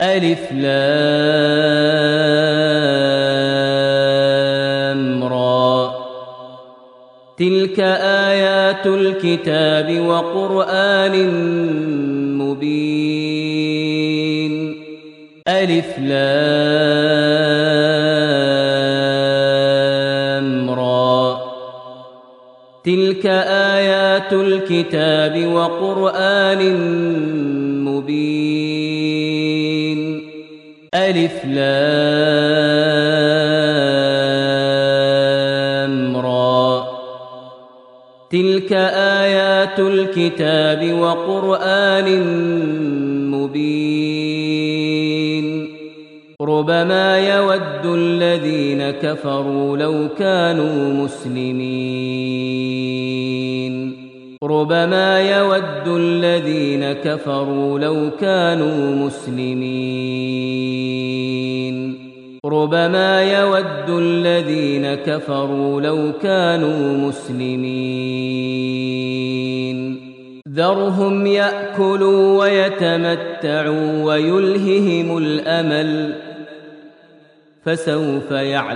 ألف لام را تلك آيات الكتاب وقرآن مبين ألف لام را تلك آيات الكتاب وقرآن مبين ألف لام را تلك آيات الكتاب وقرآن مبين ربما يود الذين كفروا لو كانوا مسلمين ربما يود الذين كفروا لو كانوا مسلمين ربما يود الذين كفروا لو كانوا مسلمين ذرهم يأكلوا ويتمتعوا ويلههم الأمل فسوف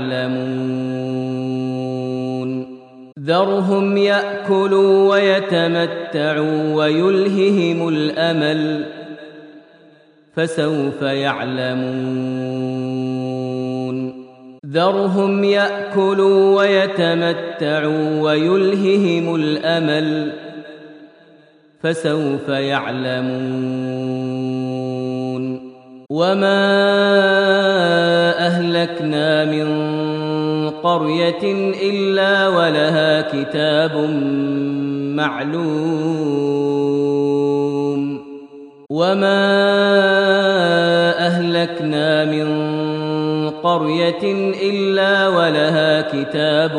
يعلمون ذرهم يأكلوا ويتمتعوا ويلههم الأمل فسوف يعلمون ذرهم يأكلوا ويتمتعوا ويلههم الأمل فسوف يعلمون وما أهلكنا من قرية إلا ولها كتاب معلوم وما أهلكنا من قرية إلا ولها كتاب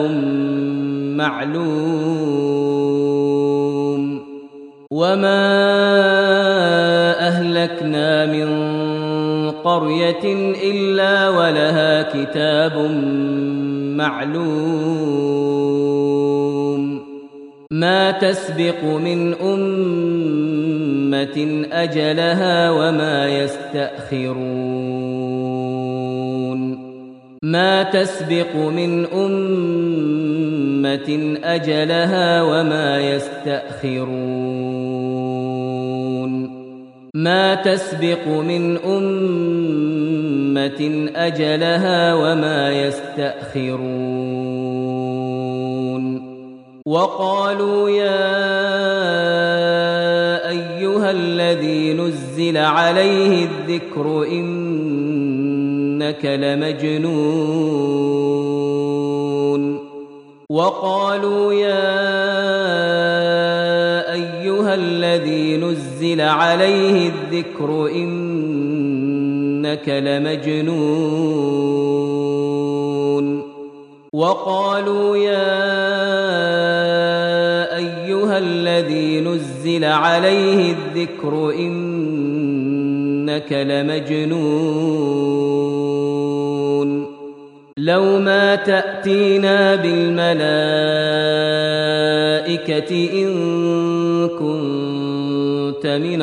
معلوم وما أهلكنا من قرية إلا ولها كتاب معلوم ما تسبق من أمة أجلها وما يستأخرون ما تسبق من أمة أجلها وما يستأخرون ما تسبق من أمة أجلها وما يستأخرون وقالوا يا أيها الذي نزل عليه الذكر إنك لمجنون وقالوا يا أيها الذي نزل عليه الذكر إنك لمجنون وقالوا يا أيها الذي نزل عليه الذكر إنك لمجنون لو ما تأتينا بالملائكة إن كنت من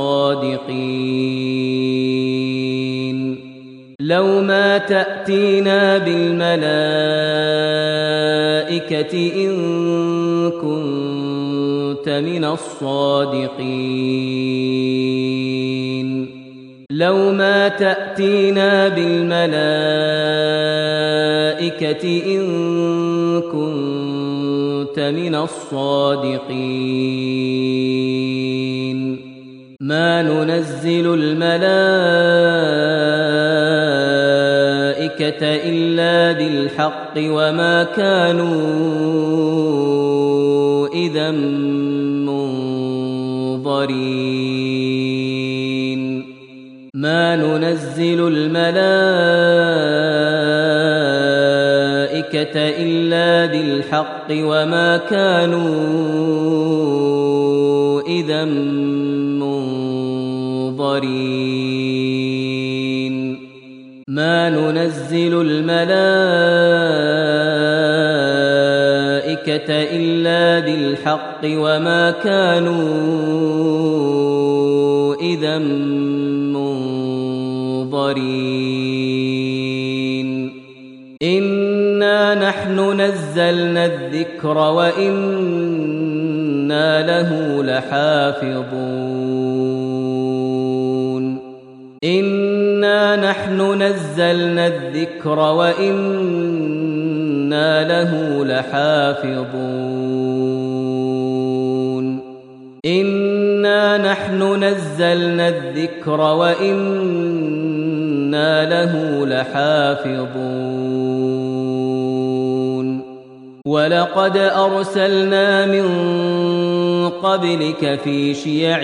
الصادقين لو ما تأتينا بالملائكة إن كنت من الصادقين لو ما تأتينا بالملائكة إن كنت من الصادقين ما ننزل الملائكة إلا بالحق وما كانوا إذا منظرين ما ننزل الملائكة إلا بالحق وما كانوا إذا منظرين ما ننزل الملائكة إلا بالحق وما كانوا إذا منظرين مُنظَرِينَ إِنَّا نَحْنُ نَزَّلْنَا الذِّكْرَ وَإِنَّا لَهُ لَحَافِظُونَ إِنَّا نَحْنُ نَزَّلْنَا الذِّكْرَ وَإِنَّا لَهُ لَحَافِظُونَ إِنَّا نَحْنُ نَزَّلْنَا الذِّكْرَ وَإِنَّا لَهُ لَحَافِظُونَ وَلَقَدْ أَرْسَلْنَا مِن قَبْلِكَ فِي شِيَعِ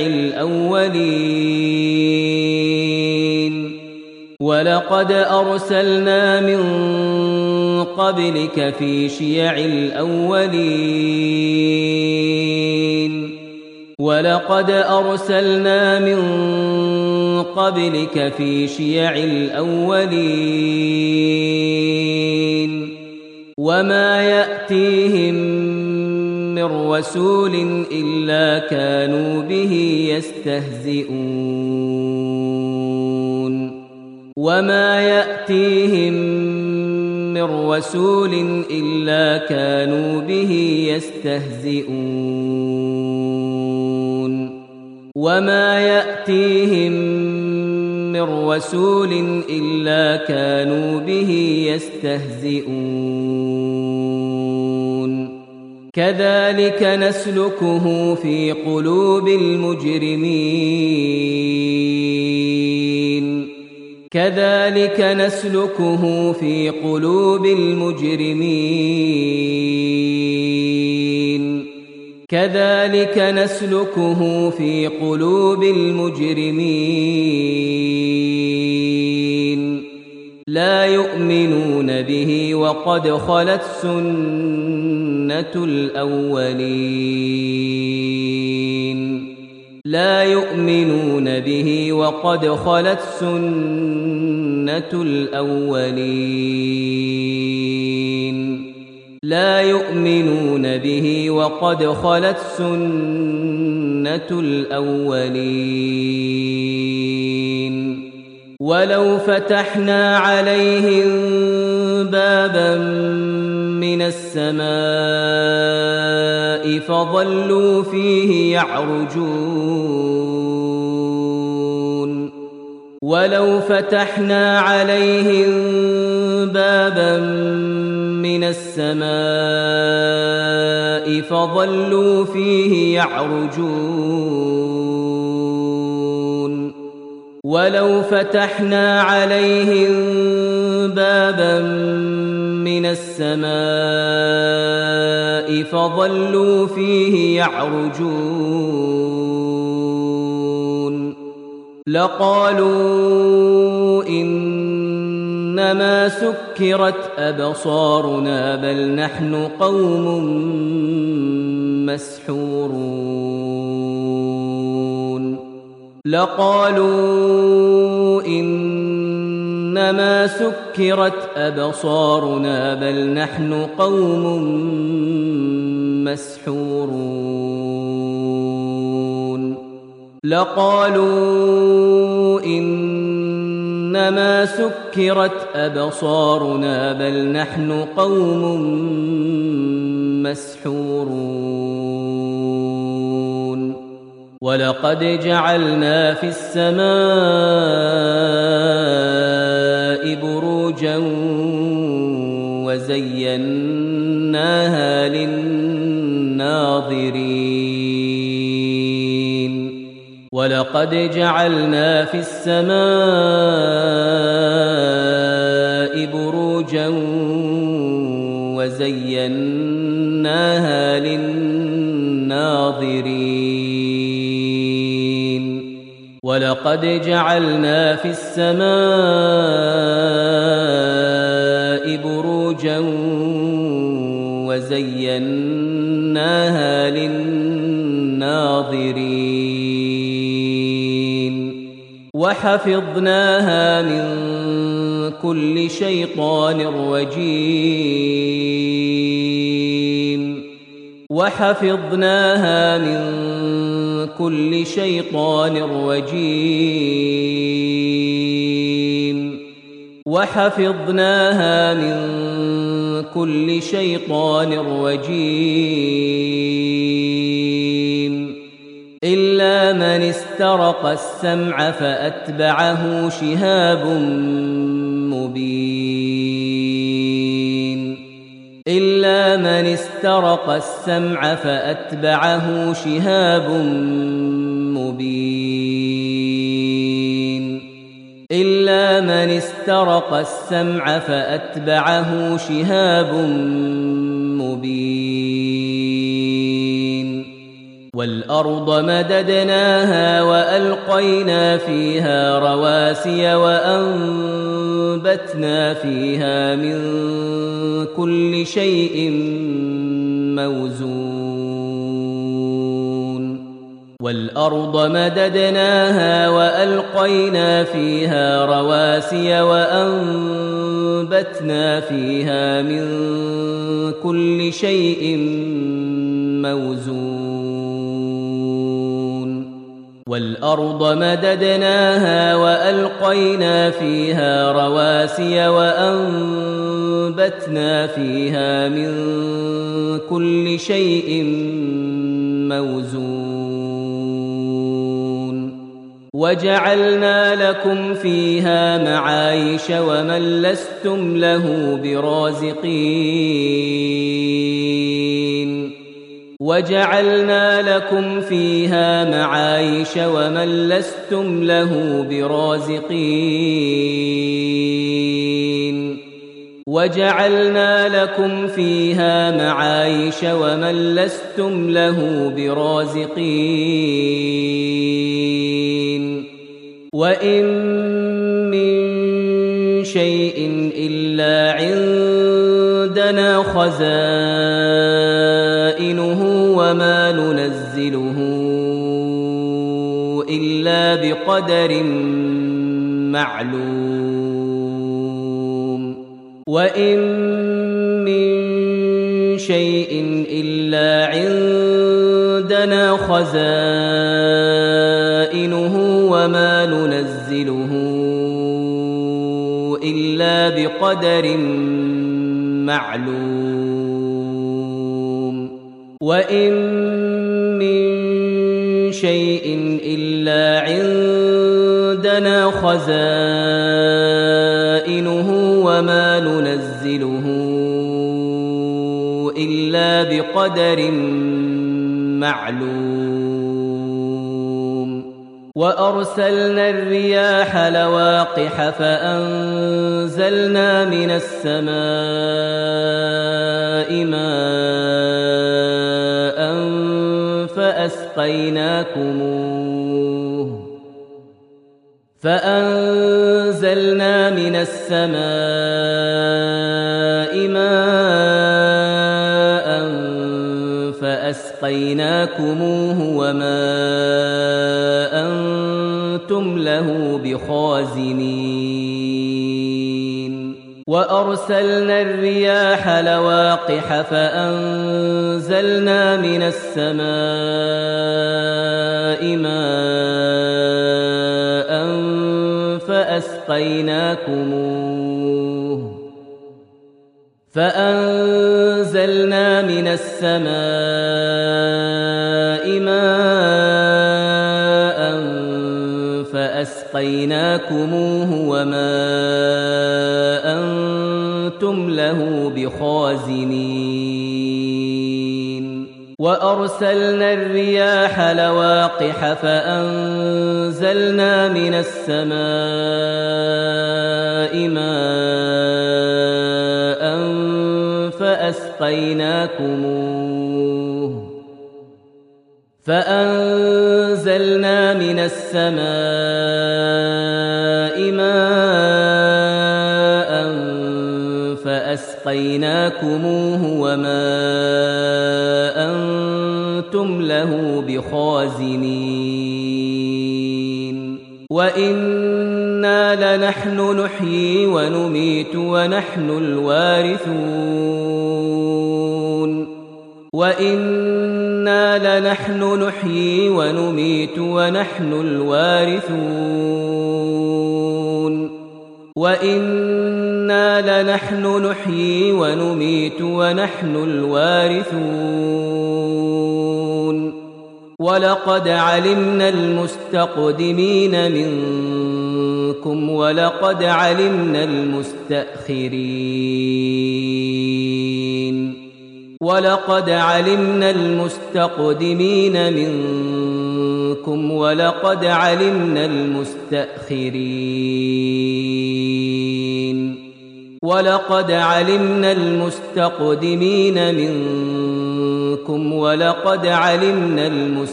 الْأَوَّلِينَ وَلَقَدْ أَرْسَلْنَا مِن قَبْلِكَ فِي شِيَعِ الْأَوَّلِينَ وَلَقَدْ أَرْسَلْنَا مِن قَبْلِكَ فِي شِيَعِ الْأَوَّلِينَ وَمَا يَأْتِيهِم مِّن رَّسُولٍ إِلَّا كَانُوا بِهِ يَسْتَهْزِئُونَ وَمَا يَأْتِيهِم مِّن رَّسُولٍ إِلَّا كَانُوا بِهِ يَسْتَهْزِئُونَ وَمَا يَأْتِيهِم مِّن رَّسُولٍ إِلَّا كَانُوا بِهِ يَسْتَهْزِئُونَ كَذَلِكَ نَسْلُكُهُ فِي قُلُوبِ الْمُجْرِمِينَ كَذَلِكَ نَسْلُكُهُ فِي قُلُوبِ الْمُجْرِمِينَ كَذَلِكَ نَسْلُكُهُ فِي قُلُوبِ الْمُجْرِمِينَ لَا يُؤْمِنُونَ بِهِ وَقَدْ خَلَتْ سُنَّةُ الْأَوَّلِينَ لَا يُؤْمِنُونَ بِهِ وَقَدْ خَلَتْ سُنَّةُ الْأَوَّلِينَ لَا يُؤْمِنُونَ بِهِ وَقَدْ خَلَتْ سُنَّةُ الْأَوَّلِينَ وَلَوْ فَتَحْنَا عَلَيْهِم بَابًا مِّنَ السَّمَاءِ فَظَلُّوا فِيهِ يَعْرُجُونَ وَلَوْ فَتَحْنَا عَلَيْهِم بَابًا مِّنَ السَّمَاءِ فَظَلُّوا فِيهِ يَعْرُجُونَ وَلَوْ فَتَحْنَا عَلَيْهِم بَابًا مِّنَ السَّمَاءِ فَظَلُّوا فِيهِ يَعْرُجُونَ لَقَالُوا إِنَّمَا سُكِّرَتْ أَبْصَارُنَا بَلْ نَحْنُ قَوْمٌ مَّسْحُورُونَ لَقَالُوا إِنَّمَا سُكِّرَتْ أَبْصَارُنَا بَلْ نَحْنُ قَوْمٌ مَّسْحُورُونَ لَقَالُوا إِنَّمَا سُكِّرَتْ أَبْصَارُنَا بَلْ نَحْنُ قَوْمٌ مَّسْحُورُونَ وَلَقَدْ جَعَلْنَا فِي السَّمَاءِ بُرُوجًا وَزَيَّنَّاهَا لِلنَّاظِرِينَ وَلَقَدْ جَعَلْنَا فِي السَّمَاءِ بُرُوجًا وَزَيَّنَّاهَا لِلنَّاظِرِينَ وَلَقَدْ جَعَلْنَا فِي السَّمَاءِ بُرُوجًا وَزَيَّنَّاهَا لِلنَّاظِرِينَ وَحَفِظْنَاهَا مِن كُلِّ شَيْطَانٍ رَّجِيمٍ وَحَفِظْنَاهَا مِن كُلِّ شَيْطَانٍ رَّجِيمٍ وحفظناها من كل شيطان رجيم إلا من استرق السمع فأتبعه شهاب مبين إلا من استرق السمع فأتبعه شهاب مبين إلا من استرق السمع فأتبعه شهاب مبين والأرض مددناها وألقينا فيها رواسي وأنبتنا فيها من كل شيء موزون والأرض مددناها وألقينا فيها رواسي وأنبتنا فيها من كل شيء موزون والأرض مددناها وألقينا فيها رواسي وأنبتنا فيها من كل شيء موزون وجعلنا لكم فيها معايش ومن لستم له برازقين وجعلنا لكم فيها معايش ومن لستم له برازقين وجعلنا لكم فيها معايش ومن لستم له برازقين وإن من شيء إلا عندنا خزائنه وما ننزله إلا بقدر معلوم وإن من شيء إلا عندنا خزائنه وما ننزله إلا بقدر معلوم وإن من شيء إلا عندنا خزائنه وما ننزله إلا بقدر معلوم وأرسلنا الرياح لواقح فأنزلنا من السماء ماء فأنزلنا من السماء ماء فأسقيناكموه وما أنتم له بخازنين وأرسلنا الرياح لواقح فأنزلنا من السماء ماء فأنزلنا من السماء ماء فأسقيناكموه وما أنتم له بخازنين وأرسلنا الرياح لواقح فأنزلنا من السماء ماء فأنزلنا من السماء ماء فأسقيناكموه وما أنتم له بخازنين وإنا لنحن نحيي ونميت ونحن الوارثون وإنا لنحن نحيي ونميت ونحن الوارثون وإنا لنحن نحيي ونميت ونحن الوارثون ولقد علمنا المستقدمين منكم ولقد علمنا المستأخرين ولقد علمنا المستقدمين منكم ولقد علمنا المستأخرين ولقد علمنا المستقدمين منكم ولقد علمنا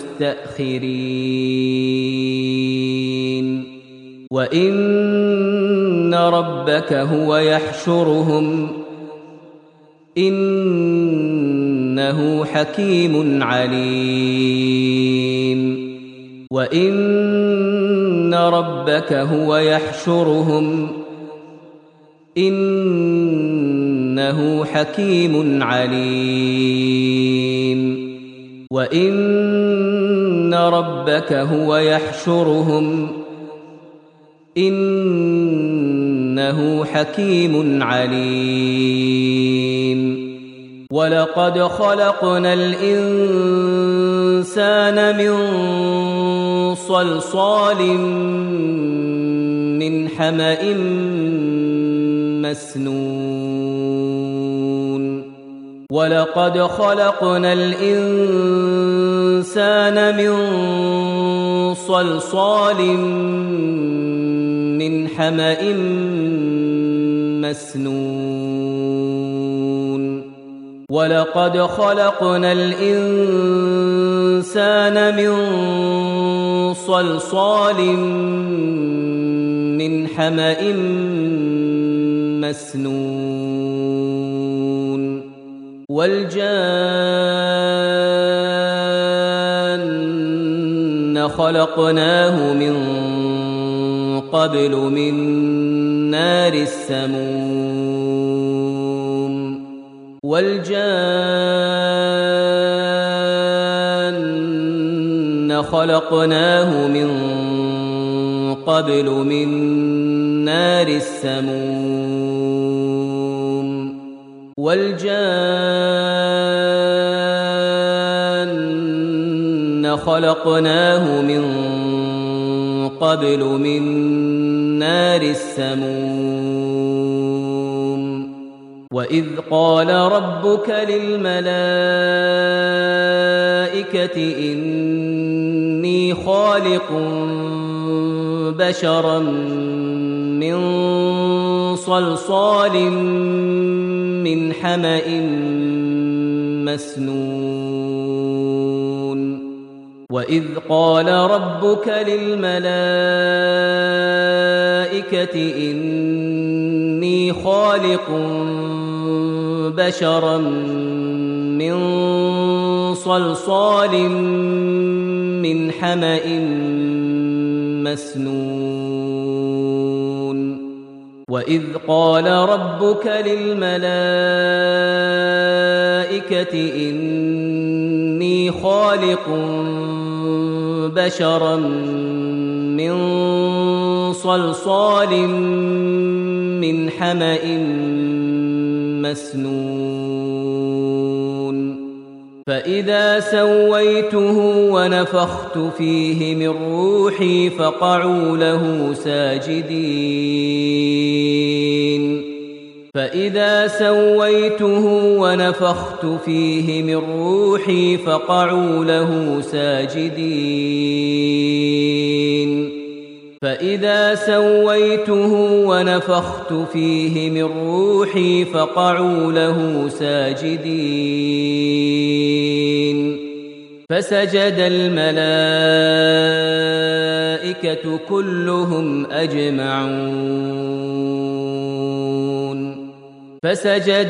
المستأخرين وإن ربك هو يحشرهم إنه حكيم عليم وإن ربك هو يحشرهم إنه حكيم عليم وإن ربك هو يحشرهم إنه حكيم عليم ولقد خلقنا الإنسان من صلصال من حمأ مسنون ولقد خلقنا الإنسان من صلصال من حمأ مسنون ولقد خلقنا الإنسان من صلصال من حمأ مسنون والجان خلقناه من قبل من نار السموم والجان خلقناه من قبل من نار السموم والجان خلقناه من قبل من نار السموم وإذ قال ربك للملائكة إني خالق بشرا من صلصال من حمأ مسنون وإذ قال ربك للملائكة إني خالق بشرا من صلصال من حمأ مسنون وإذ قال ربك للملائكة إني خالق بشرا من صلصال من حمأ مسنون فإذا سويته ونفخت فيه من روحي فقعوا له ساجدين فإذا سويته ونفخت فيه من روحي فقعوا له ساجدين فإذا سويته ونفخت فيه من روحي فقعوا له ساجدين فسجد الملائكة كلهم أجمعون فسجد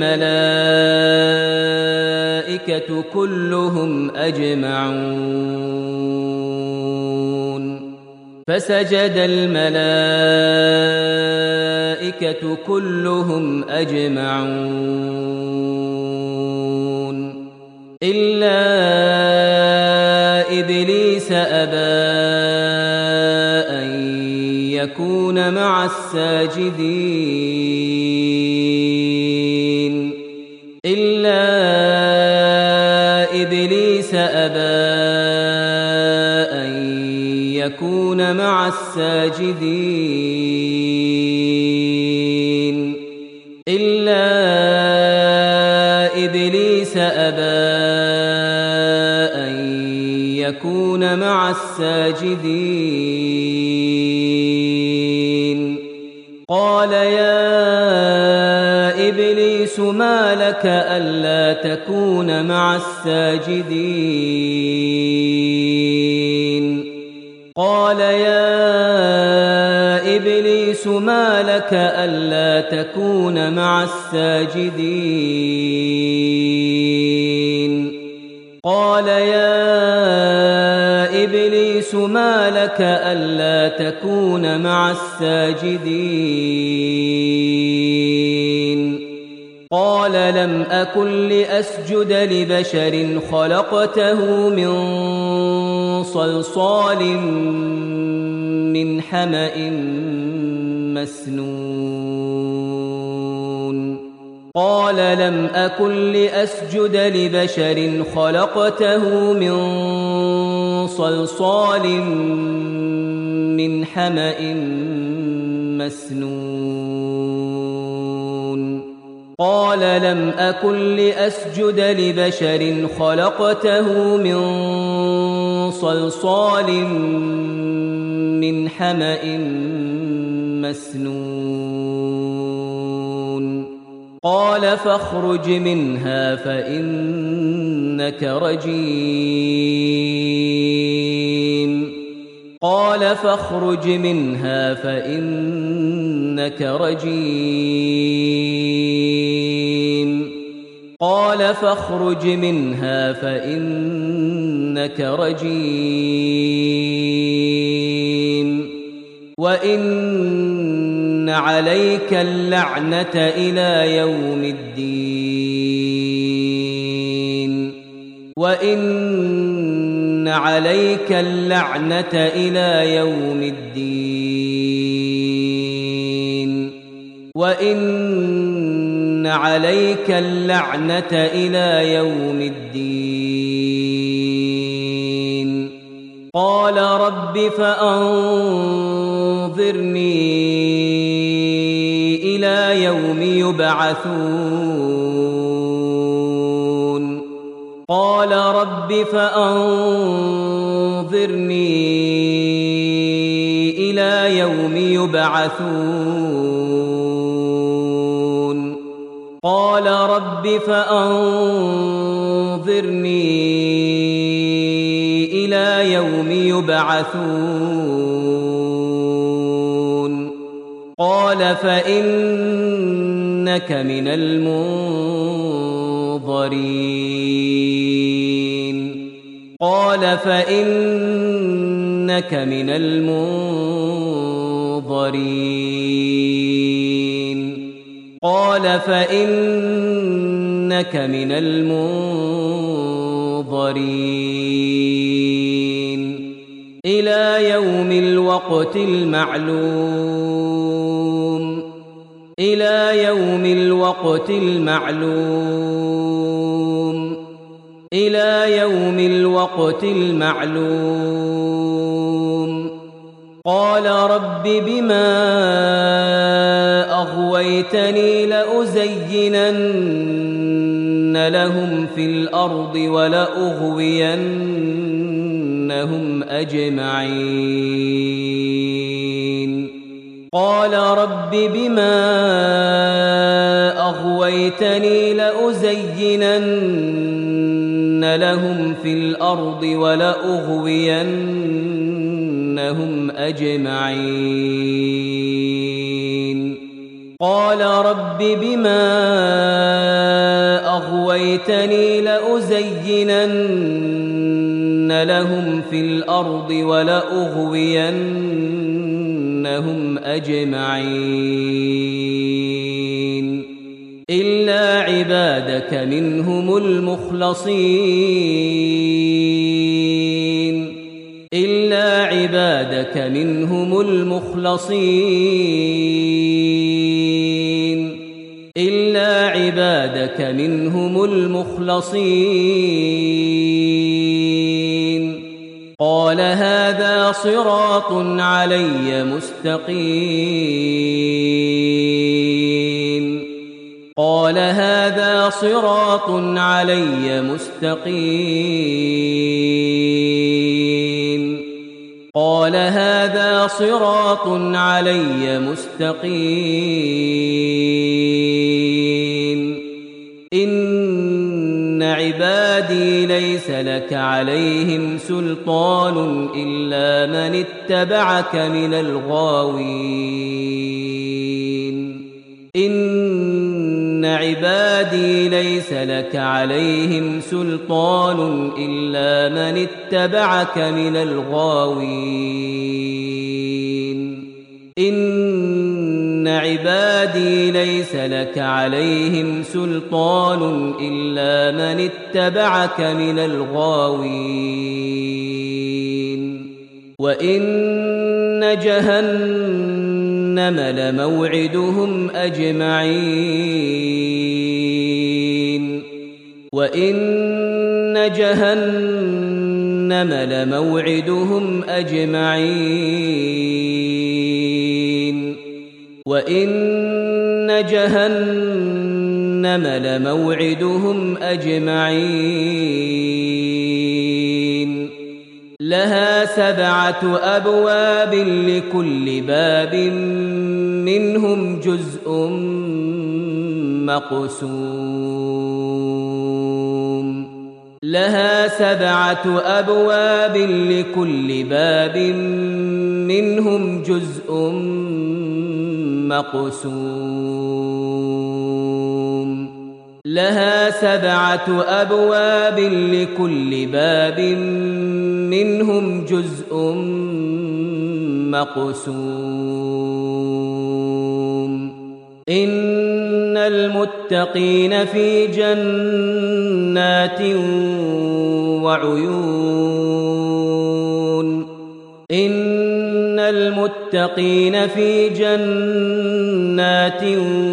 الملائكة كلهم أجمعون فسجد الملائكة كلهم أجمعون إلا إبليس أبى أن يكون مع الساجدين إلا إبليس أبى أن يكون مع الساجدين إلا إبليس أبى أن يكون مع الساجدين قال يا إبليس ما لك ألا تكون مع الساجدين قال يا إبليس ما لك ألا تكون مع الساجدين قال يا إبليس ما لك ألا تكون مع الساجدين قال لم أكن لأسجد لبشر خلقته من صلصال من حمأ مسنون قال لم أكن لأسجد لبشر خلقته من صلصال من حمأ مسنون قال لم أكن لأسجد لبشر خلقته من صلصال من حمأ مسنون قال فاخرج منها فإنك رجيم قال فاخرج منها فإنك رجيم قال فاخرج منها فإنك رجيم وإن عليك اللعنة إلى يوم الدين وإن عليك اللعنة إلى يوم الدين وإن عليك اللعنة إلى يوم الدين قال رب فأنظرني إلى يوم يبعثون قال رب فأنظرني إلى يوم يبعثون قال رب فأنظرني إلى يوم يبعثون قال فإنك من المنظرين قال فإنك من المنظرين قال فإنك من المنظرين إلى يوم الوقت المعلوم إلى يوم الوقت المعلوم إلى يوم الوقت المعلوم قال رب بما أغويتني لأزينن لهم في الأرض ولأغوينهم أجمعين قال رب بما أغويتني لأزينن لهم في الأرض ولأغوينهم أجمعين قال رب بما أغويتني لأزينن لهم في الأرض ولأغوينهم أجمعين إلا عبادك منهم المخلصين إلا عبادك عبادك منهم المخلصين إلا عبادك منهم المخلصين قال هذا صراط علي مستقيم قال هذا صراط علي مستقيم قال هذا صراط علي مستقيم إن عبادي ليس لك عليهم سلطان إلا من اتبعك من الغاوين إن عبادي ليس لك عليهم سلطان إلا من اتبعك من الغاوين إن عبادي ليس لك عليهم سلطان إلا من اتبعك من الغاوين وإن جهنم لموعدهم أجمعين وإن جهنم لموعدهم أجمعين وإن جهنم لموعدهم أجمعين لها 7 أبواب لكل باب منهم جزء مقسوم لها 7 أبواب لكل باب منهم جزء مقسوم لها 7 أبواب لكل باب منهم جزء مقسوم إن المتقين في جنات وعيون إن المتقين في جنات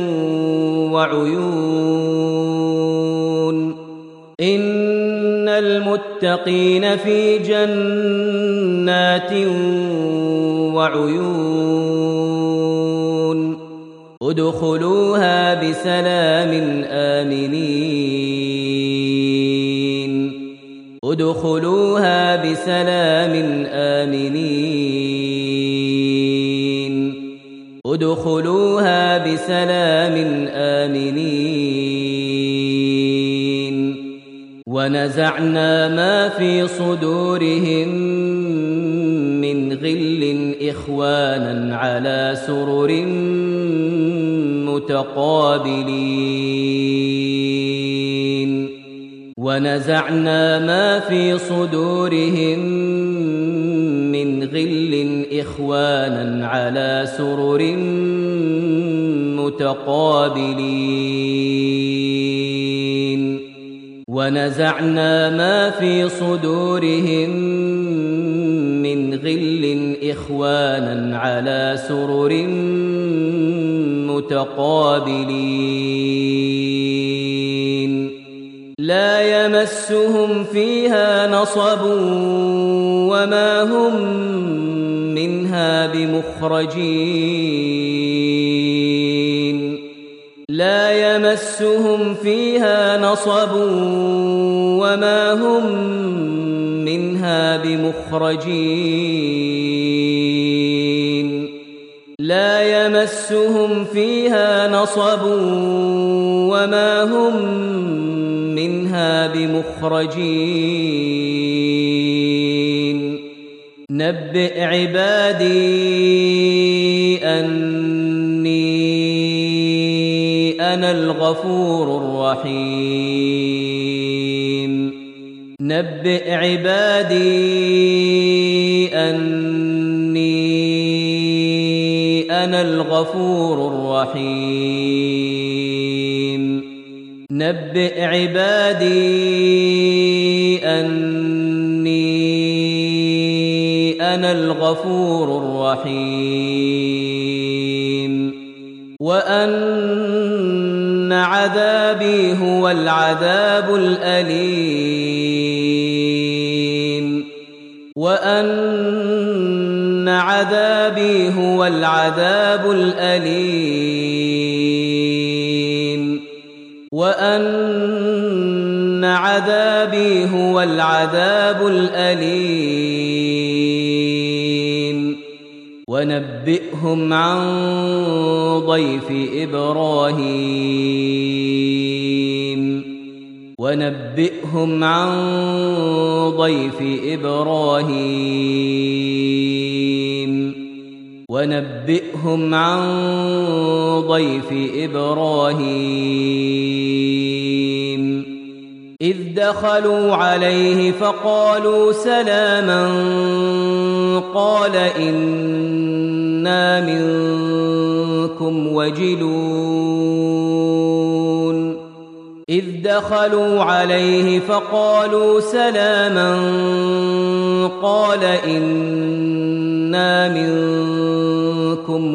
وعيون إن المتقين في جنات وعيون ادخلوها بسلام آمنين ادخلوها بسلام آمنين ادخلوها بسلام آمنين ونزعنا ما في صدورهم من غل إخوانا على سرر متقابلين ونزعنا ما في صدورهم من غل إخوانا على سرر متقابلين ونزعنا ما في صدورهم من غل إخوانا على سرر متقابلين لا يمسهم فيها نصب وما هم منها بمخرجين لا يمسهم فيها نصب وما هم منها بمخرجين لا يمسهم فيها نصب وما هم منها بمخرجين نبئ عبادي أني أنا الغفور الرحيم نبئ عبادي أني أنا الغفور الرحيم نبئ عبادي أني أنا الغفور الرحيم وأن عذابي هو العذاب الأليم وأن عذابي هو العذاب الأليم وأن عذابي هو العذاب الأليم ونبئهم عن ضيف إبراهيم ونبئهم عن ضيف إبراهيم ونبئهم عن ضيف إبراهيم إذ دخلوا عليه فقالوا سلاما قال إنا منكم وجلون إذ دخلوا عليه فقالوا سلاما قال إنا منكم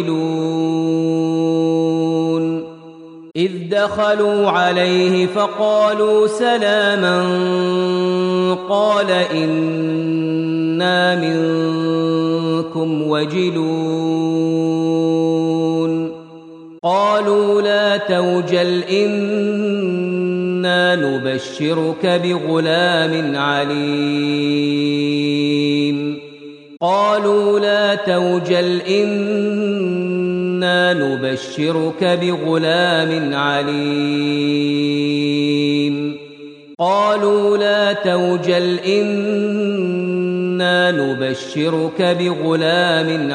وجلون إذ دخلوا عليه فقالوا سلاما قال إنا منكم وجلون قالوا لا توجل إنا نبشرك بغلام عليم قالوا لا توجل إنا نبشرك بغلام عليم قالوا لا توجل إنا نبشرك بغلام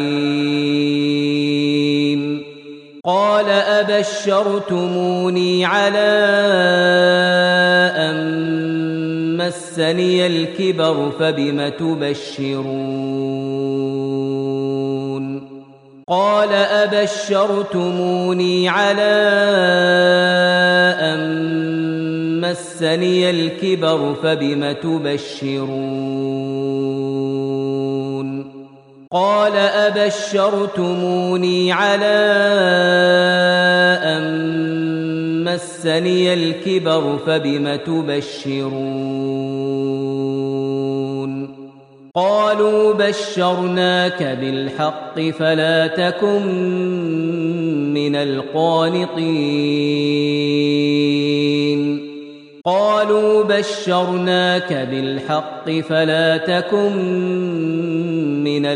عليم قال أبشرتموني على أن مسني الكبر فبم تبشرون قال أبشرتموني على أن مسني الكبر فبم تبشرون قال أبشرتموني على أن مسني الكبر فبم تبشرون قالوا بشرناك بالحق فلا تكن من القانطين قالوا بشرناك بالحق فلا تكن من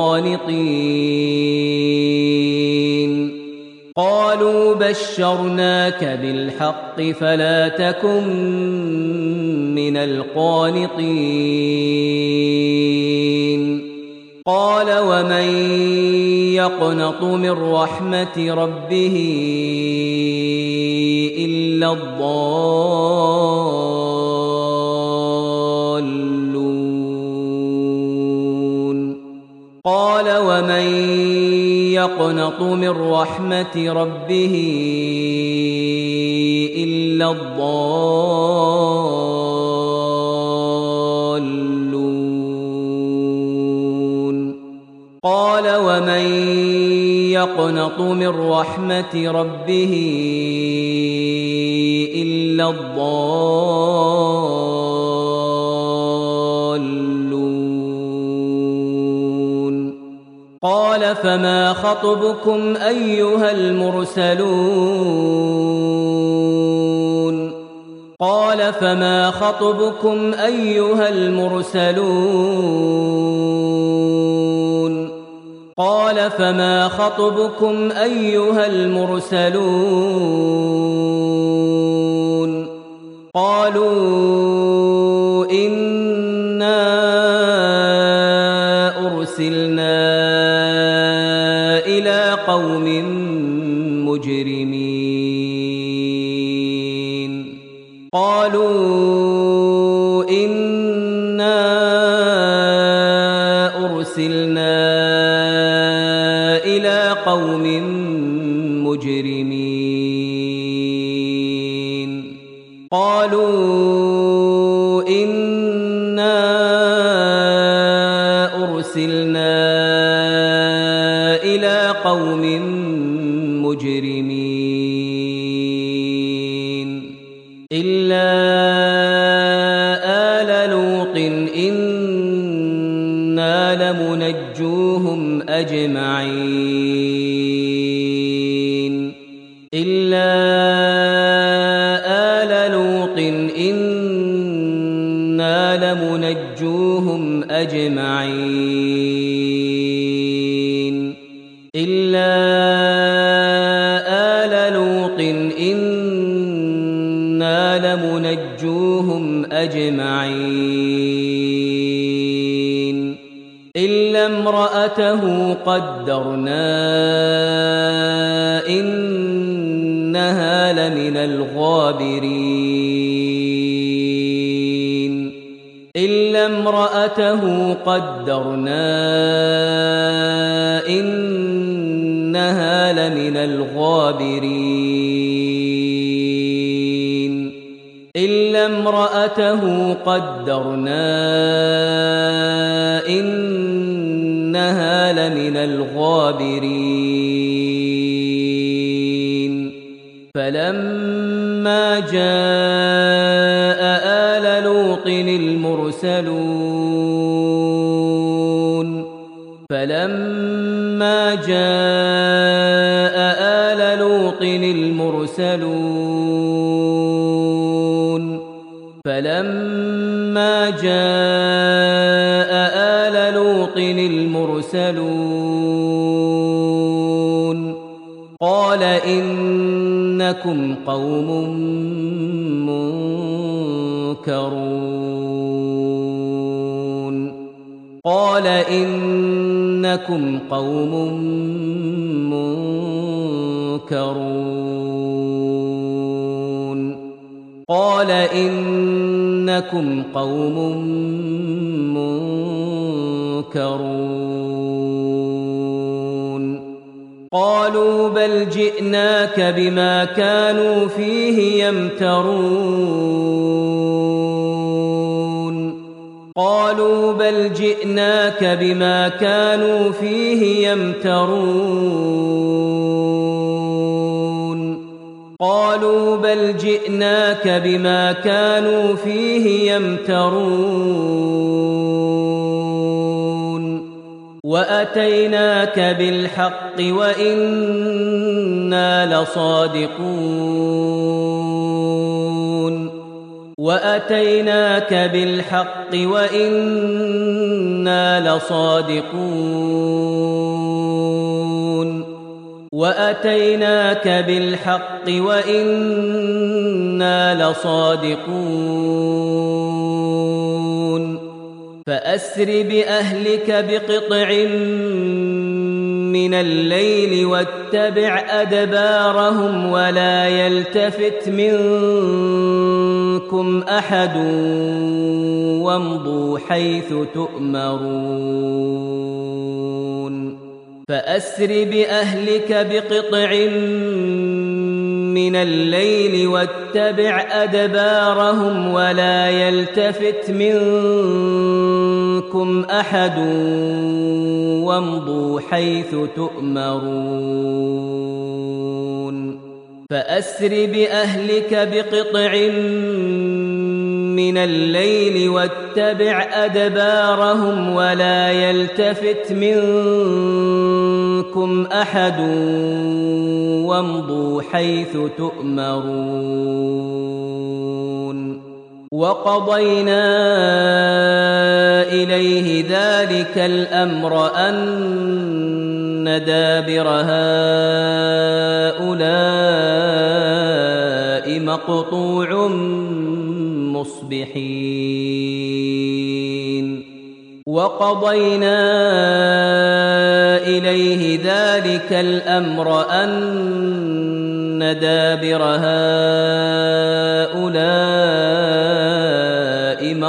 القانطين قالوا بشرناك بالحق فلا تكن من القانطين قال ومن يقنط من رحمة ربه إلا الضالون قال ومن يقنط من رحمة ربه إلا الضالون قال ومن يقنط من رحمة ربه إلا الضالون قال فما خطبكم أيها المرسلون قال فما خطبكم أيها المرسلون قال فما خطبكم أيها المرسلون قالوا إنا أرسلنا إلى قوم مجرمين قالوا إنا أرسلنا إلى قوم مجرمين قالوا إنا مجرمين إلا آل لوط إنا لمنجوهم أجمعين إلا آل لوط إنا لمنجوهم أجمعين إلا آل لوط إنا لمنجوهم أجمعين إلا امرأته قدرنا إنها لمن الغابرين إلا امرأته قدرنا إنها لمن الغابرين إلا امرأته قدرنا إنها لمن الغابرين فلما جاء آل لوط المرسلون فلما جاء آل لوط المرسلون فلما جاء آل لوط المرسلون قال إنكم قوم منكرون قال إنكم قوم منكرون قال إنكم قوم منكرون قالوا بل جئناك بما كانوا فيه يمترون قالوا بل جئناك بما كانوا فيه يمترون قالوا بل جئناك بما كانوا فيه يمترون وأتيناك بالحق وإنا لصادقون وأتيناك بالحق وإنا لصادقون وأتيناك بالحق وإنا لصادقون فأسر بأهلك بقطع من الليل واتبع أدبارهم ولا يلتفت منكم أحد وامضوا حيث تؤمرون فأسر بأهلك بقطع من الليل واتبع أدبارهم ولا يلتفت منكم أحد وامضوا حيث تؤمرون فأسر بأهلك بقطع من الليل واتبع أدبارهم ولا يلتفت منكم أحد وامضوا حيث تؤمرون وقضينا إليه ذلك الأمر أن دابر هؤلاء مقطوع مصبحين وقضينا إليه ذلك الأمر أن دابر هؤلاء مقطوع مصبحين وقضينا إليه ذلك الأمر أن دابر هؤلاء مقطوع مصبحين وقضينا إليه ذلك الأمر أن دابر هؤلاء مقطوع مصبحين وقضينا إليه ذلك الأمر أن دابر هؤلاء مقطوع مصبحين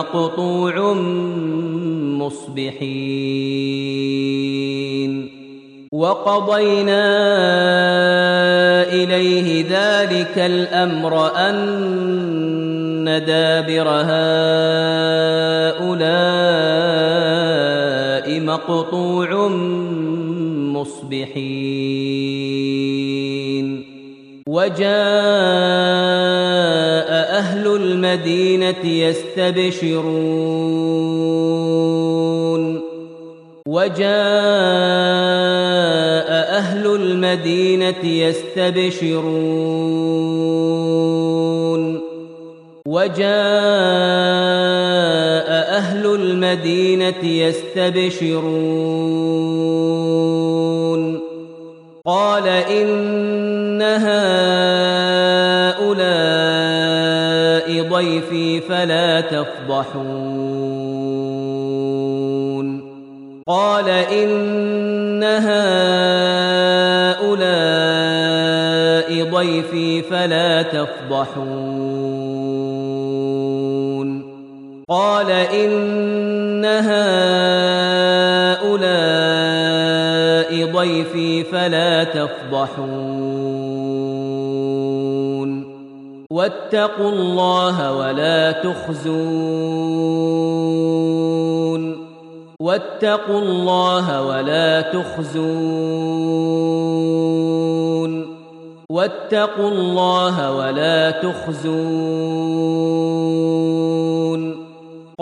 وقضينا إليه ذلك الأمر أن دابر هؤلاء مقطوع مصبحين وجاء أهل المدينة يستبشرون وجاء أهل المدينة يستبشرون وجاء أهل المدينة يستبشرون قال إن هؤلاء ضيفي فلا تفضحون قال إن هؤلاء ضيفي فلا تفضحون قال إن هؤلاء ضيفي فلا تفضحون واتقوا الله ولا تخزون واتقوا الله ولا تخزون واتقوا الله ولا تخزون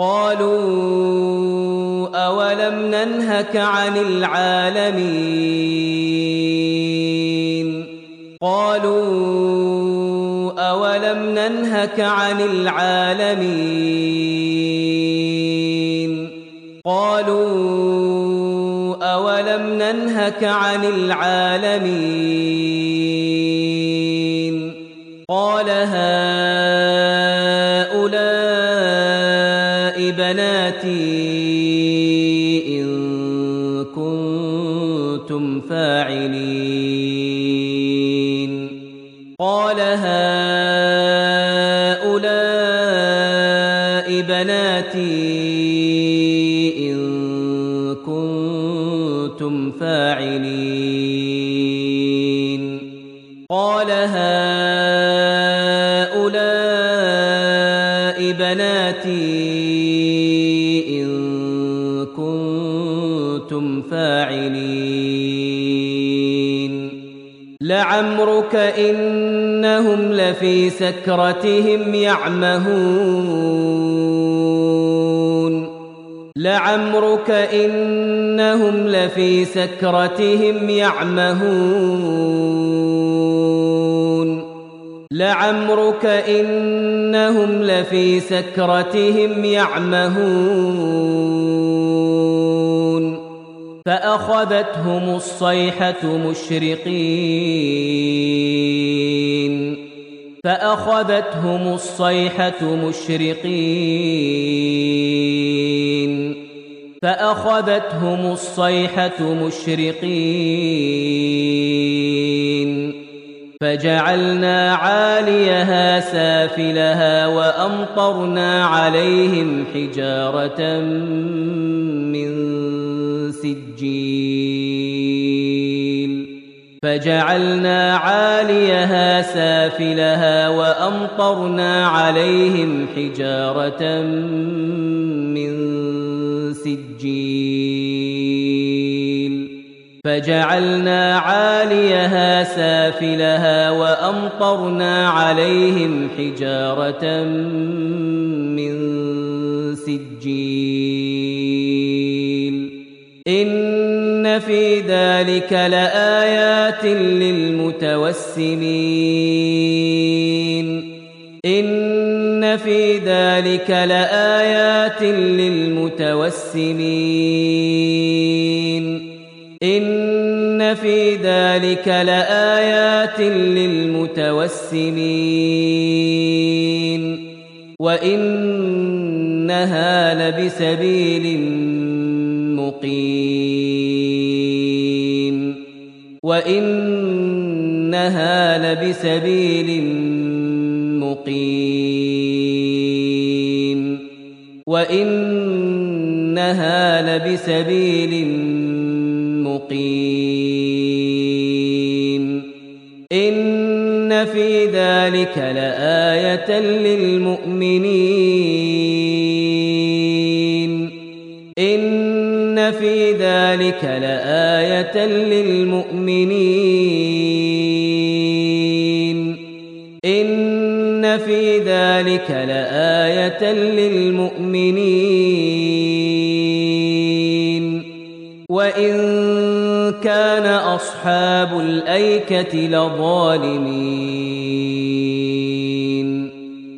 قالوا أولم ننهك عن العالمين قالوا أولم ننهك عن العالمين قالوا أولم ننهك عن العالمين قال هؤلاء بناتي إن كنتم فاعلين قال هؤلاء بناتي إن كنتم فاعلين قال هؤلاء بناتي إن كنتم فاعلين لعمرك إنهم لفي سكرتهم يعمهون لعمرك إنهم لفي سكرتهم يعمهون لعمرك إنهم لفي سكرتهم يعمهون فأخذتهم الصيحة مشرقين فأخذتهم الصيحة مشرقين فأخذتهم الصيحة مشرقين فجعلنا عاليها سافلها وأمطرنا عليهم حجارة من سجيل فجعلنا عاليها سافلها وأمطرنا عليهم حجارة من سجيل فجعلنا عاليها سافلها وأمطرنا عليهم حجارة من سجيل إن في ذلك لآيات للمتوسمين إن في ذلك لآيات للمتوسمين إن في ذلك لآيات للمتوسمين وإنها لبسبيل مقيم وإنها لبسبيل مقيم وإنها لبسبيل مقيم إن في ذلك لآية للمؤمنين إن في ذلك لآية للمؤمنين ذلك لآية للمؤمنين وإن كان أصحاب الأيكة لظالمين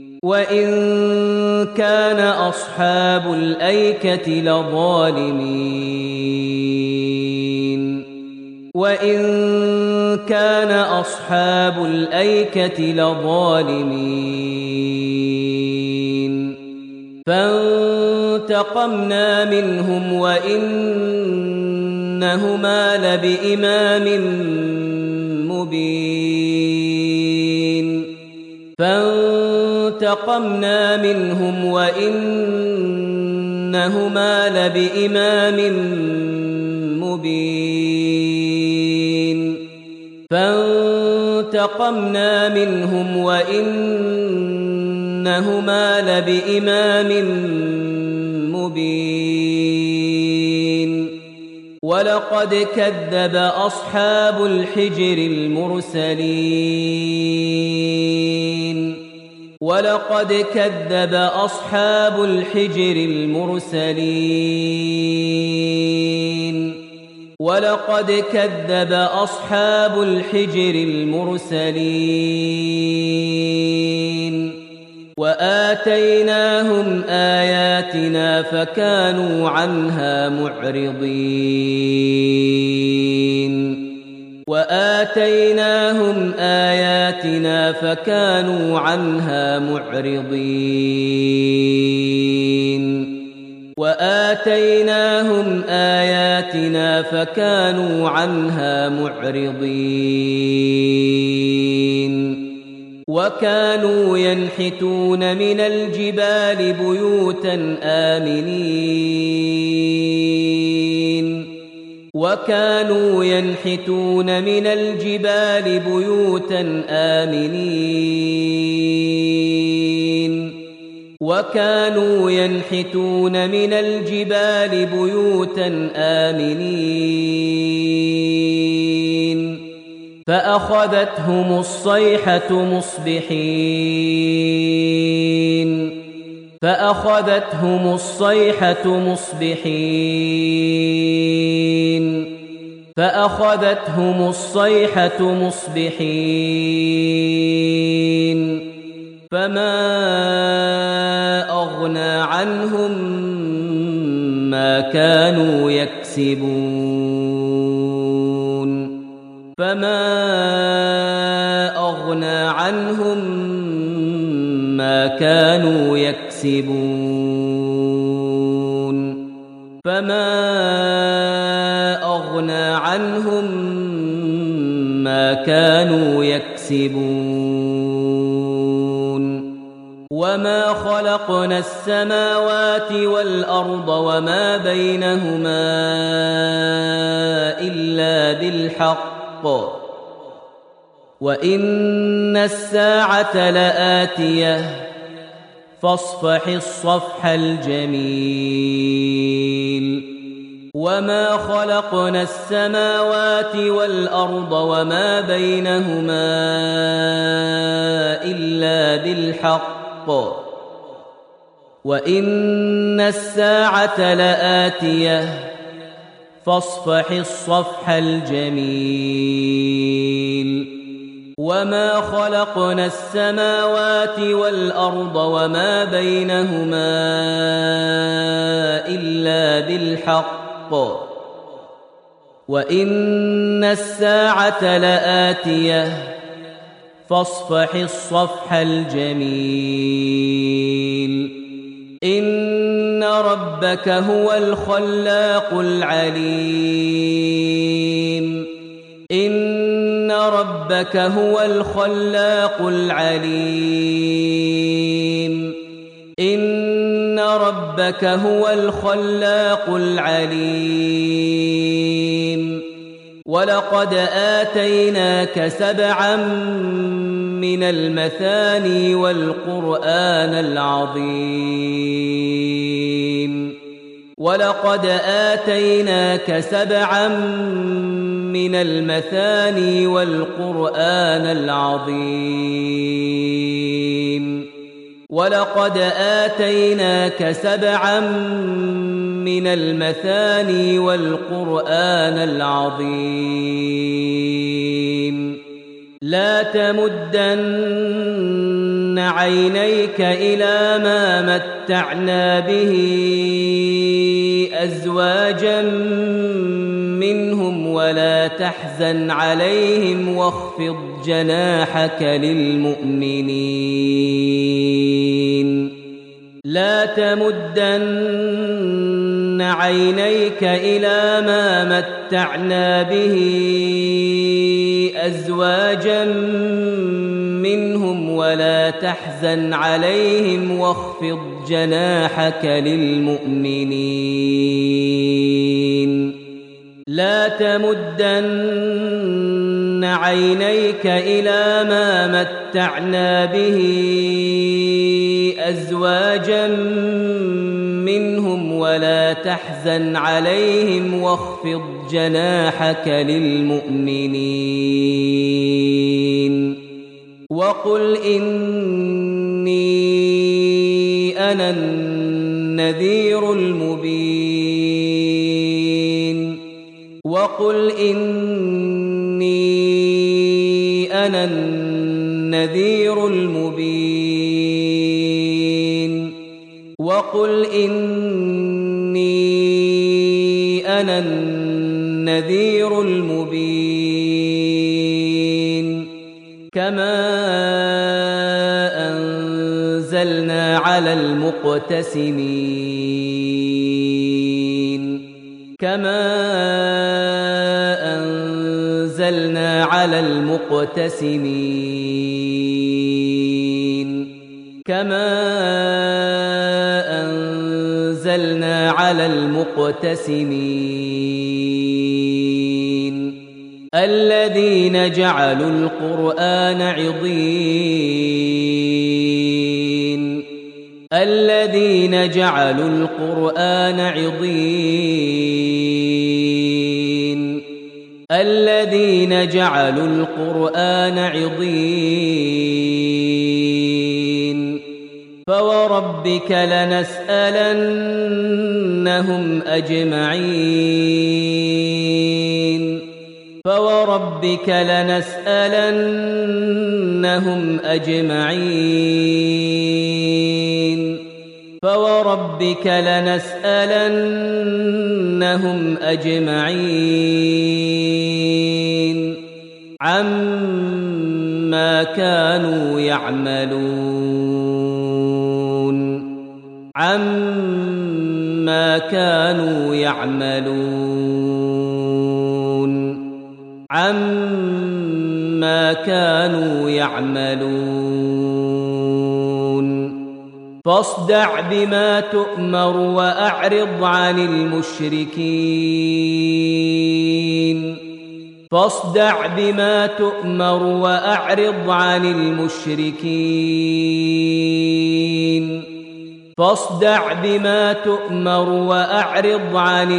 فانتقمنا منهم وإنهما لبإمام مبين ولقد كذب أصحاب الحجر المرسلين وآتيناهم آياتنا فكانوا عنها معرضين وكانوا ينحتون من الجبال بيوتا آمنين فأخذتهم الصيحة مصبحين فما أغنى عنهم ما كانوا يكسبون وما خلقنا السماوات والأرض وما بينهما إلا بالحق وإن الساعة لآتية فاصفح الصفح الجميل وما خلقنا السماوات والأرض وما بينهما إلا بالحق وإن الساعة لآتية فاصفح الصفح الجميل وما خلقنا السماوات والأرض وما بينهما إلا بالحق وإن الساعة لآتية فاصفح الصفح الجميل إن ربك هو الخلاق العليم إن ربك هو الخلاق العليم إن ربك هو الخلاق العليم ولقد آتيناك 7 من المثاني والقرآن العظيم ولقد آتيناك 7 من المثاني والقرآن العظيم ولقد آتيناك 7 من المثاني والقرآن العظيم لا تمدن عينيك إلى ما متعنا به أزواجا منهم ولا تحزن عليهم واخفض جناحك للمؤمنين لا تمدن عينيك إلى ما متعنا به أزواجا منهم ولا تحزن عليهم واخفض جناحك للمؤمنين لا تمدن عينيك إلى ما متعنا به أزواجا منهم ولا تحزن عليهم واخفض جناحك للمؤمنين وقل إني أنا النذير المبين وقل إني أنا النذير المبين وقل إني أنا النذير المبين كما أنزلنا على المقتسمين كما أنزلنا على المقتسمين كما أنزلنا على المقتسمين الذين جعلوا القرآن عضين الذين جعلوا القرآن عضين الذين جعلوا القرآن عضين فوربك لنسألنهم أجمعين فوربك لنسألنهم أجمعين فوربك لنسألنهم أجمعين عما كانوا يعملون عما كانوا يعملون عما كانوا يعملون فاصدع بما تؤمر وأعرض عن المشركين فاصدع بما تؤمر وأعرض عن المشركين فاصدع بما تؤمر وأعرض عن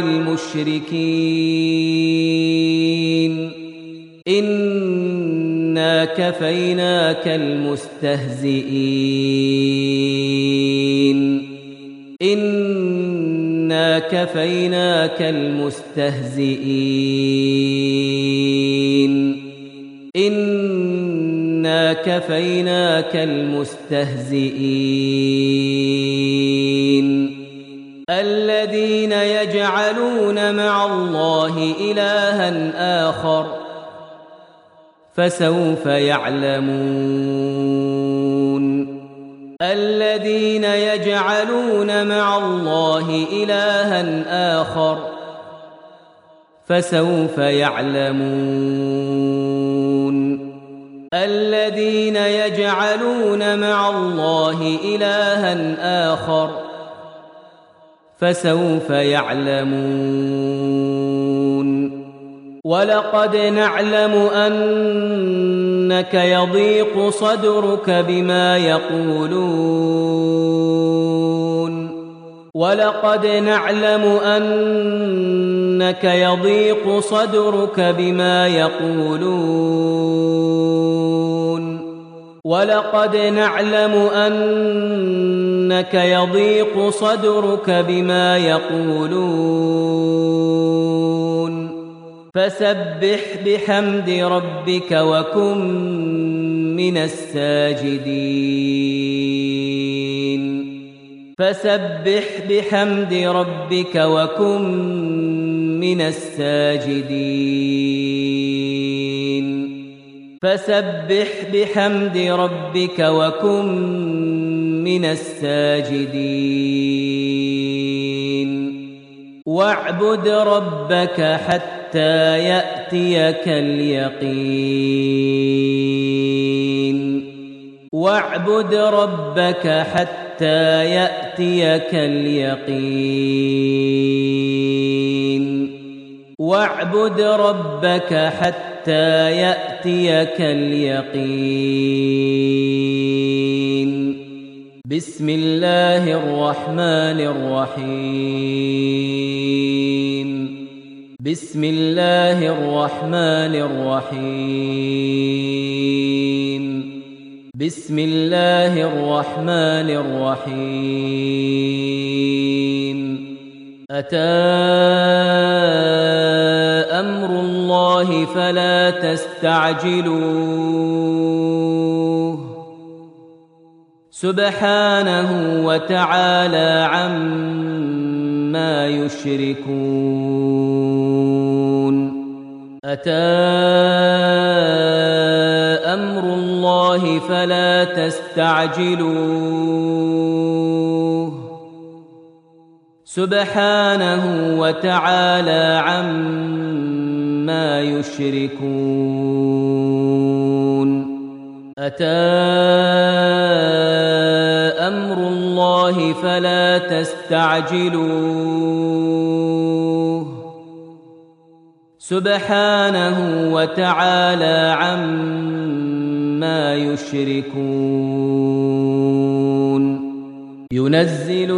المشركين إنا كفيناك المستهزئين إنا كفيناك المستهزئين إنا كفيناك المستهزئين الذين يجعلون مع الله إلها آخر فسوف يعلمون الذين يجعلون مع الله إلها آخر فسوف يعلمون الذين يجعلون مع الله إلها آخر فسوف يعلمون ولقد نعلم أنك يضيق صدرك بما يقولون ولقد نعلم أنك يضيق صدرك بما يقولون ولقد نعلم أنك يضيق صدرك بما يقولون فسبح بحمد ربك وكن من الساجدين فسبح بحمد ربك وكن من الساجدين فسبح بحمد ربك وكن من الساجدين واعبد ربك حتى يأتيك اليقين واعبد ربك حتى يأتيك اليقين واعبد ربك حتى يأتيك اليقين بسم الله الرحمن الرحيم بسم الله الرحمن الرحيم بسم الله الرحمن الرحيم أتى أمر الله فلا تستعجلوه سبحانه وتعالى عما يشركون أتى أمر الله فلا تستعجلوه سبحانه وتعالى عما يشركون أتى أمر الله فلا تستعجلوه سبحانه وتعالى عما يشركون ينزل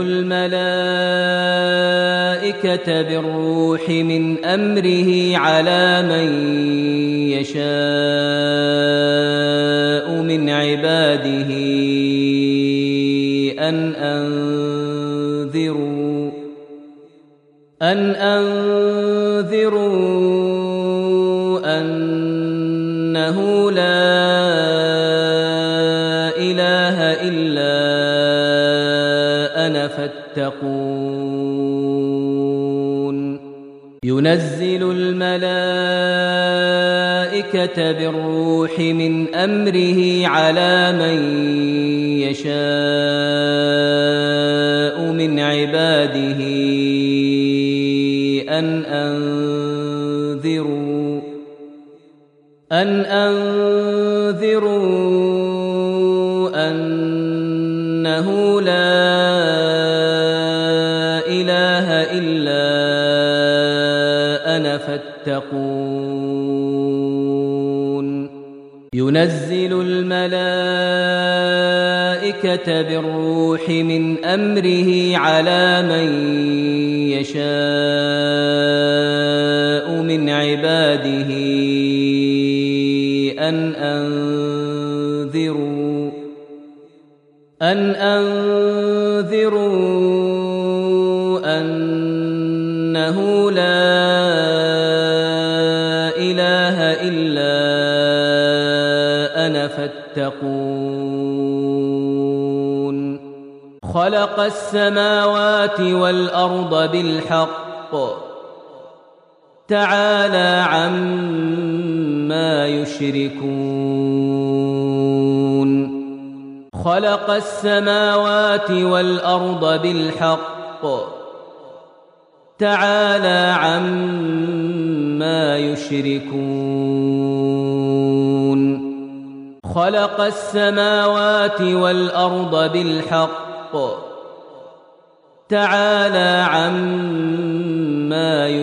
الملائكة بالروح من أمره على من يشاء من عباده أن أنذروا أنه لا إله إلا أنا فاتقون ينزل الملائكة بالروح من أمره على من يشاء من عباده أن أنذروا أنه لا إله إلا أنا فاتقون ينزل الملائكة بالروح من أمره على من يشاء من عباده أن أنذروا أنه لا إله إلا أنا فاتقون خلق السماوات والأرض بالحق تعالى عما يشركون خلق السماوات والأرض بالحق تعالى عما يشركون خلق السماوات والأرض بالحق تعالى عما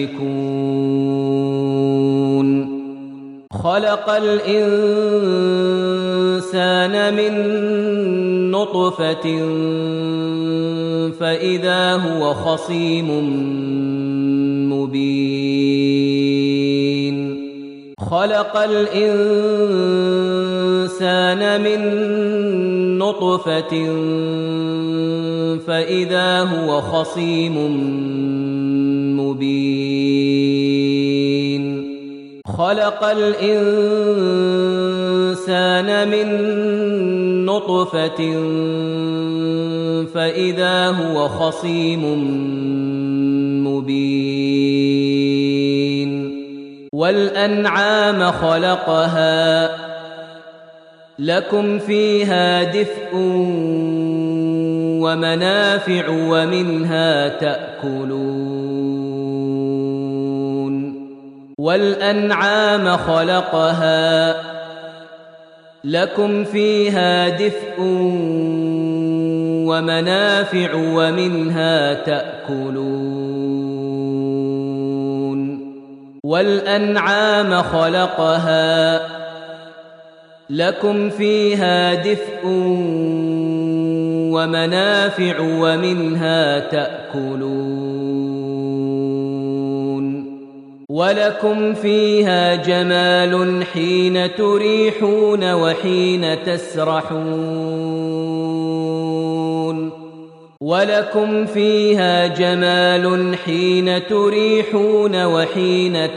يشركون خلق الإنسان من نطفة فإذا هو خصيم مبين خلق الإنسان الإنسان من نطفة فإذا هو خصيم مبين خلق الإنسان من نطفة فإذا هو خصيم مبين والأنعام خلقها لكم فيها دفء ومنافع ومنها تأكلون والأنعام خلقها لكم فيها دفء ومنافع ومنها تأكلون والأنعام خلقها لكم فيها دفء ومنافع ومنها تأكلون ولكم فيها جمال حين تريحون وحين تسرحون ولكم فيها جمال حين تريحون وحين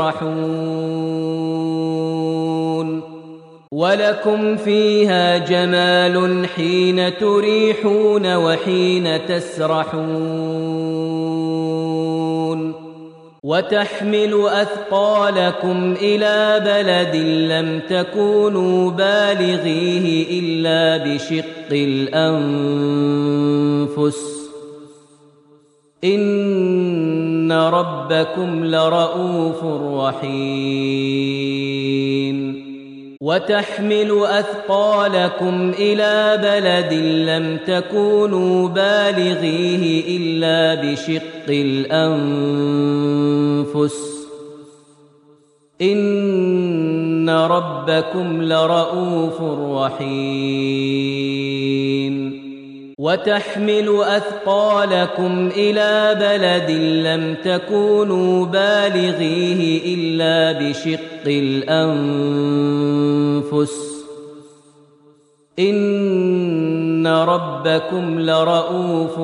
تسرحون ولكم فيها جمال حين تريحون وحين تسرحون وتحمل أثقالكم إلى بلد لم تكونوا بالغيه إلا بشق الأنفس إن ربكم لرؤوف رحيم وتحمل أثقالكم إلى بلد لم تكونوا بالغيه إلا بشق الأنفس إن ربكم لرؤوف رحيم وتحمل أثقالكم إلى بلد لم تكونوا بالغيه إلا بشق الأنفس إن ربكم لرؤوف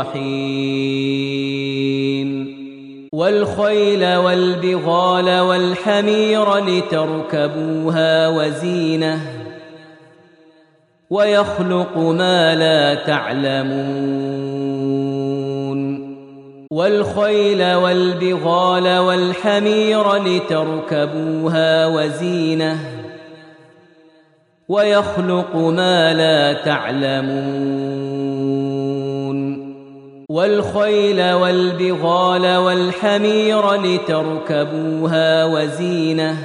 رحيم والخيل والبغال والحمير لتركبوها وزينة ويخلق ما لا تعلمون والخيل والبغال والحمير لتركبوها وزينة ويخلق ما لا تعلمون والخيل والبغال والحمير لتركبوها وزينة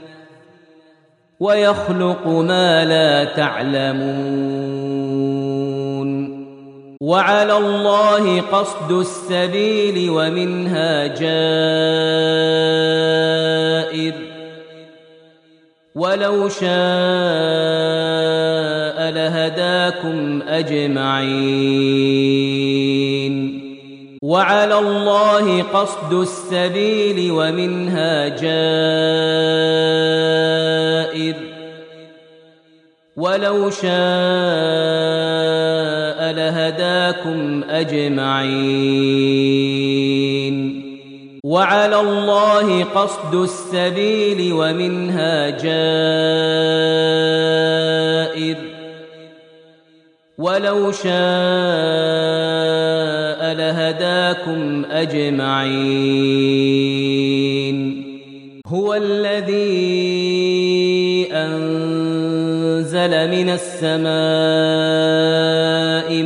ويخلق ما لا تعلمون وعلى الله قصد السبيل ومنها جائر ولو شاء لهداكم أجمعين وعلى الله قصد السبيل ومنها جائر ولو شاء لهداكم أجمعين وعلى الله قصد السبيل ومنها جائر ولو شاء لهداكم أجمعين هو الذي أنزل من السماء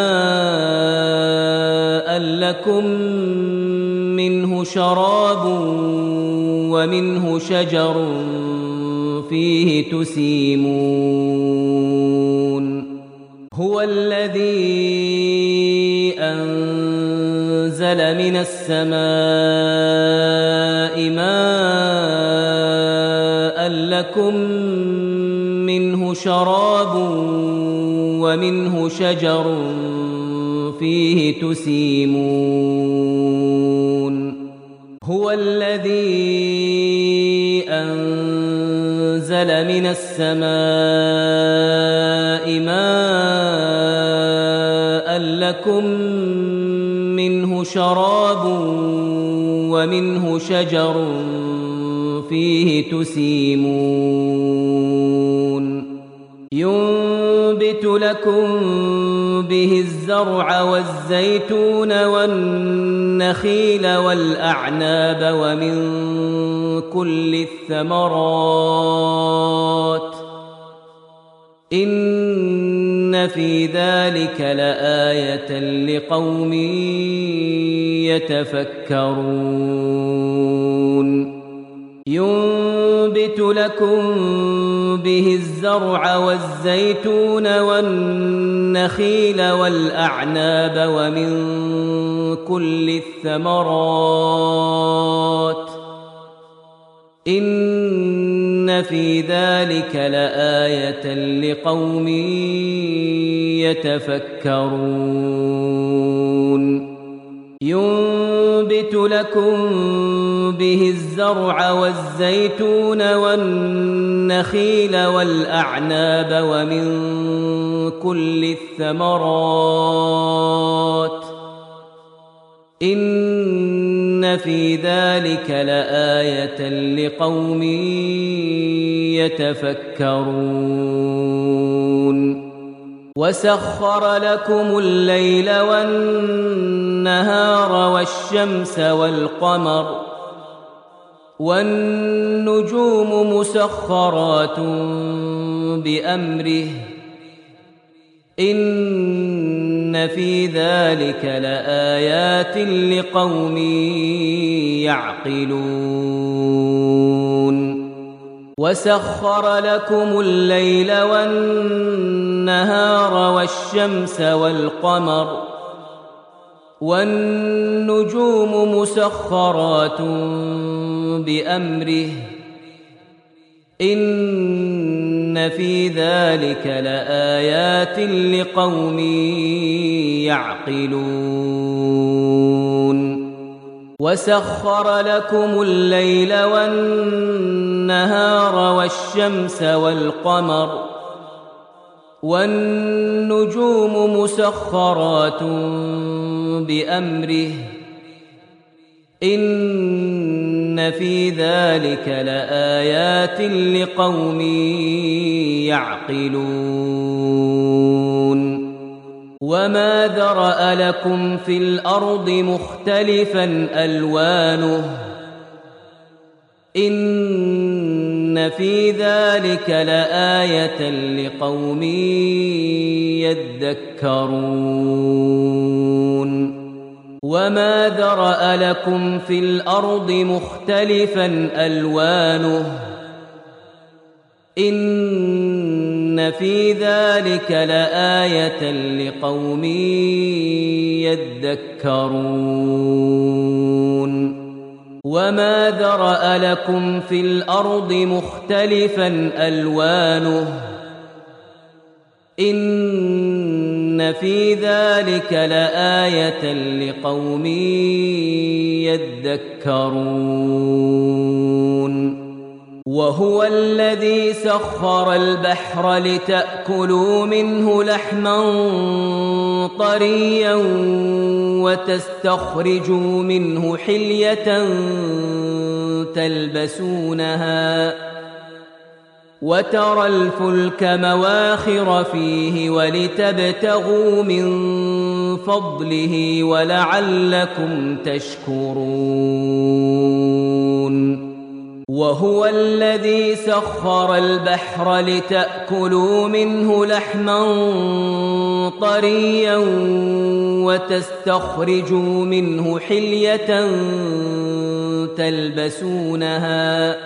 ماء لكم منه شراب ومنه شجر فيه تسيمون هو الذي أنزل من السماء ماء لكم منه شراب ومنه شجر فيه تسيمون هو الذي أنزل من من السماء ماء لكم منه شراب ومنه شجر فيه تسيمون ينبت لكم به الزرع والزيتون والنخيل والأعناب ومن كل الثمرات إن في ذلك لآية لقوم يتفكرون ينبت لكم به الزرع والزيتون والنخيل والأعناب ومن كل الثمرات إن في ذلك لآية لقوم يتفكرون ينبت لكم به الزرع والزيتون والنخيل والأعناب ومن كل الثمرات إن في ذلك لآية لقوم يتفكرون وسخر لكم الليل والنهار والشمس والقمر والنجوم مسخرات بأمره إن في ذلك لآيات لقوم يعقلون وسخر لكم الليل والنهار والشمس والقمر والنجوم مسخرات بأمره إن في ذلك لآيات لقوم يعقلون وسخر لكم الليل والنهار والشمس والقمر والنجوم مسخرات بأمره إن في ذلك لآيات لقوم يعقلون وما ذرأ لكم في الأرض مختلفا ألوانه إن في ذلك لآية لقوم يذكرون وما ذرأ لكم في الأرض مختلفا ألوانه إن في ذلك لآية لقوم يذكرون وما ذرأ لكم في الأرض مختلفا ألوانه إن في ذلك لآية لقوم يذكرون وهو الذي سخر البحر لتأكلوا منه لحما طريا وتستخرجوا منه حلية تلبسونها وترى الفلك مواخر فيه ولتبتغوا من فضله ولعلكم تشكرون وهو الذي سخر البحر لتأكلوا منه لحما طريا وتستخرجوا منه حلية تلبسونها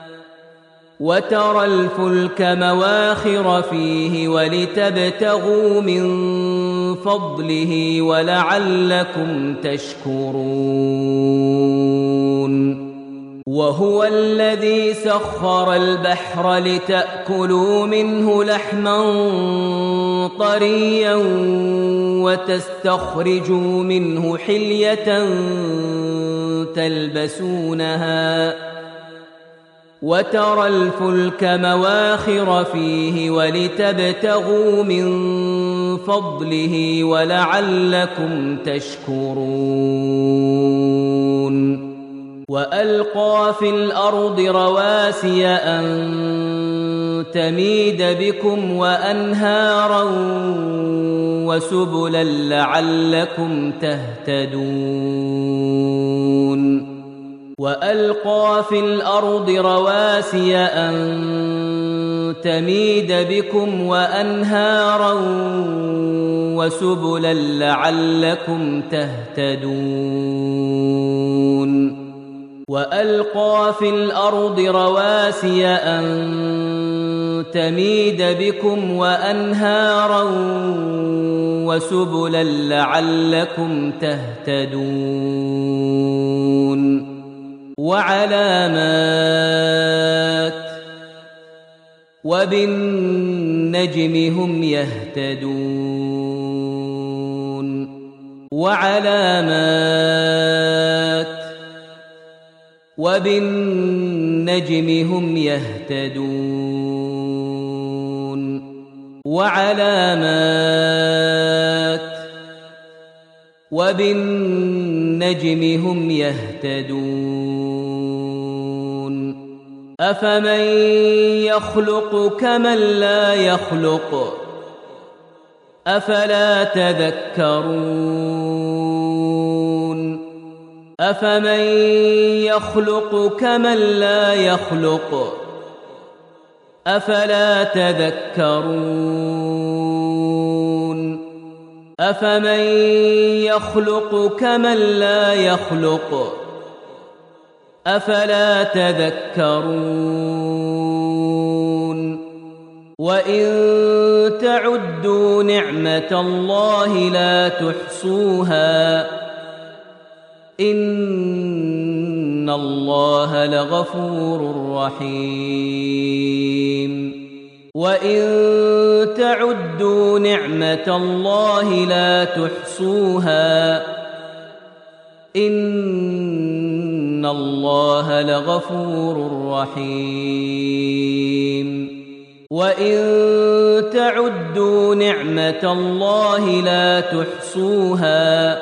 وترى الفلك مواخر فيه ولتبتغوا من فضله ولعلكم تشكرون وهو الذي سخر البحر لتأكلوا منه لحما طريا وتستخرجوا منه حلية تلبسونها وترى الفلك مواخر فيه ولتبتغوا من فضله ولعلكم تشكرون وألقى في الأرض رواسي أن تميد بكم وأنهارا وسبلا لعلكم تهتدون وألقى في الأرض رواسي أن تميد بكم وأنهارا وسبلا لعلكم تهتدون وألقى في الأرض رواسي أن تميد بكم وأنهارا وسبلا لعلكم تهتدون وعلامات وبالنجم هم يهتدون وعلامات وبالنجم هم يهتدون وعلامات وبالنجم هم يهتدون أفمن يخلق كمن لا يخلق أفلا تذكرون أفمن يخلق كمن لا يخلق أفلا تذكرون أفمن يخلق كمن لا يخلق أفلا تذكرون وإن تعدوا نعمة الله لا تحصوها إن الله لغفور رحيم وإن تعدوا نعمة الله لا تحصوها إن الله لغفور رحيم وإن تعدوا نعمة الله لا تحصوها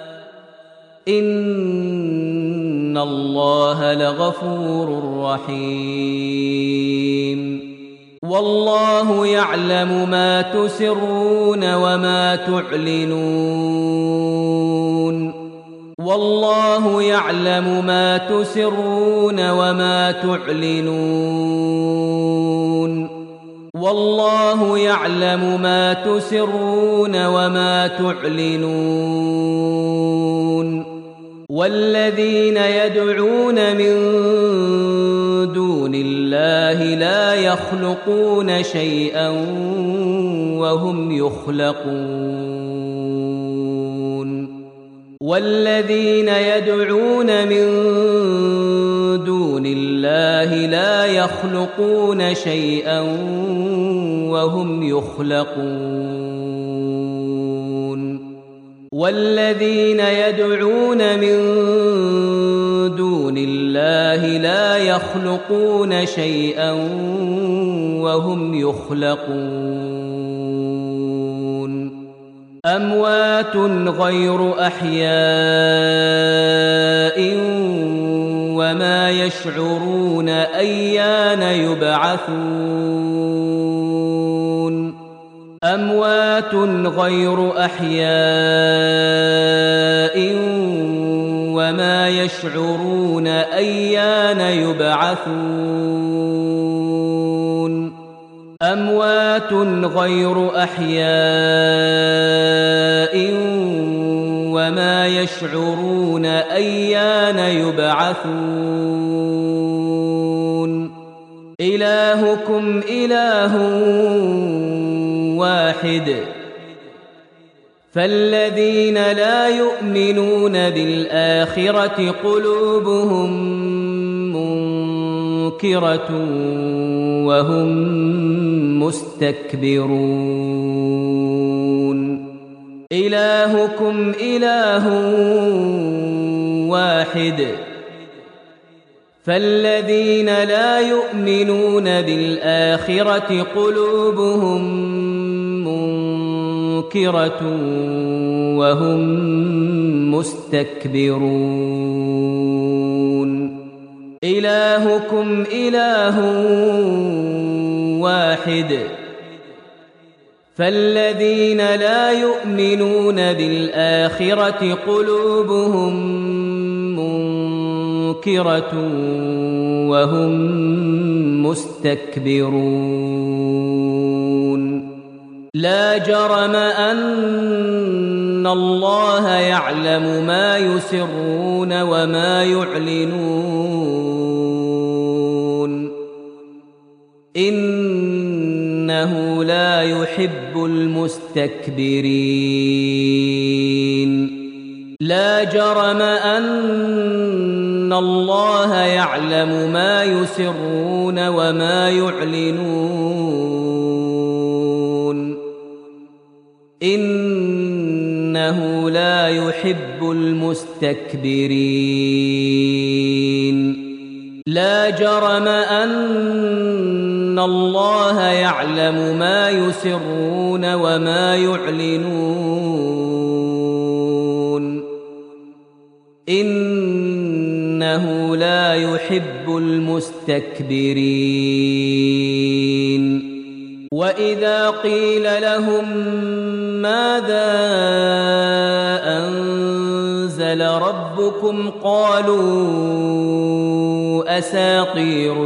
إن الله لغفور رحيم والله يعلم ما تسرون وما تعلنون والله يعلم ما تسرون وما تعلنون والله يعلم ما تسرون وما تعلنون والذين يدعون من دون الله لا يخلقون شيئا وهم يخلقون والذين يدعون من دون الله لا يخلقون شيئا وهم يخلقون والذين يدعون من دون الله لا يخلقون شيئا وهم يخلقون أموات غير أحياء وما يشعرون أيان يبعثون أموات غير أحياء وما يشعرون أيان يبعثون أموات غير أحياء وما يشعرون أيان يبعثون إلهكم إله واحد فالذين لا يؤمنون بالآخرة قلوبهم منكرة وهم مستكبرون إلهكم إله واحد فالذين لا يؤمنون بالآخرة قلوبهم منكرة وهم مستكبرون إلهكم إله واحد فالذين لا يؤمنون بالآخرة قلوبهم منكرة وهم مستكبرون لا جرم أن الله يعلم ما يسرون وما يعلنون إنه لا يحب المستكبرين لا جرم أن الله يعلم ما يسرون وما يعلنون إنه لا يحب المستكبرين لا جرم أن الله يعلم ما يسرون وما يعلنون إنه لا يحب المستكبرين وإذا قيل لهم ماذا أنزل ربكم قالوا أساطير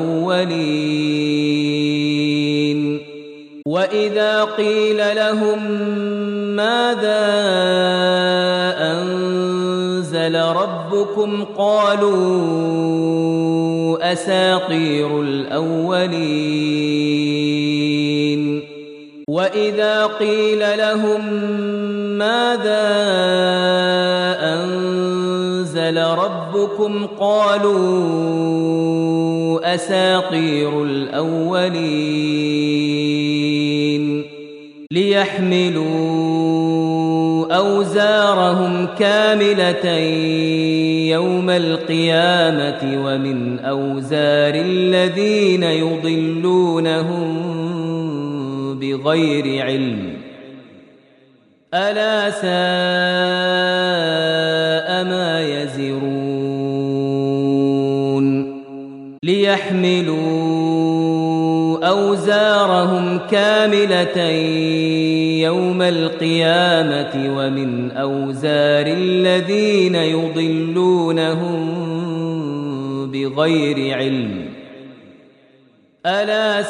الأولين وإذا قيل لهم ماذا أنزل ربكم قالوا أساطير الأولين وإذا قيل لهم ماذا أنزل ربكم قالوا أساطير الأولين ليحملوا أوزارهم كاملة يوم القيامة ومن أوزار الذين يضلونهم بغير علم ألا ساء ما يزرون ليحملوا أوزارهم كاملة يوم القيامة ومن أوزار الذين يضلونهم بغير علم ألا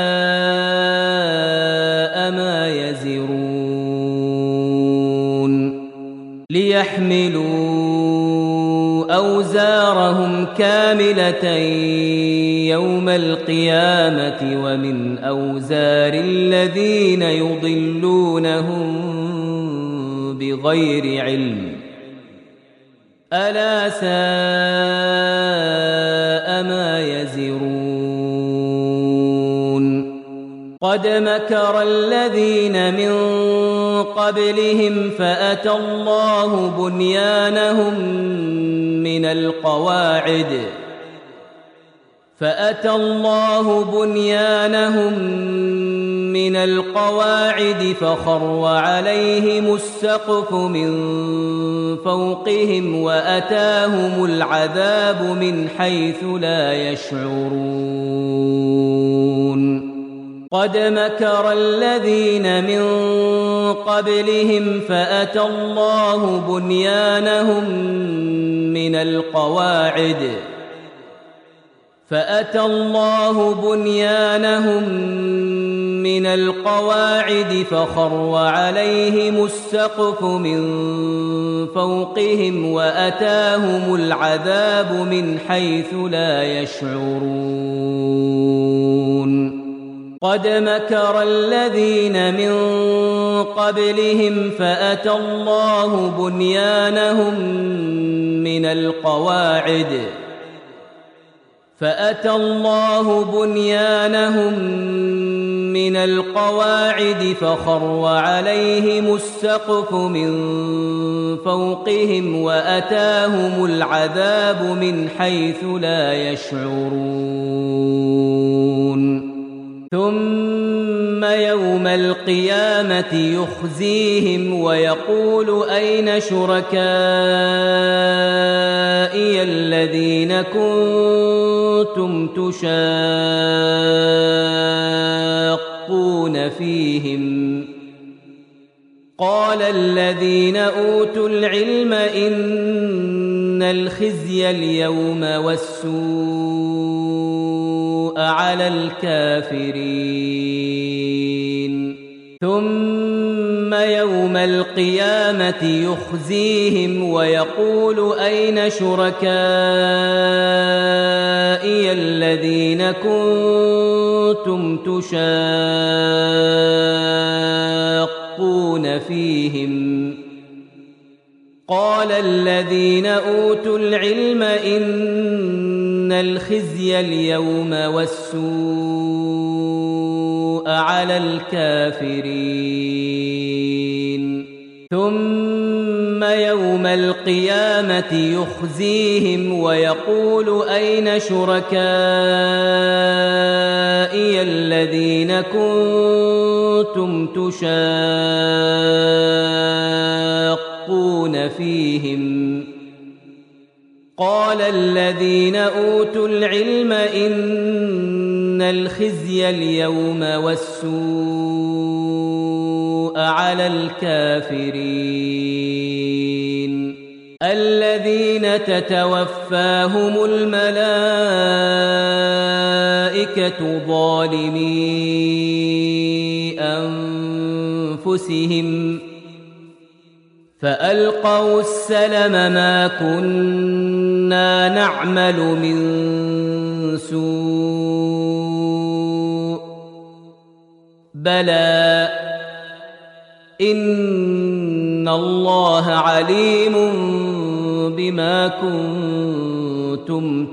ساء ما يزرون ليحملوا أوزارهم كاملة يوم القيامة ومن أوزار الذين يضلونهم بغير علم ألا ساء ما يزرون قد مكر الذين من قبلهم فأتى الله بنيانهم من القواعد فخر عليهم السقف من فوقهم وأتاهم العذاب من حيث لا يشعرون قد مكر الذين من قبلهم فأتى الله بنيانهم من القواعد فخر عليهم السقف من فوقهم وأتاهم العذاب من حيث لا يشعرون قد مكر الذين من قبلهم فأتى الله بنيانهم من من القواعد فخر عليهم السقف من فوقهم وأتاهم العذاب من حيث لا يشعرون ثم يوم القيامة يخزيهم ويقول أين شركائي الذين كنتم تشاقون فيهم قال الذين أوتوا العلم إن الخزي اليوم والسوء على الكافرين ثم يوم القيامة يخزيهم ويقول أين شركائي الذين كنتم تشاقون فيهم قال الذين أوتوا العلم إن الخزي اليوم والسوء على الكافرين ثم يوم القيامة يخزيهم ويقول أين شركائي الذين كنتم تشاقون فيهم قال الذين أوتوا العلم إن الخزي اليوم والسوء على الكافرين الذين تتوفاهم الملائكة ظالمي أنفسهم فألقوا السلم ما كنا نعمل من سوء بلى إن الله عليم بما كنتم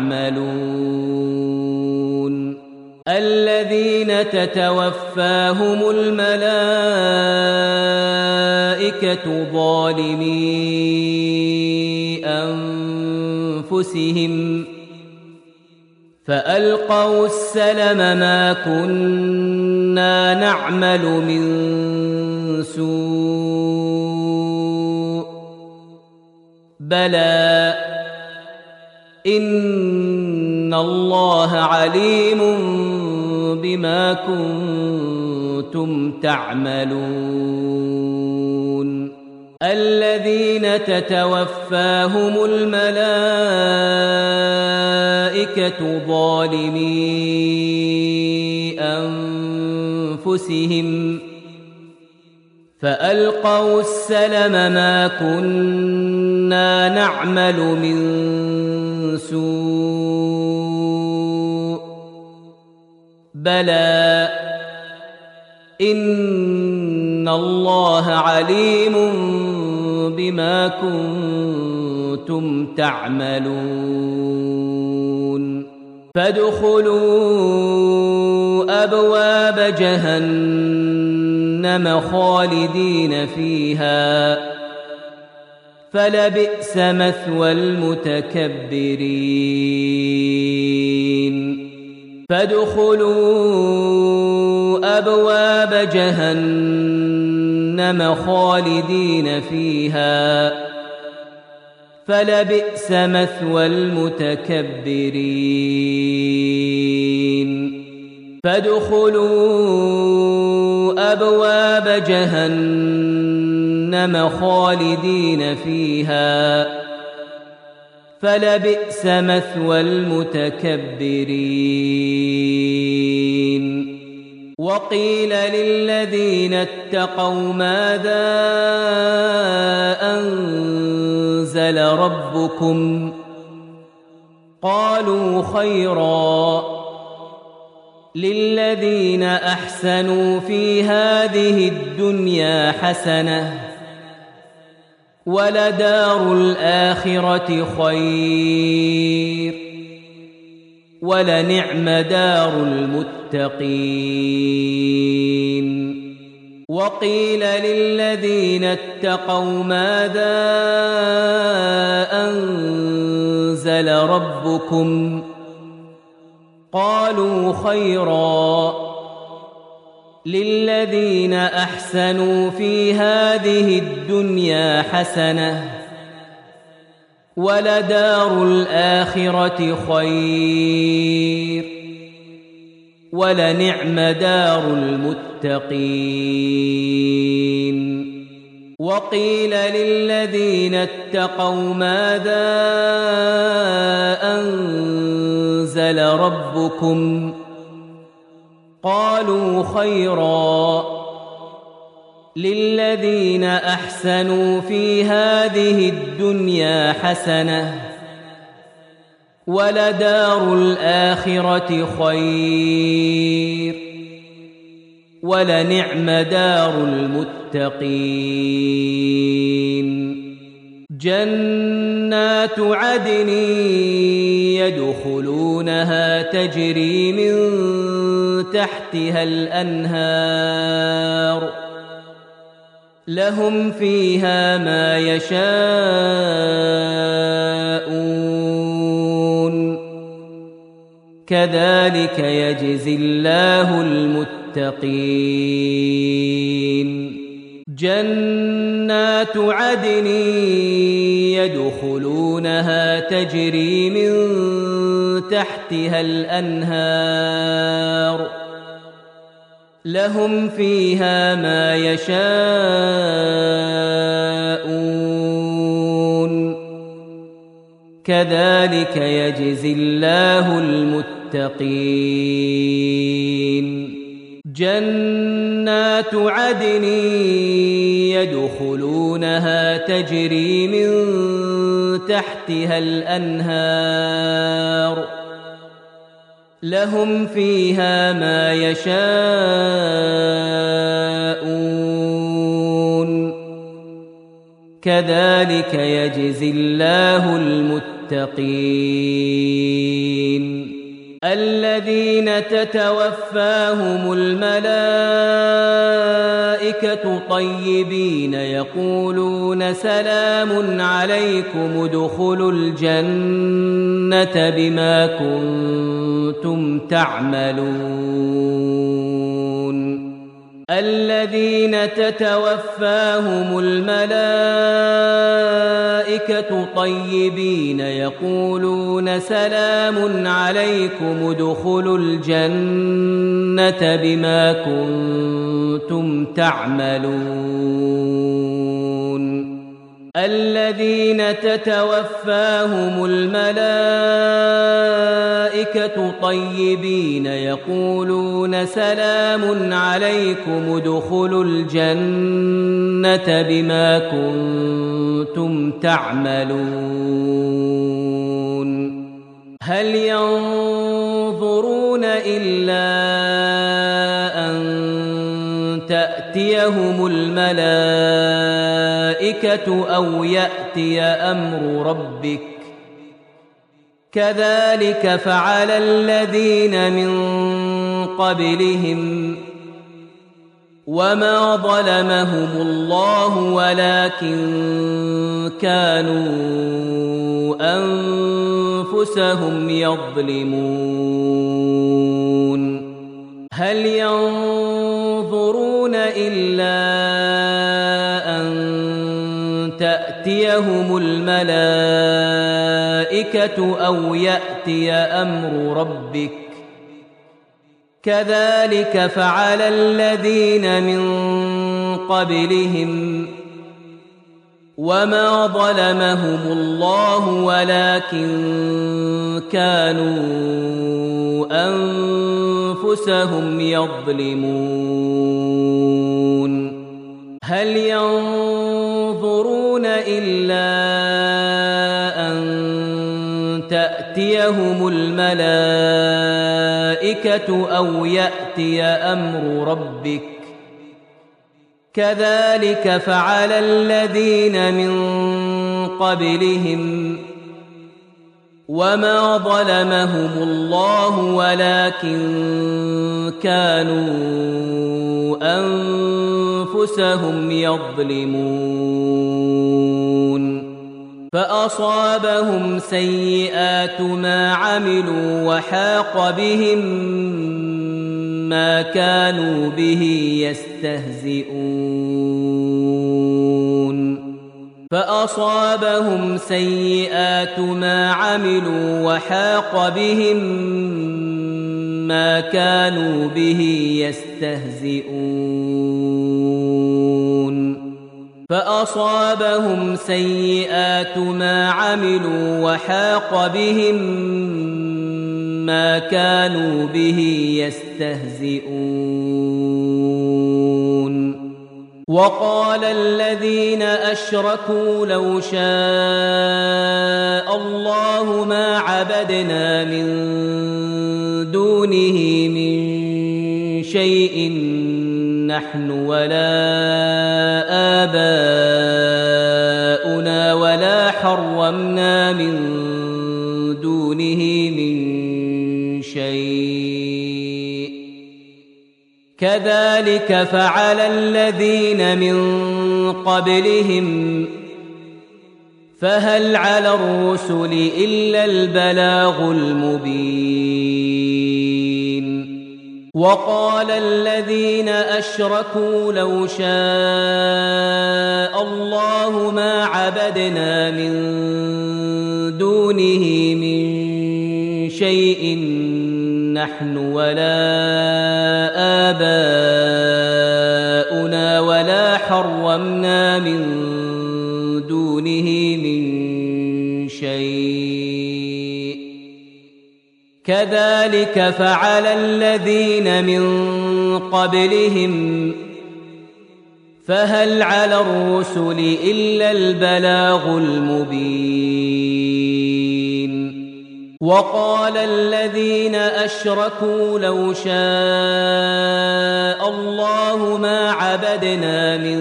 تعملون الذين تتوفاهم الملائكة ظالمي أنفسهم فألقوا السلم ما كنا نعمل من سوء بلى إن الله عليم بما كنتم تعملون الذين تتوفاهم الملائكة ظالمي أنفسهم فألقوا السلم ما كنا نعمل من سوء بلى إن الله عليم بما كنتم تعملون فادخلوا أبواب جهنم خالدين فيها فلبئس مثوى المتكبرين فادخلوا أبواب جهنم خالدين فيها فلبئس مثوى المتكبرين فادخلوا أبواب جهنم خالدين فيها فلبئس مثوى المتكبرين وقيل للذين اتقوا ماذا أنزل ربكم قالوا خيرا للذين أحسنوا في هذه الدنيا حسنة ولدار الآخرة خير ولنعم دار المتقين وقيل للذين اتقوا ماذا أنزل ربكم قالوا خيرا للذين أحسنوا في هذه الدنيا حسنة ولدار الآخرة خير ولنعم دار المتقين وقيل للذين اتقوا ماذا أنزل ربكم قالوا خيرا للذين أحسنوا في هذه الدنيا حسنة ولدار الآخرة خير ولنعم دار المتقين جنات عدن يدخلونها تجري من تحتها الأنهار لهم فيها ما يشاءون كذلك يجزي الله المتقين جنات عدن يدخلونها تجري من تحتها الأنهار لهم فيها ما يشاءون كذلك يجزي الله المتقين جنات عدن يدخلونها تجري من تحتها الأنهار لهم فيها ما يشاءون كذلك يجزي الله المتقين الذين تتوفاهم الملائكة طيبين يقولون سلام عليكم ادخلوا الجنة بما كنتم تعملون الذين تتوفاهم الملائكة طيبين يقولون سلام عليكم ادخلوا الجنة بما كنتم تعملون الذين تتوفاهم الملائكة طيبين يقولون سلام عليكم ادخلوا الجنة بما كنتم تعملون هل ينظرون إلا أن تأتيهم الملائكة أو يأتي أمر ربك كذلك فعل الذين من قبلهم وما ظلمهم الله ولكن كانوا أنفسهم يظلمون هل ينظرون إلا أن تأتيهم الملائكة أو يأتي أمر ربك كذلك فعل الذين من قبلهم وما ظلمهم الله ولكن كانوا أنفسهم يظلمون هل ينظرون إلا أن تأتيهم الملائكة أو يأتي أمر ربك كذلك فعل الذين من قبلهم وما ظلمهم الله ولكن كانوا أنفسهم يظلمون فأصابهم سيئات ما عملوا وحاق بهم ما كانوا به يستهزئون فأصابهم سيئات ما عملوا وحاق بهم ما كانوا به يستهزئون فأصابهم سيئات ما عملوا وحاق بهم ما كانوا به يستهزئون وقال الذين أشركوا لو شاء الله ما عبدنا من دونه من شيء نحن ولا آباؤنا ولا حرمنا من دونه من شيء كذلك فعل الذين من قبلهم فهل على الرسل إلا البلاغ المبين وقال الذين أشركوا لو شاء الله ما عبدنا من دونه من شيء نحن ولا آباؤنا ولا حرمنا من دونه من شيء كذلك فعل الذين من قبلهم فهل على الرسل إلا البلاغ المبين وقال الذين أشركوا لو شاء الله ما عبدنا من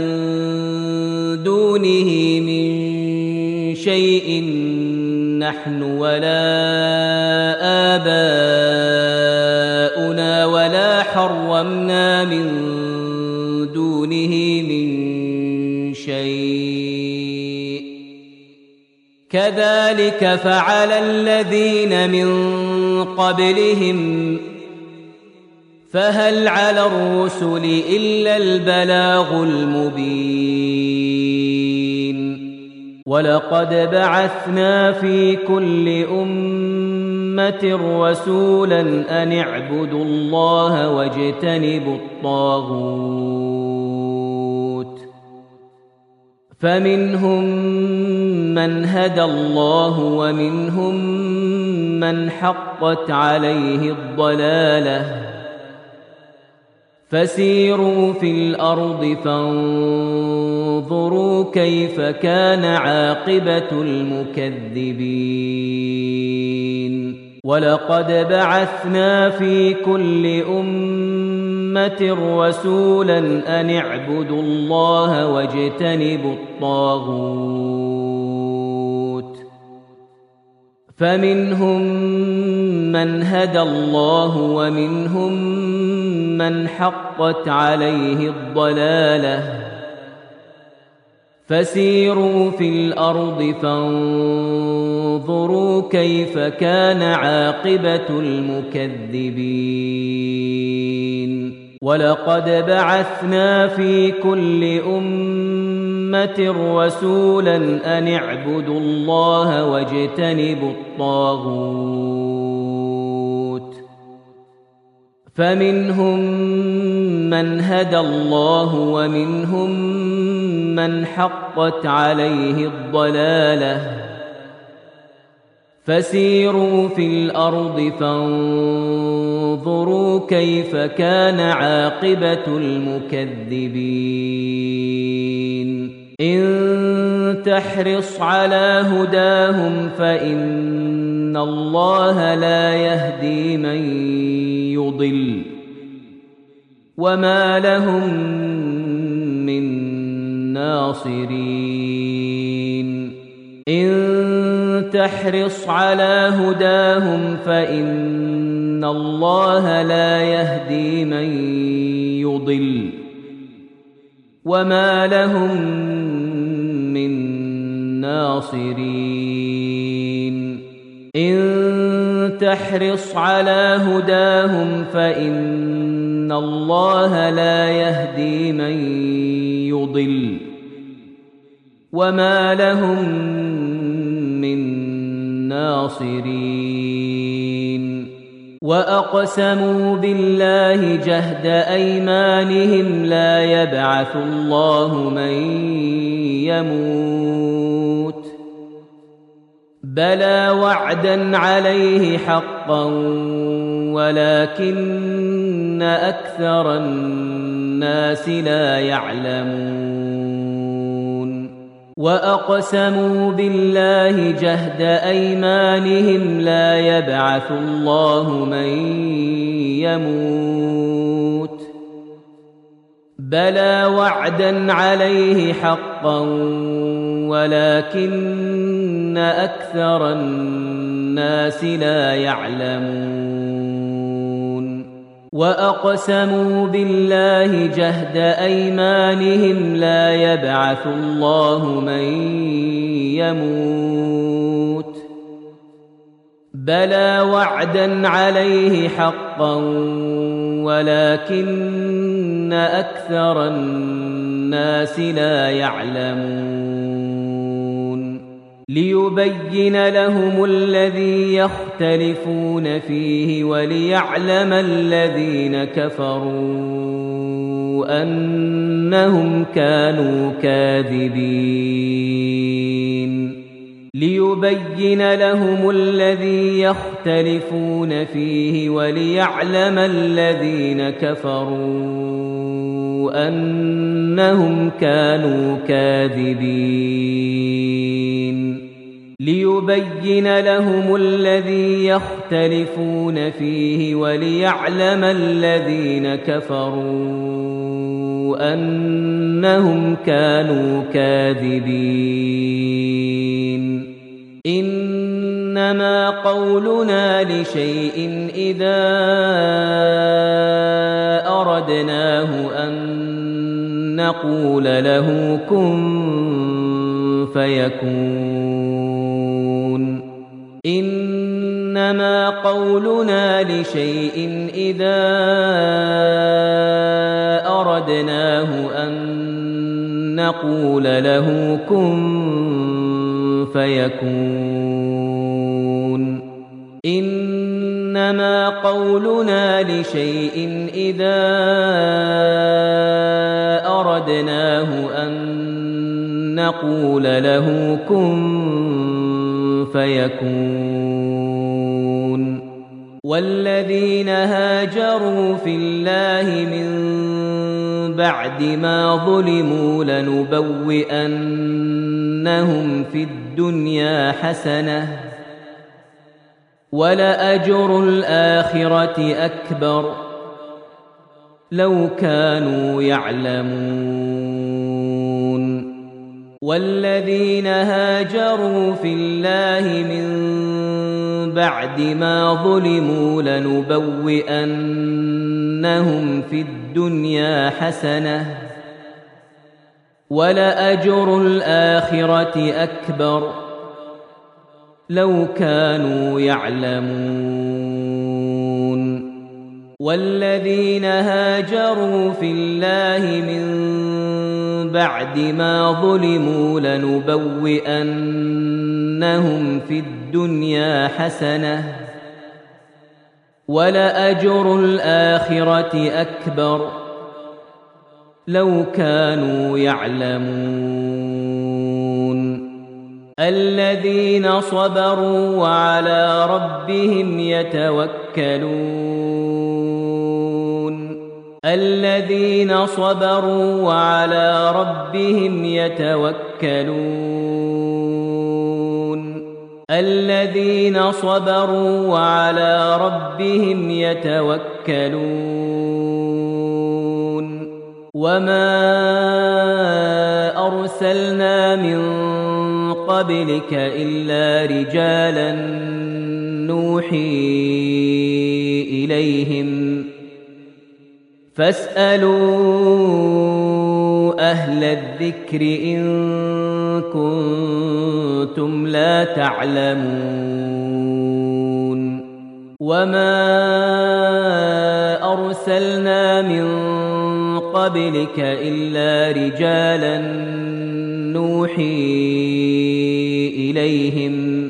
دونه من شيء نحن ولا آباؤنا ولا حرمنا من دونه من شيء كذلك فعل الذين من قبلهم فهل على الرسل إلا البلاغ المبين ولقد بعثنا في كل أمة رسولا أن اعبدوا الله واجتنبوا الطاغوت فمنهم من هدى الله ومنهم من حقت عليه الضلالة فسيروا في الأرض فانظروا كيف كان عاقبة المكذبين ولقد بعثنا في كل أمة رسولا أن اعبدوا الله واجتنبوا الطاغوت فمنهم من هدى الله ومنهم من حقت عليه الضلالة فسيروا في الأرض فانظروا كيف كان عاقبة المكذبين ولقد بعثنا في كل أمة رسولا أن اعبدوا الله واجتنبوا الطاغوت فمنهم من هدى الله ومنهم من حقت عليه الضلالة فسيروا في الأرض فانظروا كيف كان عاقبة المكذبين إن تحرص على هداهم فإن الله لا يهدي من يضل وما لهم من ناصرين إن تحرص على هداهم فإن الله لا يهدي من يضل وما لهم من ناصرين إن تحرص على هداهم فإن الله لا يهدي من يضل وما لهم من ناصرين وأقسموا بالله جهد أيمانهم لا يبعث الله من يموت بلى وعدا عليه حقا ولكن أكثر الناس لا يعلمون وأقسموا بالله جهد أيمانهم لا يبعث الله من يموت بلى وعدا عليه حقا ولكن أكثر الناس لا يعلمون وأقسموا بالله جهد أيمانهم لا يبعث الله من يموت بلى وعدا عليه حقا ولكن أكثر الناس لا يعلمون ليبين لهم الذي يختلفون فيه وليعلم الذين كفروا أنهم كانوا كاذبين ليبين لهم الذي يختلفون فيه وليعلم الذين كفروا أنهم كانوا كاذبين ليبين لهم الذي يختلفون فيه وليعلم الذين كفروا أنهم كانوا كاذبين إنما قولنا لشيء إذا أردناه أن نقول له كن فيكون إنما قولنا لشيء إذا أردناه أن نقول له كن فيكون إنما قولنا لشيء إذا أردناه أن نقول له كن فيكون والذين هاجروا في الله من بعد ما ظلموا لنبوئنهم في الدنيا حسنة ولأجر الآخرة أكبر لو كانوا يعلمون والذين هاجروا في الله من بعد ما ظلموا لنبوئنهم في الدنيا حسنة ولأجر الآخرة أكبر لو كانوا يعلمون والذين هاجروا في الله من بعد ما ظلموا لنبوئنهم في الدنيا حسنة ولأجر الآخرة أكبر لو كانوا يعلمون الذين صبروا وعلى ربهم يتوكلون الذين صبروا وعلى ربهم يتوكلون الذين صبروا وعلى ربهم يتوكلون وما أرسلنا من قبلك إلا رجالا نوحي إليهم فاسألوا أهل الذكر إن كنتم لا تعلمون وما أرسلنا من قبلك إلا رجالا نوحي إليهم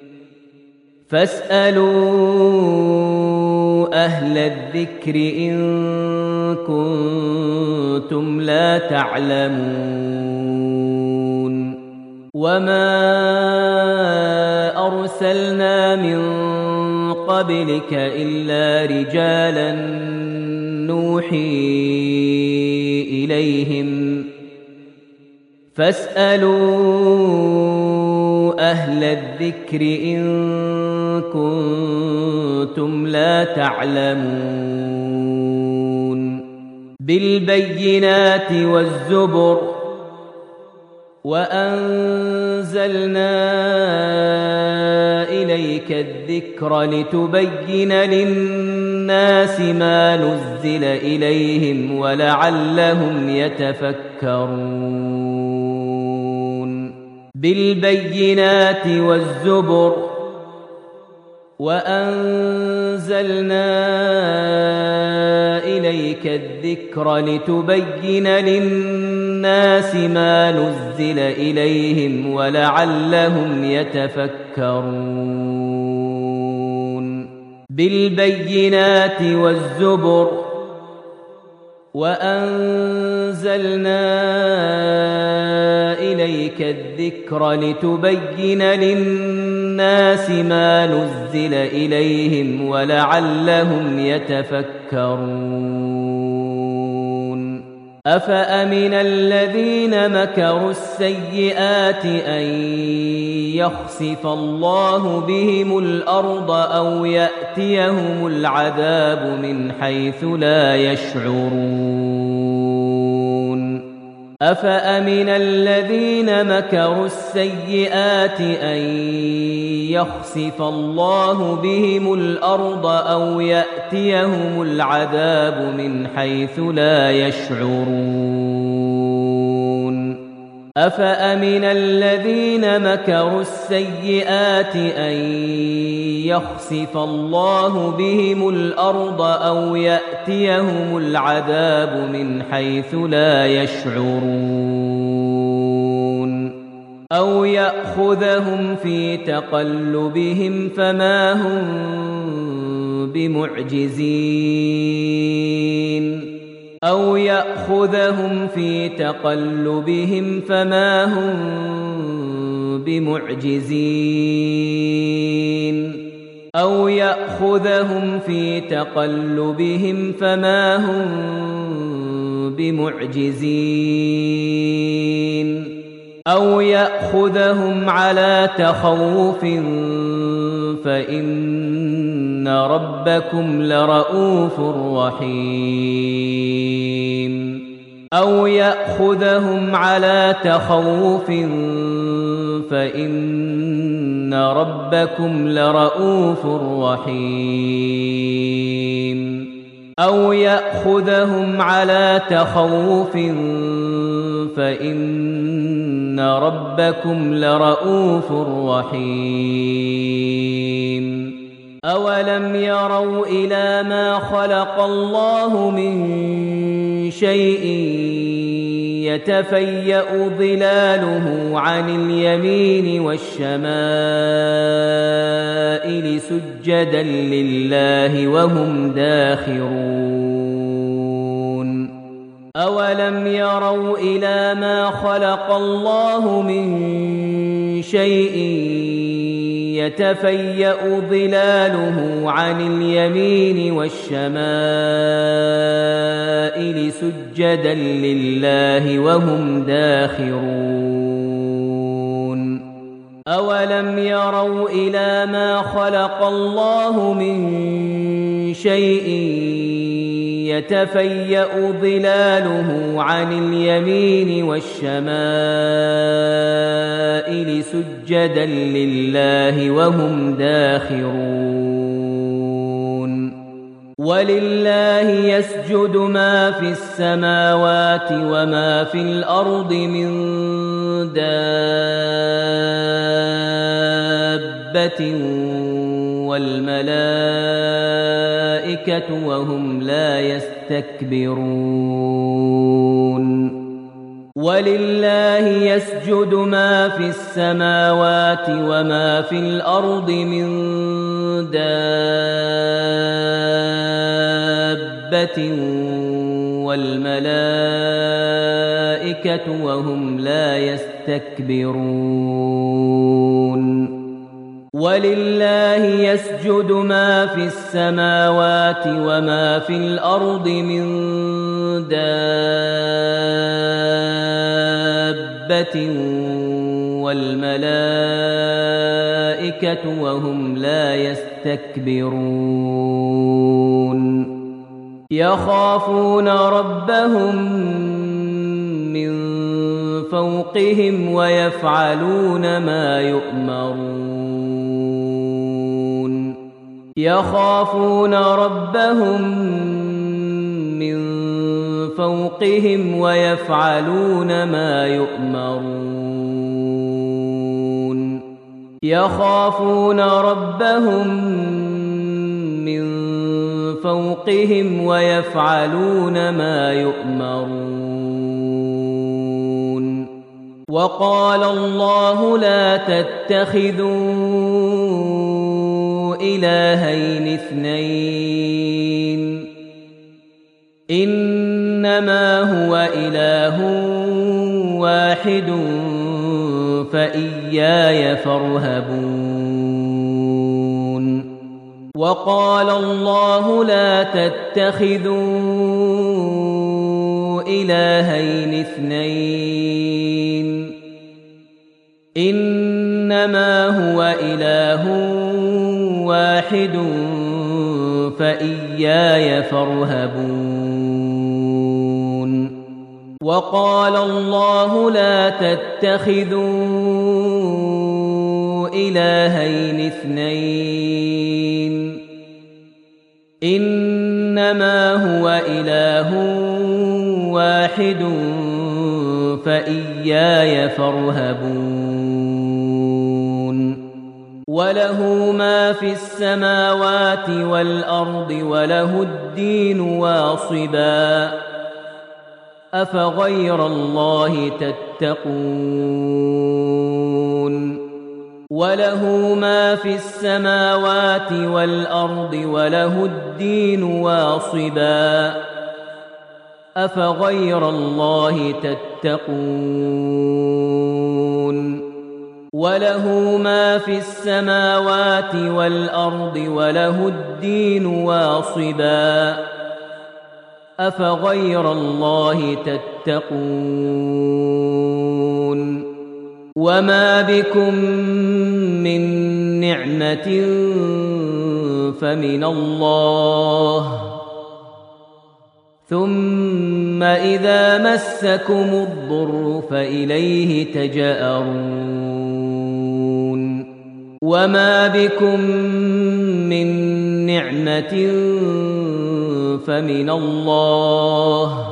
فاسألوا أهل الذكر إن كنتم لا تعلمون وما أرسلنا من قبلك إلا رجالا نوحي إليهم فاسألوا أهل الذكر إن كنتم لا تعلمون بالبينات والزبر وأنزلنا إليك الذكر لتبين للناس ما نزل إليهم ولعلهم يتفكرون بالبينات والزبر وأنزلنا إليك الذكر لتبين للناس ما نزل إليهم ولعلهم يتفكرون بالبينات والزبر وأنزلنا إليك الذكر لتبين للناس ما نزل إليهم ولعلهم يتفكرون أفأمن الذين مكروا السيئات أن يخسف الله بهم الأرض أو يأتيهم العذاب من حيث لا يشعرون أفأمن الذين مكروا السيئات أن يخسف الله بهم الأرض أو يأتيهم العذاب من حيث لا يشعرون أفأمن الذين مكروا السيئات أن يخسف الله بهم الأرض أو يأتيهم العذاب من حيث لا يشعرون أو يأخذهم في تقلبهم فما هم بمعجزين أو يأخذهم في تقلبهم فما هم بمعجزين أو يأخذهم في تقلبهم فما هم بمعجزين أو يأخذهم على تخوف فإن ربكم لرؤوف رحيم أو يأخذهم على تخوف فإن ربكم لرؤوف رحيم أو يأخذهم على تخوف فإن ربكم لرؤوف رحيم أولم يروا إلى ما خلق الله من شيء يتفيأ ظلاله عن اليمين والشمائل سجدا لله وهم داخرون أولم يروا إلى ما خلق الله من شيء يتفيأ ظلاله عن اليمين والشمائل سجدا لله وهم داخرون أولم يروا إلى ما خلق الله من شيء يتفيأ ظلاله عن اليمين والشمائل سجدا لله وهم داخرون ولله يسجد ما في السماوات وما في الأرض من دابة والملائكة وهم لا يستكبرون ولله يسجد ما في السماوات وما في الأرض من دابة والملائكة وهم لا يستكبرون ولله يسجد ما في السماوات وما في الأرض من دابة والملائكة وهم لا يستكبرون يخافون ربهم من فوقهم ويفعلون ما يؤمرون يخافون ربهم من فوقهم ويفعلون ما يؤمرون يخافون ربهم من فوقهم ويفعلون ما يؤمرون وقال الله لا تتخذوا إلهين اثنين إنما هو إله واحد فإياي فارهبون وقال الله لا تتخذوا إلهين اثنين إنما هو إله واحد فإياي فارهبون وقال الله لا تتخذوا إلهين اثنين إنما هو إله واحد فإياي فارهبون وله ما في السماوات والأرض وله الدين واصبا أفغير الله تتقون وله ما في السماوات والأرض وله الدين واصبا أفغير الله تتقون وله ما في السماوات والأرض وله الدين واصبا أفغير الله تتقون وما بكم من نعمة فمن الله ثم إذا مسكم الضر فإليه تجأرون وما بكم من نعمة فمن الله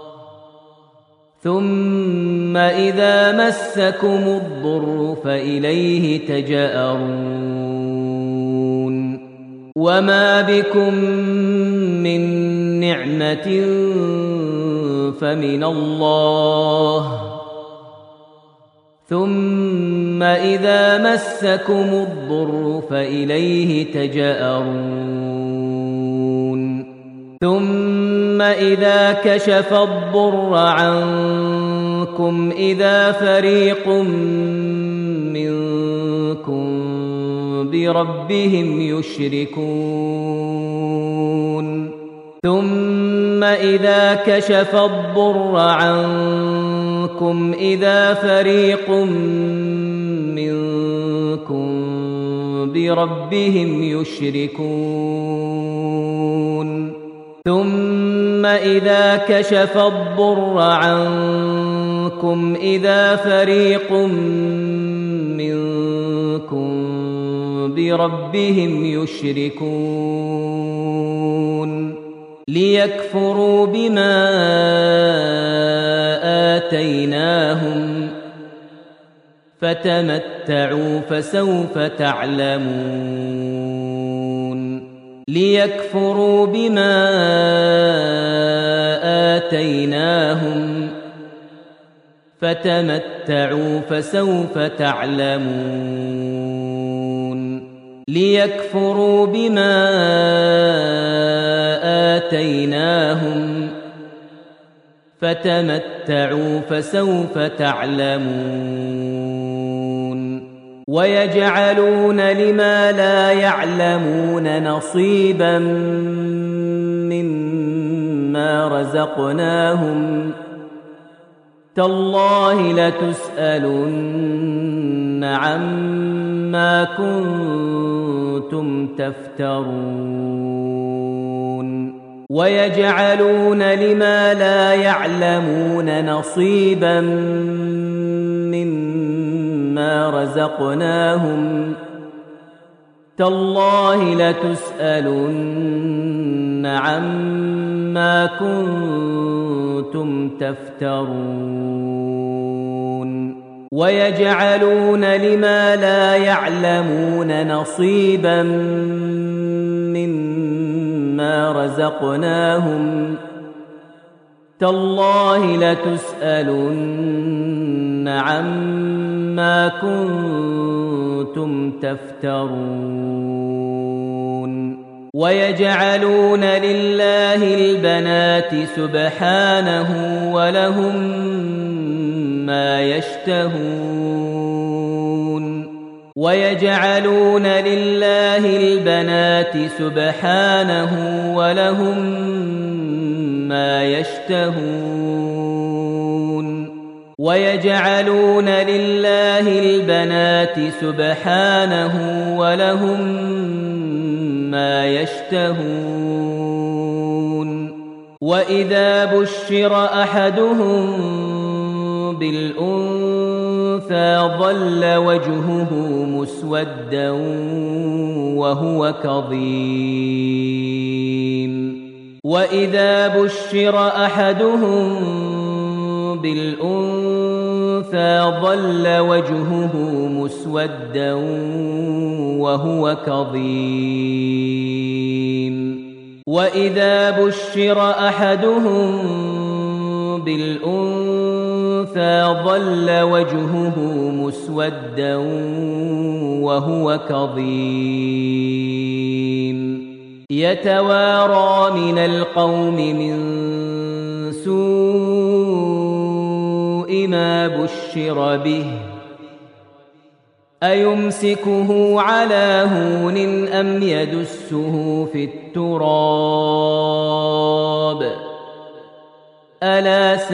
ثم إذا مسكم الضر فإليه تجأرون وما بكم من نعمة فمن الله ثم إذا مسكم الضر فإليه تجأرون ثم إذا كشف الضر عنكم إذا فريق منكم بربهم يشركون ثم إذا كشف الضر عنكم إذا فريق منكم بربهم يشركون ثم إذا كشف الضر عنكم إذا فريق منكم بربهم يشركون ليكفروا بما آتيناهم فتمتعوا فسوف تعلمون ليكفروا بما آتيناهم فتمتعوا فسوف تعلمون ليكفروا بما آتيناهم فتمتعوا فسوف تعلمون ويجعلون لما لا يعلمون نصيبا مما رزقناهم تالله لتسألن عما كنتم تفترون ويجعلون لما لا يعلمون نصيبا مما رزقناهم تالله لتسألن عما كنتم تفترون ويجعلون لما لا يعلمون نصيبا مما رزقناهم تالله لتسألن عما كنتم تفترون ويجعلون لله البنات سبحانه ولهم ما يشتهون ويجعلون لله البنات سبحانه ولهم ما يشتهون ويجعلون لله البنات سبحانه ولهم ما يشتهون وإذا بشر أحدهم بالأنثى ظل وجهه مسودا وهو كظيم وإذا بشر أحدهم بالأنثى ظل وجهه مسودا وهو كظيم وإذا بشر أحدهم بالأنثى ظل وجهه مسودا وهو كظيم يتوارى من القوم من سوء ما بشر به أيمسكه على هون أم يدسه في التراب ألا ساء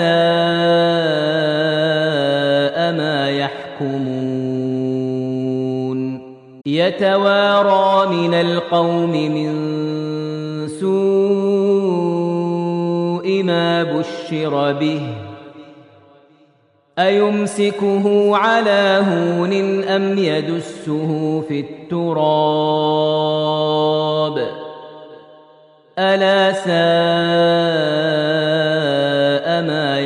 ما يحكمون يتوارى من القوم من سوء ما بشر به أيمسكه على هون أم يدسه في التراب ألا ساء ما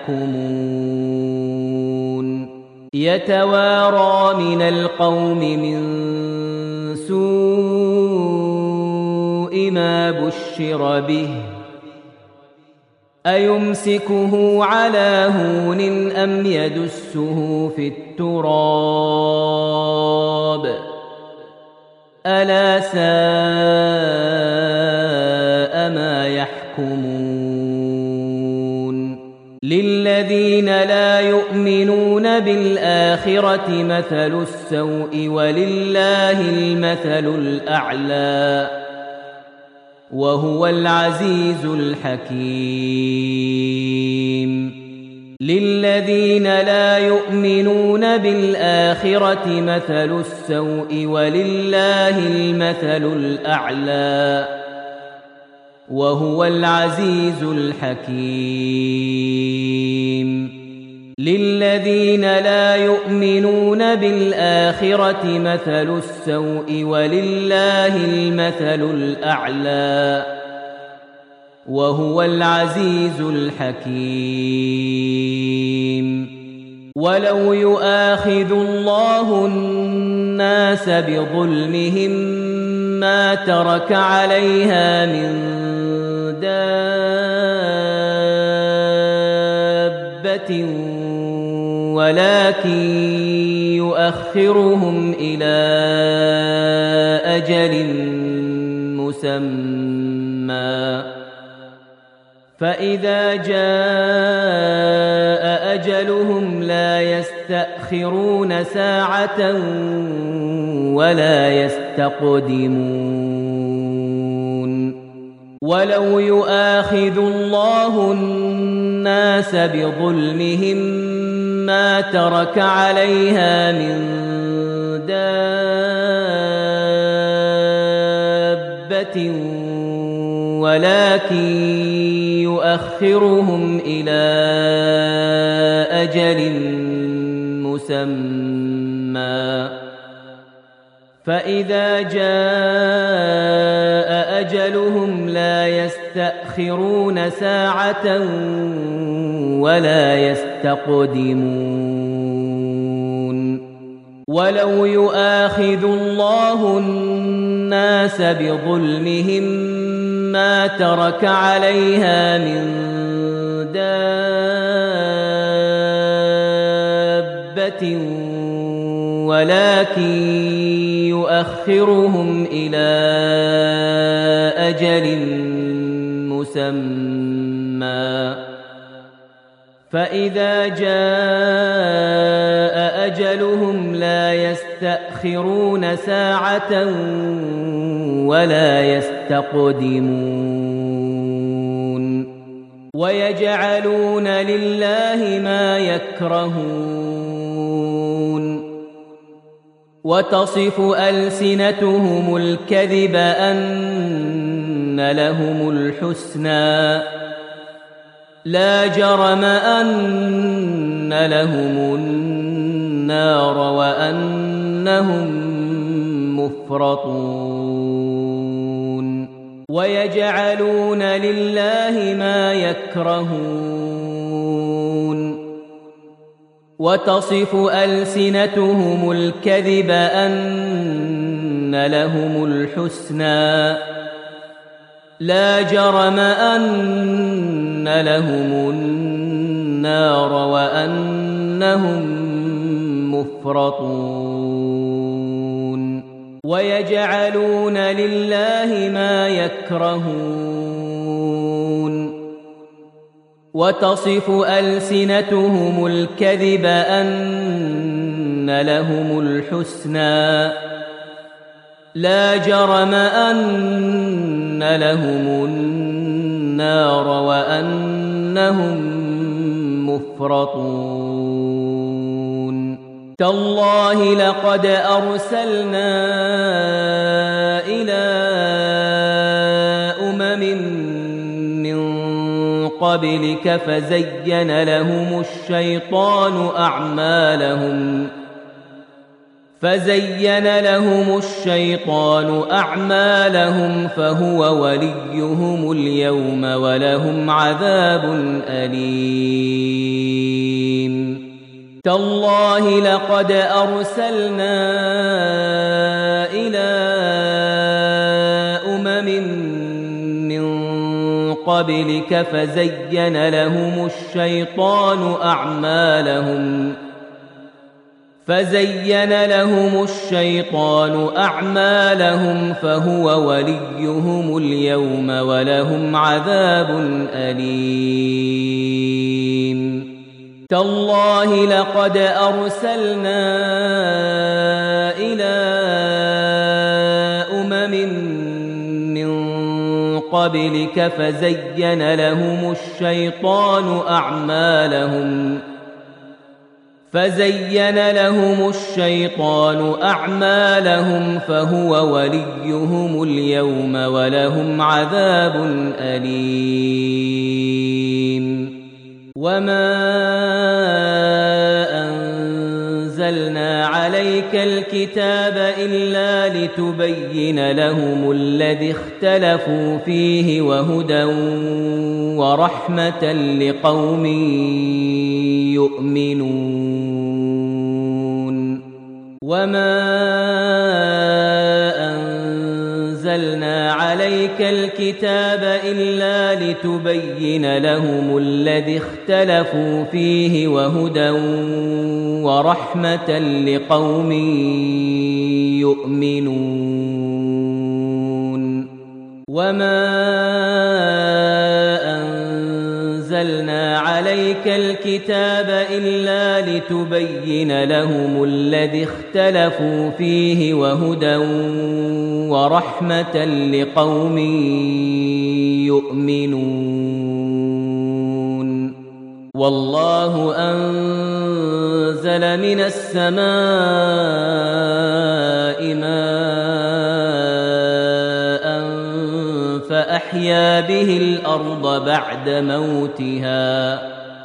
يحكمون يتوارى من القوم من سوء ما بشر به أيمسكه على هون أم يدسه في التراب ألا ساء ما يحكمون للذين لا يؤمنون بالآخرة مثل السوء ولله المثل الأعلى وهو العزيز الحكيم للذين لا يؤمنون بالآخرة مثل السوء ولله المثل الأعلى وهو العزيز الحكيم. للذين لا يؤمنون بالآخرة مثل السوء ولله المثل الأعلى وهو العزيز الحكيم. ولو يؤاخذ الله الناس بظلمهم ما ترك عليها من دابة ولكن يؤخرهم إلى أجل مسمى فإذا جاء أجلهم لا يستأخرون ساعة ولا يستقدمون. ولو يؤاخذ الله الناس بظلمهم ما ترك عليها من دابة ولكن يؤخرهم إلى أجل مسمى فإذا جاء أجلهم لا يستأخرون ساعة ولا يستقدمون. ولو يؤاخذ الله الناس بظلمهم ما ترك عليها من دابة ولكن يؤخرهم إلى أجل مسمى فإذا جاء أجلهم لا يستأخرون ساعة ولا يستقدمون. ويجعلون لله ما يكرهون وتصف ألسنتهم الكذب أن لهم الحسنى لا جرم أن لهم النار وأنهم مفرطون. ويجعلون لله ما يكرهون وتصف ألسنتهم الكذب أن لهم الحسنى لا جرم أن لهم النار وأنهم مفرطون. ويجعلون لله ما يكرهون وتصف ألسنتهم الكذب أن لهم الحسنى لا جرم أن لهم النار وأنهم مفرطون. تالله لقد أرسلنا إلى أمم من قبلك فزين لهم الشيطان أعمالهم فهو وليهم اليوم ولهم عذاب أليم. تالله لقد أرسلنا إلى أمم من قبلك فزين لهم الشيطان أعمالهم فهو وليهم اليوم ولهم عذاب أليم. تالله لقد أرسلنا إلى أمم من قبلك فزين لهم الشيطان فزين لهم الشيطان أعمالهم فهو وليهم اليوم ولهم عذاب أليم. وما أنزلنا عليك الكتاب إلا لتبين لهم الذي اختلفوا فيه وهدى ورحمة لقوم يؤمنون. وما أنزلنا عليك الكتاب إلا لتبين لهم الذي اختلفوا فيه وهدى ورحمة لقوم يؤمنون. وما أنزلنا عليك الكتاب إلا لتبين لهم الذي اختلفوا فيه وهدى ورحمة لقوم يؤمنون. والله أنزل من السماء ماء فأحيا به الأرض بعد موتها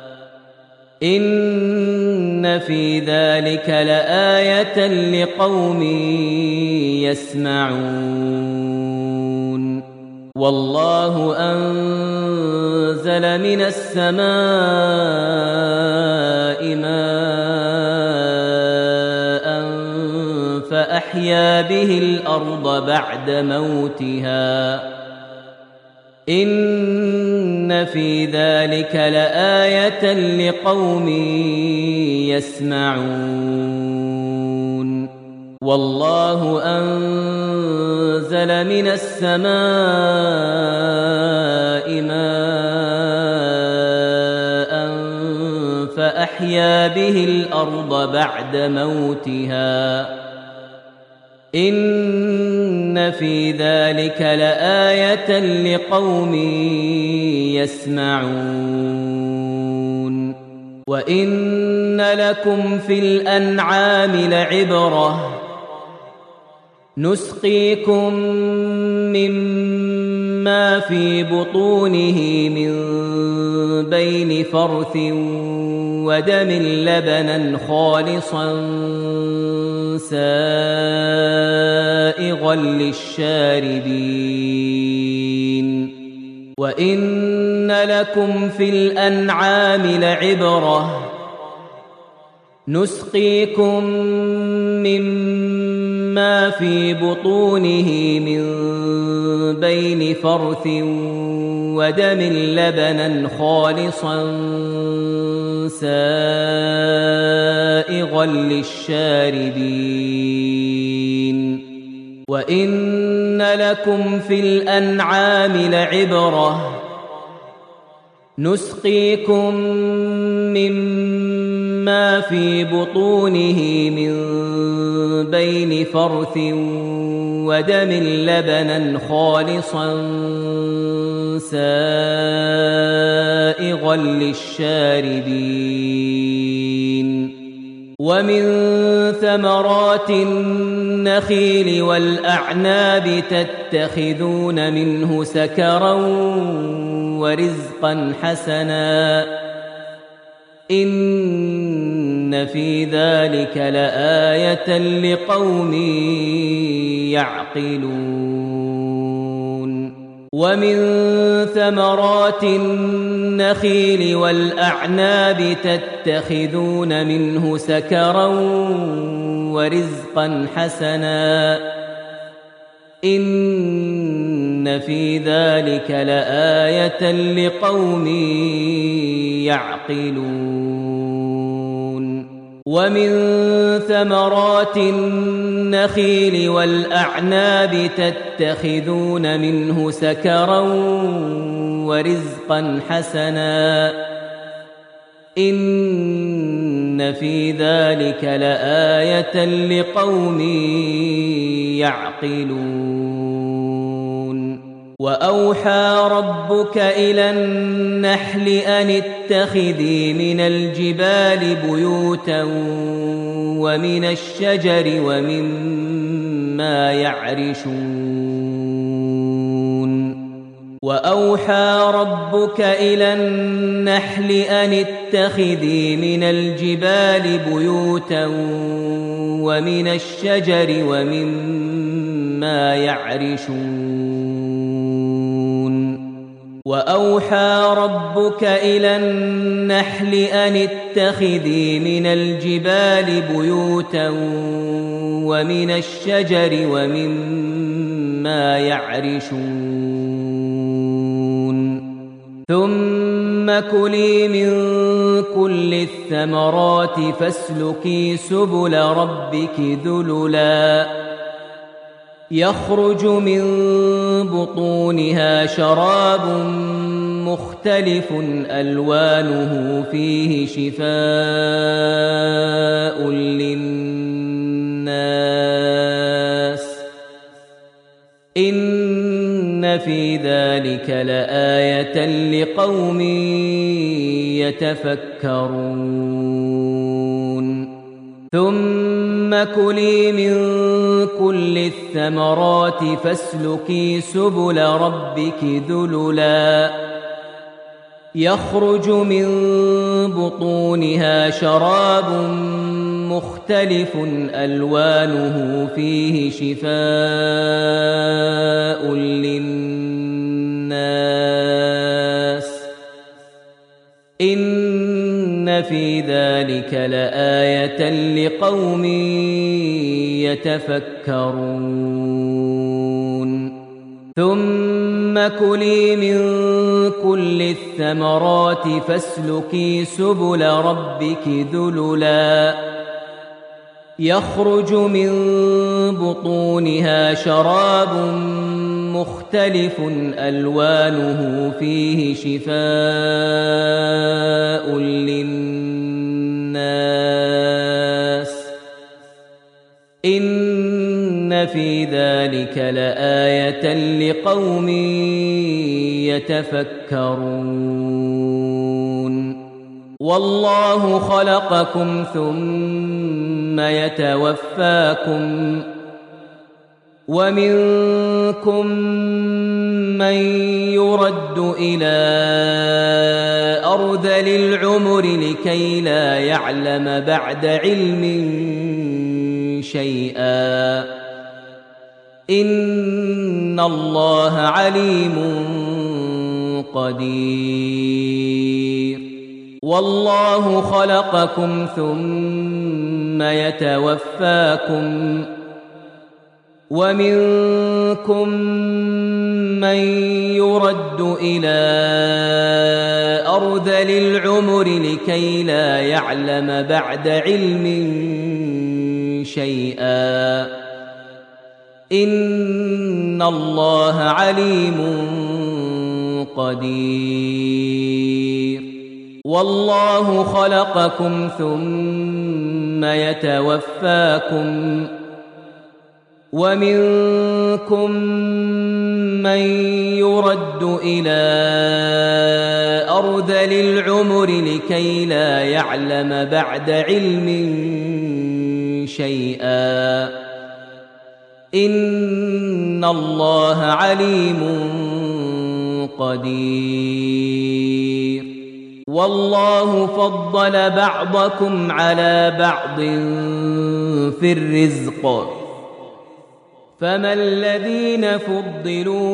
إن في ذلك لآية لقوم يسمعون. والله أنزل من السماء ماء فأحيا به الأرض بعد موتها إن في ذلك لآية لقوم يسمعون. والله أنزل من السماء ماء فأحيا به الأرض بعد موتها إن في ذلك لآية لقوم يسمعون. وإن لكم في الأنعام لعبرة نسقيكم مما في بطونه من بين فرث ودم لبنا خالصا سائغا للشاربين. وإن لكم في الأنعام لعبرة نسقيكم مما في بطونه من بين فرث ودم لبنا خالصا سائغا للشاربين. وإن لكم في الأنعام لعبرة نسقيكم مما في بطونه من بين فرث ودم لبنا خالصا سائغا للشاربين. ومن ثمرات النخيل والأعناب تتخذون منه سكرا ورزقا حسنا إن في ذلك لآية لقوم يعقلون. ومن ثمرات النخيل والأعناب تتخذون منه سكرا ورزقا حسنا إن في ذلك لآية لقوم يعقلون. ومن ثمرات النخيل والأعناب تتخذون منه سكرا ورزقا حسنا إن في ذلك لآية لقوم يعقلون. وأوحى ربك إلى النحل أن اتخذي من الجبال بيوتا ومن الشجر ومما يعرشون وأوحى ربك إلى النحل أن اتخذي من الجبال بيوتا ومن الشجر ومما يعرشون وأوحى ربك إلى النحل أن اتخذي من الجبال بيوتا ومن الشجر ومما يعرشون ثم كلي من كل الثمرات فاسلكي سبل ربك ذللا يخرج من بطونها شراب مختلف ألوانه فيه شفاء للناس إن في ذلك لآية لقوم يتفكرون ثم كلي من كل الثمرات فاسلكي سبل ربك ذللا يخرج من بطونها شراب مختلف ألوانه فيه شفاء للناس إن في ذلك لآية لقوم يتفكرون ثم كلي من كل الثمرات فاسلكي سبل ربك ذللا يخرج من بطونها شراب مختلف ألوانه فيه شفاء للناس إن في ذلك لآية لقوم يتفكرون والله خلقكم ثم يتوفاكم ومنكم من يرد إلى أرذل العمر لكي لا يعلم بعد علم شيئا إن الله عليم قدير والله خلقكم ثم يتوفاكم ومنكم من يرد إلى أرذل العمر لكي لا يعلم بعد علم شيئا إن الله عليم قدير والله خلقكم ثم يتوفاكم ومنكم من يرد إلى أرذل العمر لكي لا يعلم بعد علم شيئا إن الله عليم قدير والله فضل بعضكم على بعض في الرزق فما الذين فضلوا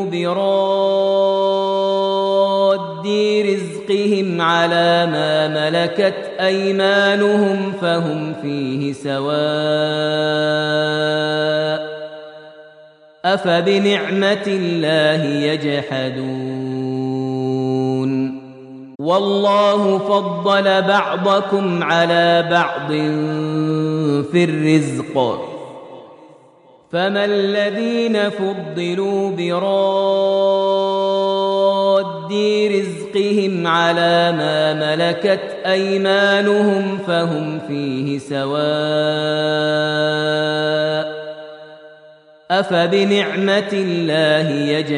براد رزقهم على ما ملكت أيمانهم فهم فيه سواء أفبنعمة الله يجحدون والله فضل بعضكم على بعض في الرزق فما الذين فضلوا براد رزقهم على ما ملكت أيمانهم فهم فيه سواء أفبنعمة الله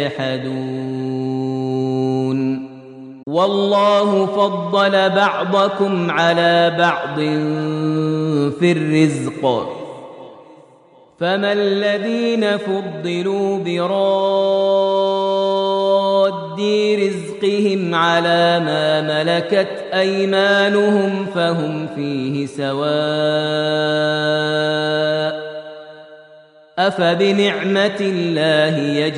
يجحدون والله فضل بعضكم على بعض في الرزق فما الذين فضلوا براد رزقهم على ما ملكت أيمانهم فهم فيه سواء أفبنعمة الله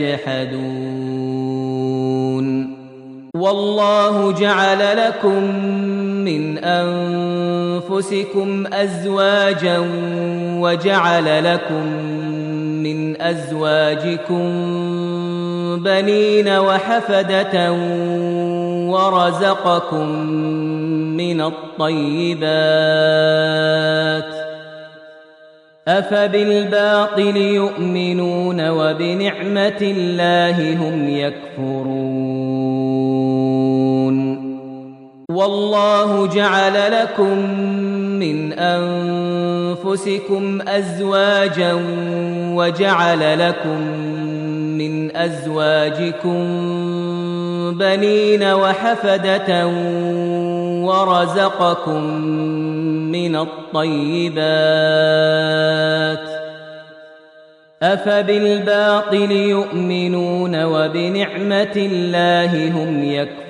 يجحدون والله جعل لكم من أنفسكم أزواجا وجعل لكم من أزواجكم بنين وحفدة ورزقكم من الطيبات أفبالباطل يؤمنون وبنعمة الله هم يكفرون والله جعل لكم من أنفسكم أزواجا وجعل لكم من أزواجكم بنين وحفدة ورزقكم من الطيبات أفبالباطل يؤمنون وبنعمة الله هم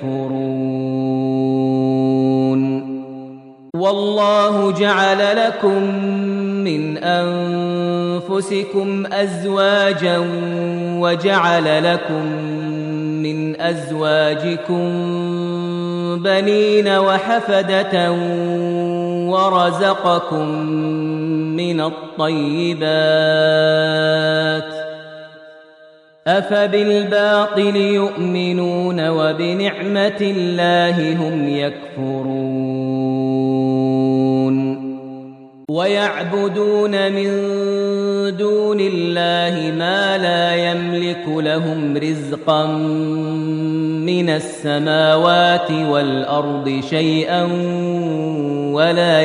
يكفرون والله جعل لكم من أنفسكم أزواجا وجعل لكم من أزواجكم بنين وحفدة ورزقكم من الطيبات أفبالباطل يؤمنون وبنعمة الله هم يكفرون ويعبدون من دون الله ما لا يملك لهم رزقا من السماوات والأرض شيئا ولا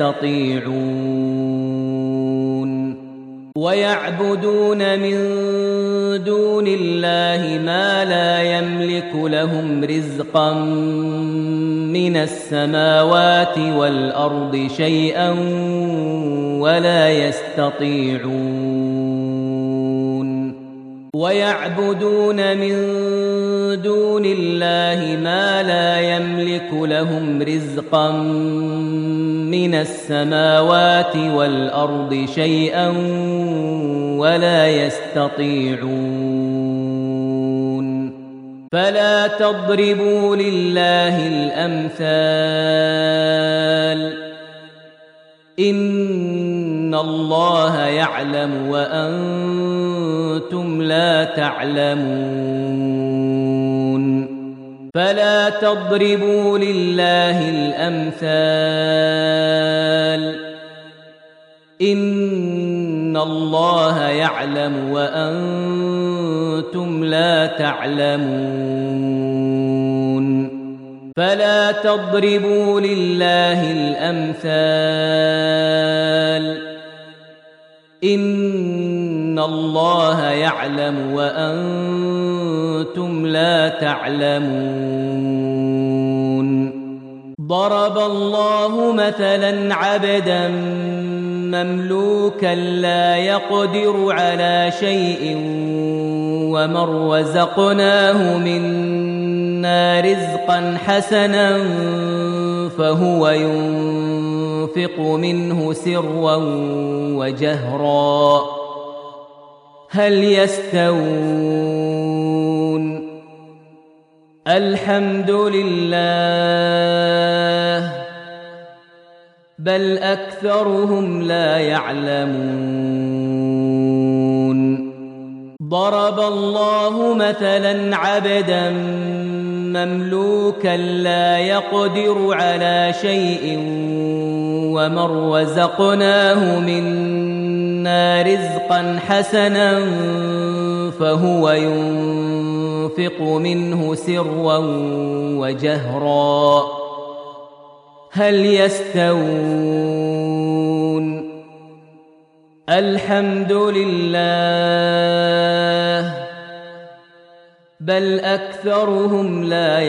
يستطيعون ويعبدون من دون الله ما لا يملك لهم رزقا من السماوات والأرض شيئا ولا يستطيعون ويعبدون من دون الله ما لا يملك لهم رزقا من السماوات والأرض شيئا ولا يستطيعون فلا تضربوا لله الأمثال إن الله يعلم وأنتم لا تعلمون فلا تضربوا لله الأمثال إن الله يعلم وأنتم لا تعلمون فلا تضربوا لله الأمثال إن الله يعلم وأنتم لا تعلمون ضرب الله مثلا عبدا مملوكا لا يقدر على شيء ومن رزقناه منا رزقا حسنا فهو ينفق منه سرا وجهرا هل يستوون الحمد لله بل أكثرهم لا يعلمون ضرب الله مثلا عبدا مملوكا لا يقدر على شيء ومن رزقناه منا رزقا حسنا فهو ينفق منه سرا وجهرا هل يستوون الحمد لله بل أكثرهم لا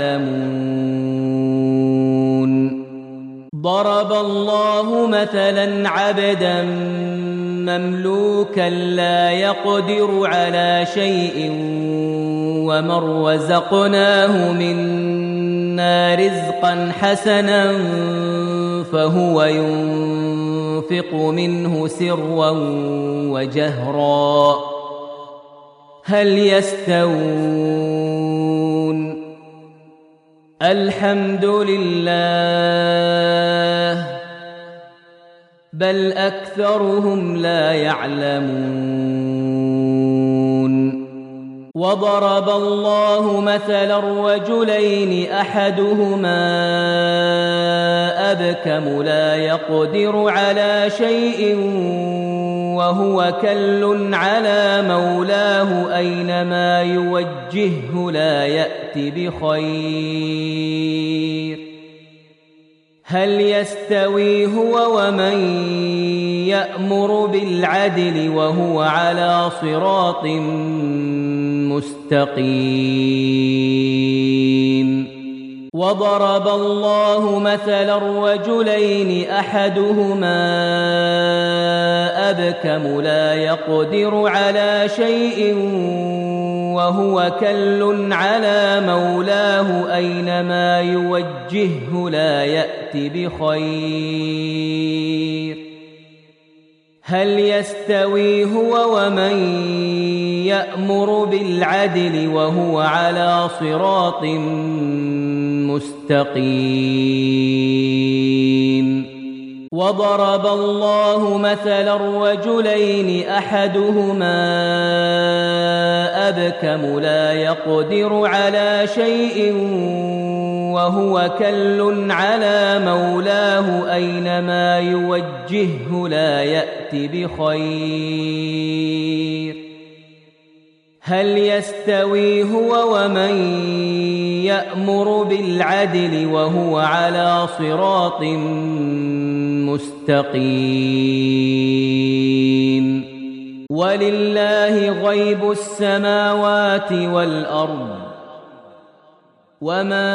يعلمون ضرب الله مثلا عبدا مملوكا لا يقدر على شيء ومن رزقناه منا رزقا حسنا فهو ينفق منه سرا وجهرا هل يستوون الحمد لله بل أكثرهم لا يعلمون وضرب الله مثلا رجلين أحدهما أبكم لا يقدر على شيء وهو كل على مولاه أينما يوجهه لا يأت بخير هل يستوي هو ومن يأمر بالعدل وهو على صراط مستقيم وضرب الله مثلا رجلين أحدهما أبكم لا يقدر على شيء وهو كل على مولاه أينما يوجهه لا يأت بخير هل يستوي هو ومن يأمر بالعدل وهو على صراط مستقيم وضرب الله مثلا رجلين أحدهما أبكم لا يقدر على شيء وهو كل على مولاه أينما يوجهه لا يأت بخير هل يستوي هو ومن يأمر بالعدل وهو على صراط مستقيم ولله غيب السماوات والأرض وما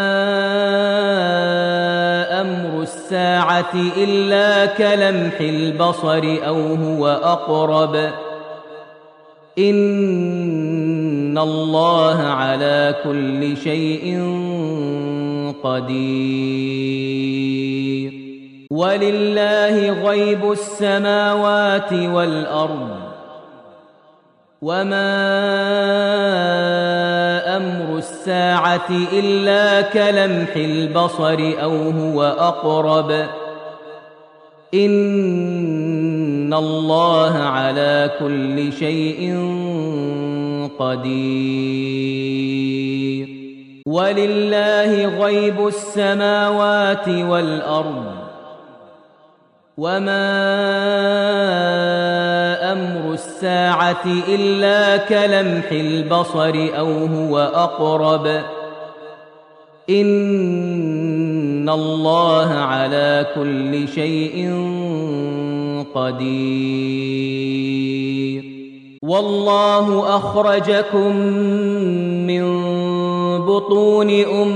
أمر الساعة إلا كلمح البصر أو هو أقرب إن الله على كل شيء قدير ولله غيب السماوات والأرض وما أمر الساعة إلا كلمح البصر أو هو أقرب إن الله على كل شيء قدير ولله غيب السماوات والأرض وما أمر الساعة إلا كلمح البصر أو هو أقرب إن الله على كل شيء قدير والله أخرجكم من بطون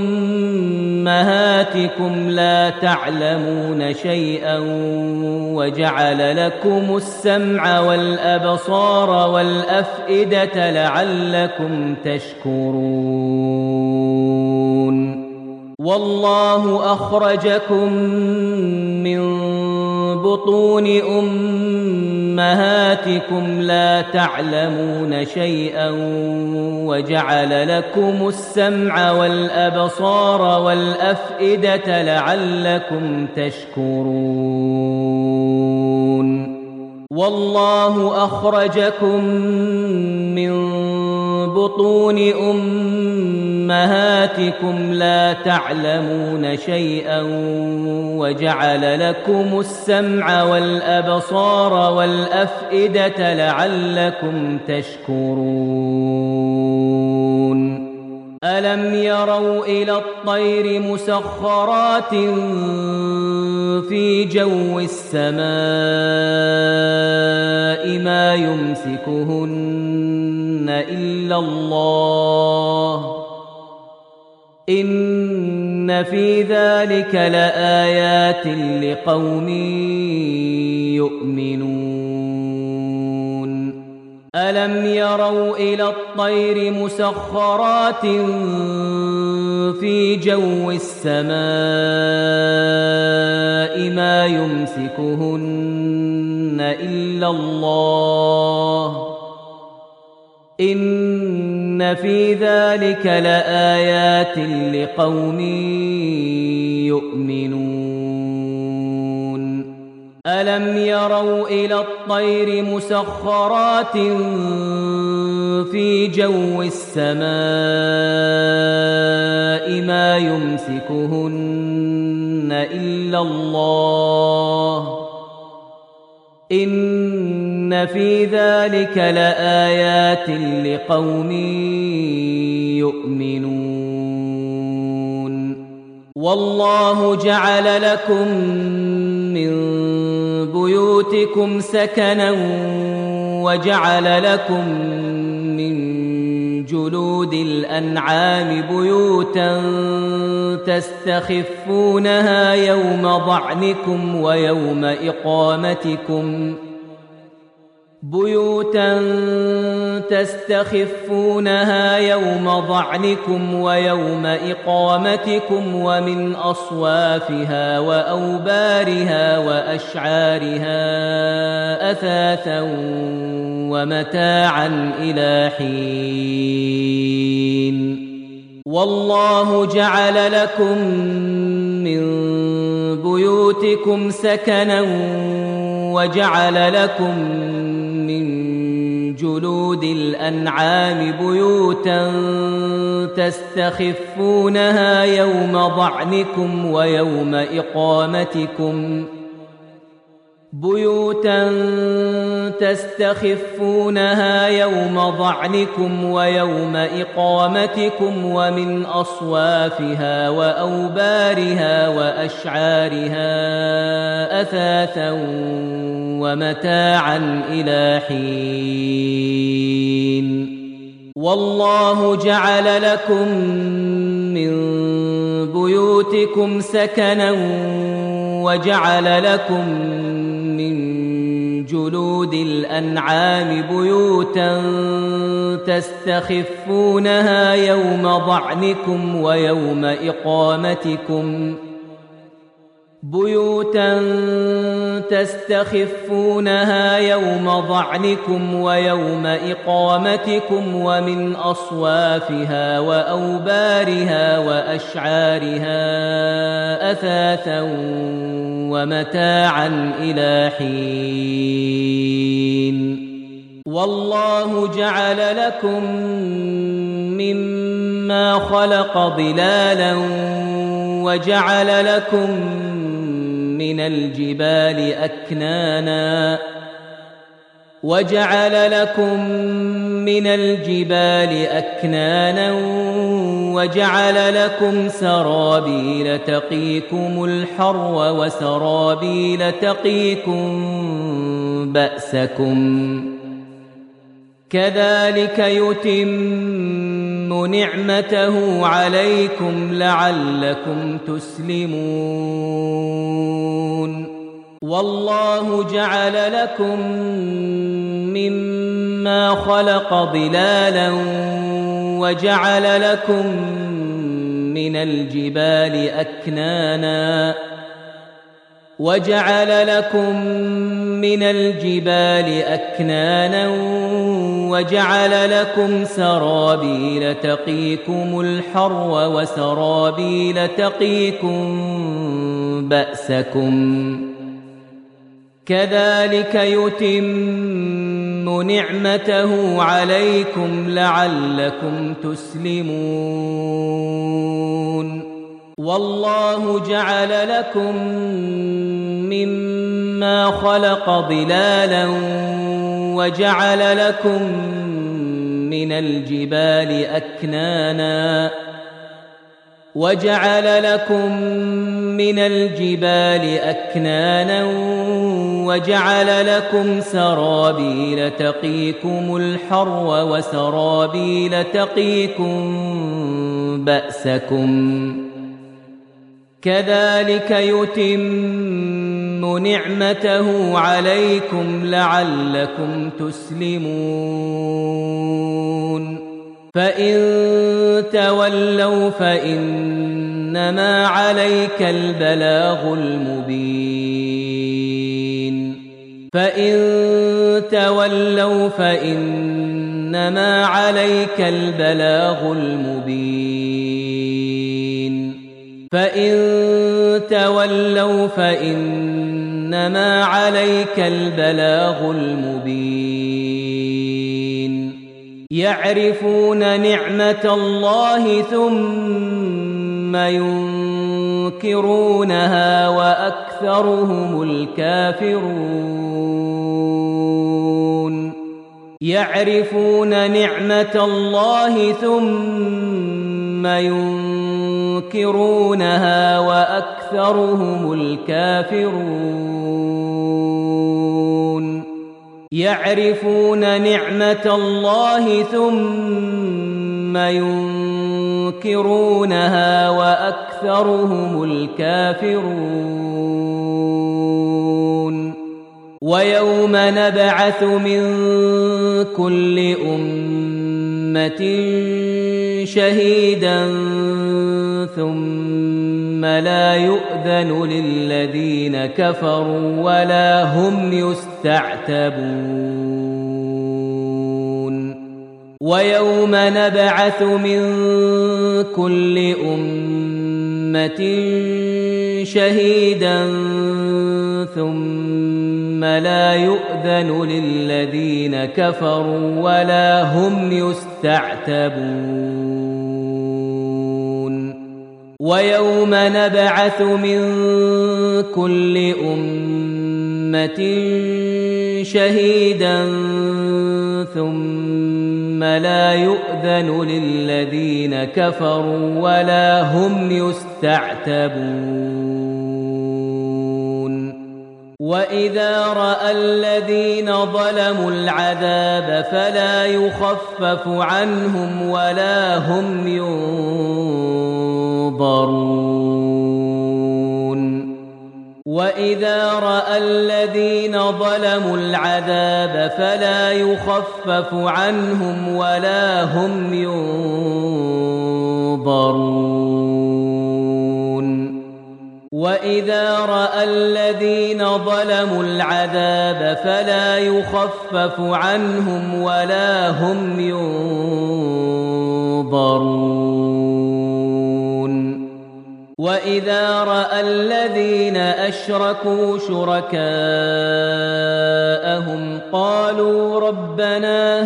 أمهاتكم لا تعلمون شيئا وجعل لكم السمع والأبصار والأفئدة لعلكم تشكرون والله أخرجكم من بطون أمهاتكم لا تعلمون شيئا وجعل لكم السمع والأبصار والأفئدة لعلكم تشكرون والله أخرجكم من بطون أمهاتكم لا تعلمون شيئا وجعل لكم السمع والأبصار والأفئدة لعلكم تشكرون ألم يروا إلى الطير مسخرات في جو السماء ما يمسكهن إلا الله إن في ذلك لآيات لقوم يؤمنون ألم يروا إلى الطير مسخرات في جو السماء ما يمسكهن إلا الله إن في ذلك لآيات لقوم يؤمنون ألم يروا إلى الطير مسخرات في جو السماء ما يمسكهن إلا الله إن في ذلك لآيات لقوم يؤمنون والله جعل لكم من بيوتكم سكنا وجعل لكم من جلود الأنعام بيوتا تستخفونها يوم ضعنكم ويوم إقامتكم ومن أصوافها وأوبارها وأشعارها أثاثا ومتاعا إلى حين والله جعل لكم من بيوتكم سكنا وجعل لكم من جلود الأنعام بيوتا تستخفونها يوم ضعنكم ويوم إقامتكم ومن أصوافها وأوبارها وأشعارها أثاثا ومتاعا إلى حين والله جعل لكم من بيوتكم سكنا وجعل لكم من جلود الأنعام بيوتا تستخفونها يوم ضعنكم ويوم إقامتكم ومن أصوافها وأوبارها وأشعارها أثاثا ومتاعا إلى حين والله جعل لكم مما خلق ظلالا وجعل لكم من الجبال أكنانا وجعل لكم سرابيل تقيكم الحر وسرابيل تقيكم بأسكم كذلك يتم نعمته عليكم لعلكم تسلمون والله جعل لكم مما خلق ظلالا وجعل لكم من الجبال أكنانا وجعل لكم سرابيل تقيكم الحر وسرابيل تقيكم بأسكم كذلك يتم نعمته عليكم لعلكم تسلمون والله جعل لكم مما خلق ظلالا وجعل لكم من الجبال أكنانا وجعل لكم سرابيل تقيكم الحر وسرابيل تقيكم بأسكم كذلك يتم نعمته عليكم لعلكم تسلمون فإن تولوا فإنما عليك البلاغ المبين يعرفون نعمة الله ثم ينكرونها وأكثرهم الكافرون ويوم نبعث من كل أمة شهيدا ثم لا يؤذن للذين كفروا ولا هم يستعتبون ويوم نبعث من كل أمة شهيدا ثم لا يؤذن للذين كفروا ولا هم يستعتبون ويوم نبعث من كل أمة شهيدا ثم لا يؤذن للذين كفروا ولا هم يستعتبون وإذا رأى الذين ظلموا العذاب فلا يخفف عنهم ولا هم ينظرون وإذا رأى الذين ظلموا العذاب فلا يخفف عنهم ولا هم ينظرون وإذا رأى الذين ظلموا العذاب فلا يخفف عنهم ولا هم ينظرون وإذا رأى الذين أشركوا شركاءهم قالوا ربنا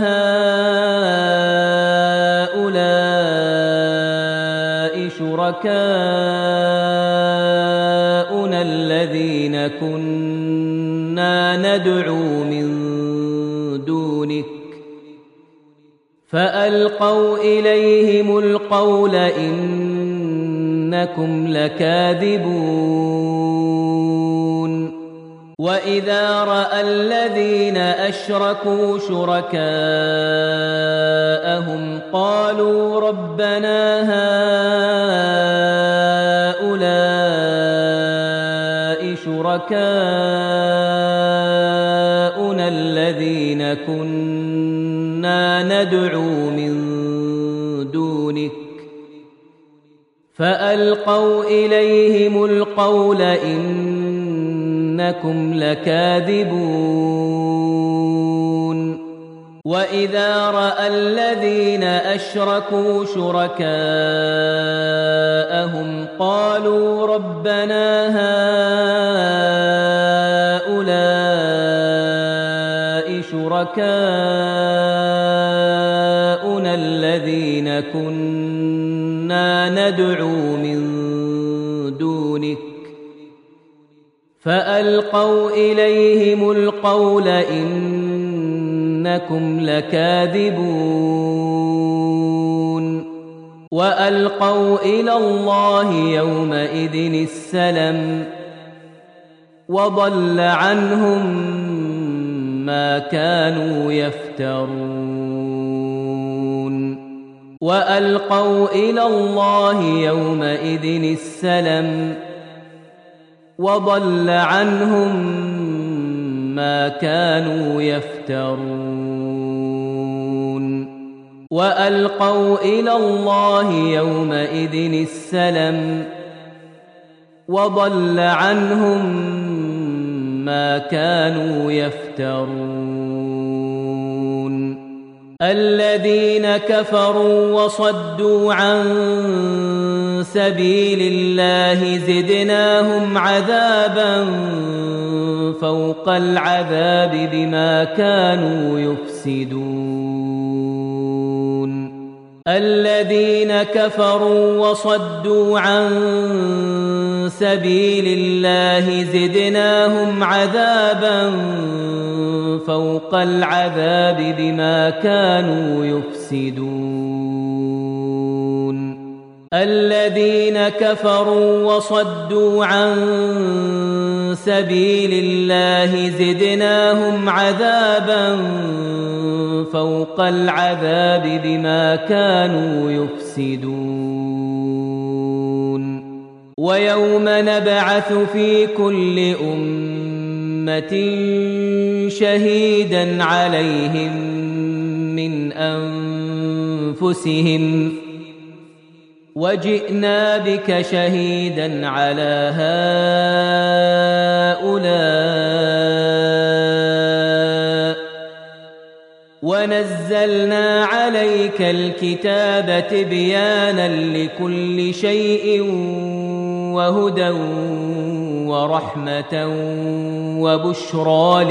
هؤلاء شركاؤنا الذين كنا ندعو من دونك فألقوا إليهم القول إنكم لكاذبون وإذا رأى الذين أشركوا شركاءهم قالوا ربنا هؤلاء شركاؤنا الذين كنا ندعو من دونك فألقوا إليهم القول إنكم لكاذبون وإذا رأى الذين أشركوا شركاءهم قالوا ربنا هؤلاء شركاؤنا الذين كنا ندعو من دونك فألقوا إليهم القول إنكم إنكم لكاذبون وألقوا إلى الله يومئذ السلم وضل عنهم ما كانوا يفترون وألقوا إلى الله يومئذ السلم وضل عنهم ما كانوا يفترون وألقوا إلى الله يومئذ السلم وضل عنهم ما كانوا يفترون الذين كفروا وصدوا عن سبيل الله زدناهم عذابا فوق العذاب بما كانوا يفسدون الذين كفروا وصدوا عن سبيل الله زدناهم عذابا فوق العذاب بما كانوا يفسدون الذين كفروا وصدوا عن سبيل الله زدناهم عذابا فوق العذاب بما كانوا يفسدون ويوم نبعث في كل أمة شهيدا عليهم من أنفسهم وجئنا بك شهيدا على هؤلاء ونزلنا عليك الكتاب تبيانا لكل شيء وهدى ورحمة وبشرى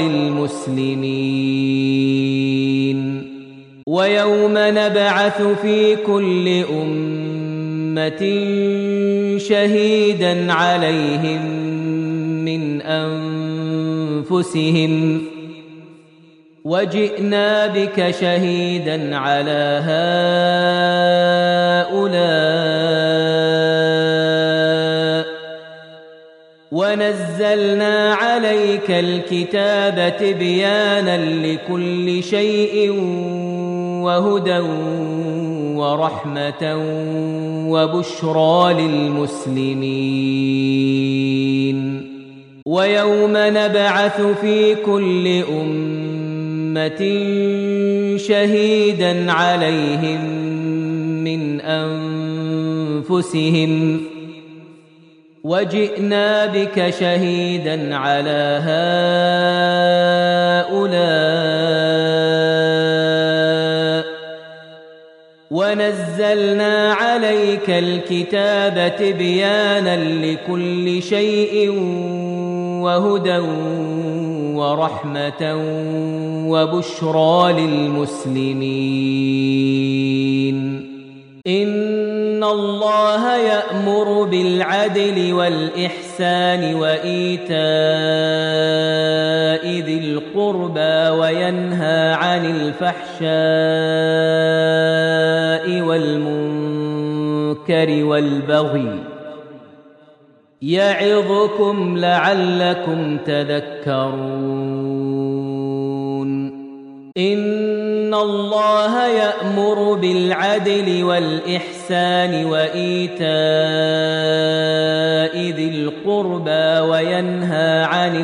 للمسلمين ويوم نبعث في كل أمة شهيدا عليهم من أنفسهم وجئنا بك شهيدا على هؤلاء ونزلنا عليك الكتاب تبيانا لكل شيء وهدى ورحمة وبشرى للمسلمين ويوم نبعث في كل أمة شهيدا عليهم من أنفسهم وجئنا بك شهيدا على هؤلاء ونزلنا عليك الكتاب تبيانا لكل شيء وهدى ورحمة وبشرى للمسلمين إن الله يأمر بالعدل والإحسان وإيتاء ذي القربى وينهى عن الفحشاء والمنكر والبغي يعظكم لعلكم تذكرون إن الله يأمر بالعدل والإحسان وإيتاء ذي القربى وينهى عن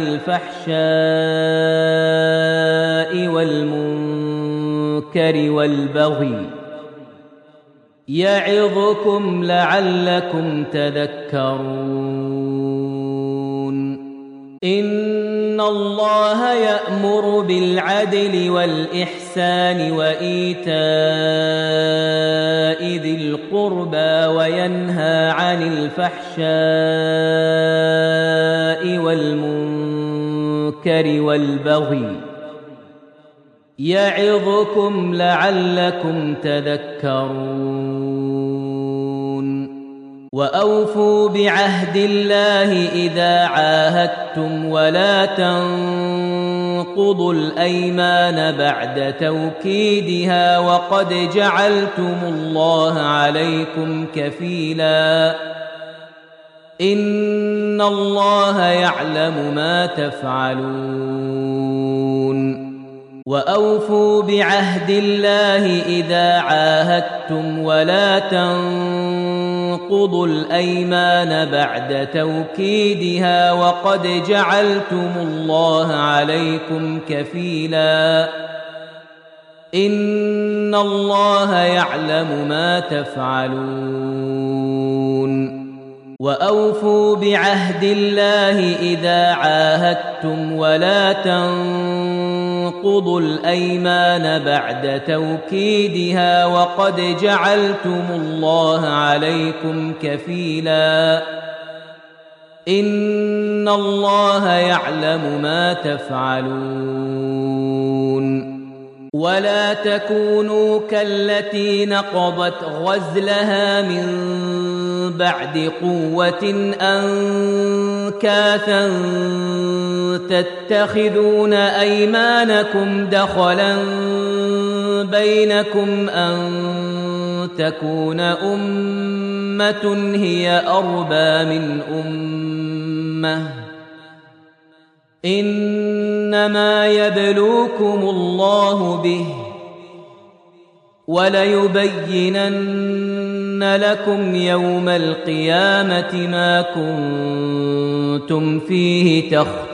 الفحشاء والمنكر والبغي يعظكم لعلكم تذكرون إن الله يأمر بالعدل والإحسان وإيتاء ذي القربى وينهى عن الفحشاء والمنكر والبغي يعظكم لعلكم تذكرون وأوفوا بعهد الله إذا عاهدتم ولا تنقضوا الأيمان بعد توكيدها وقد جعلتم الله عليكم كفيلا إن الله يعلم ما تفعلون وأوفوا بعهد الله إذا عاهدتم ولا تنقضوا الأيمان بعد توكيدها وقد جعلتم الله عليكم كفيلا إن الله يعلم ما تفعلون وأوفوا بعهد الله إذا عاهدتم ولا تنقضوا الأيمان بعد توكيدها وقد جعلتم الله عليكم كفيلا إن الله يعلم ما تفعلون ولا تكونوا كالتي نقضت غزلها من بعد قوة أنكاثا تتخذون أيمانكم دخلا بينكم أن تكون أمة هي أربى من أمة إنما يبلوكم الله به وليبينن لكم يوم القيامة ما كنتم فيه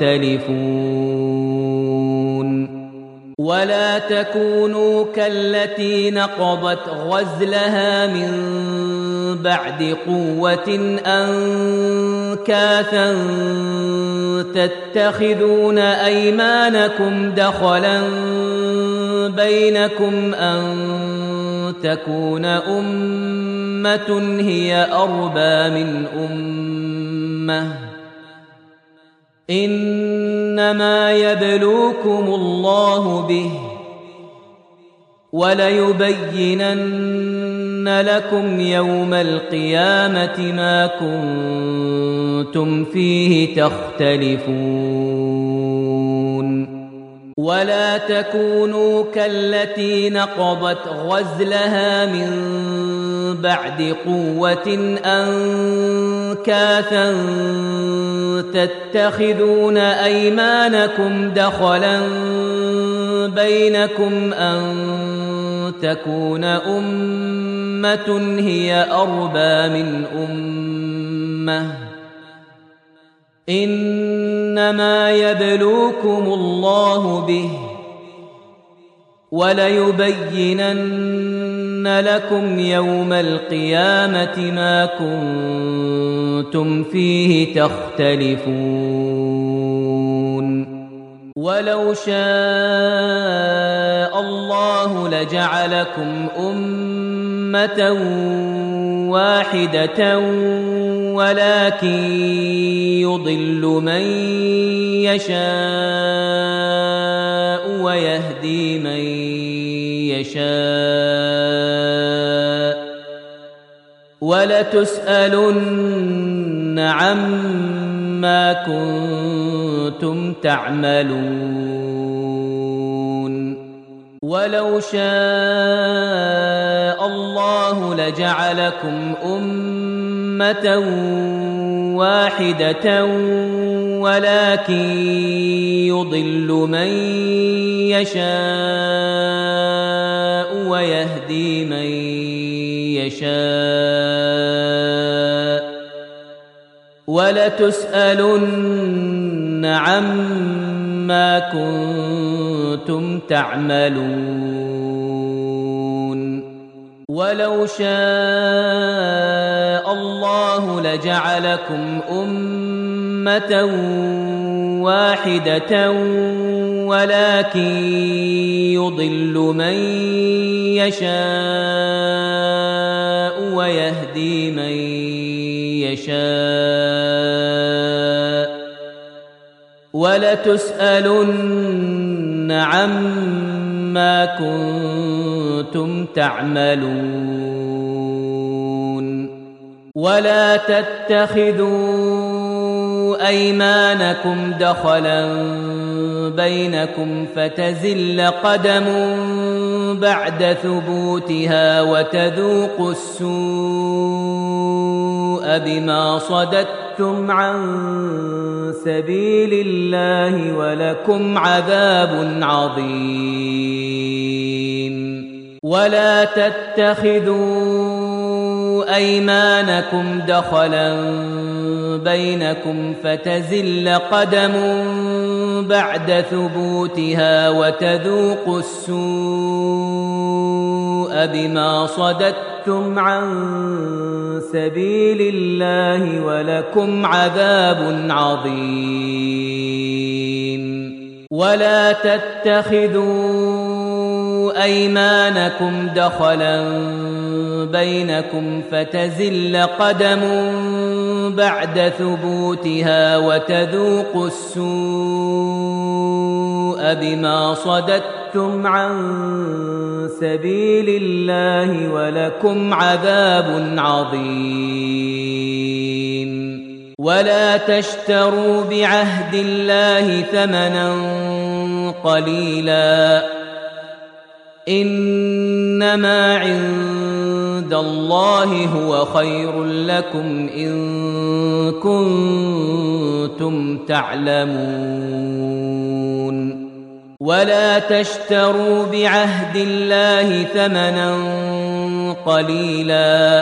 تختلفون ولا تكونوا كالتي نقضت غزلها من بعد قوة أنكاثا تتخذون أيمانكم دخلا بينكم أن تكون أمة هي أربى من أمة إنما يبلوكم الله به وليبينن لكم يوم القيامة ما كنتم فيه تختلفون ولا تكونوا كالتي نقضت غزلها من بعد قوة أنكاثا تتخذون أيمانكم دخلا بينكم أن تكون أمة هي أربى من أمة إنما يبلوكم الله به وليبينن لكم يوم القيامة ما كنتم فيه تختلفون ولو شاء الله لجعلكم أمة واحدة ولكن يضل من يشاء ويهدي من يشاء ولتسألن عما كنتم تعملون ولو شاء الله لجعلكم أمة واحدة ولكن يضل من يشاء ويهدي من يشاء ولتسألن عما كنتم تعملون ولو شاء الله لجعلكم أمة واحدة ولكن يضل من يشاء ويهدي من يشاء ولتسألن عما كنتم تعملون ولا تتخذوا أيمانكم دخلا بينكم فتزل قدم بعد ثبوتها وتذوقوا السوء بما صددتم عن سبيل الله ولكم عذاب عظيم. ولا تتخذوا أيمانكم دخلا بينكم فتزل قدم بعد ثبوتها وتذوقوا السوء بما صددتم عن سبيل الله ولكم عذاب عظيم. ولا تتخذوا أيمانكم دخلا بينكم فتزل قدم بعد ثبوتها وتذوقوا السوء بما صددتم عن سبيل الله ولكم عذاب عظيم. ولا تشتروا بعهد الله ثمنا قليلا إنما عند الله هو خير لكم إن كنتم تعلمون. ولا تشتروا بعهد الله ثمنا قليلا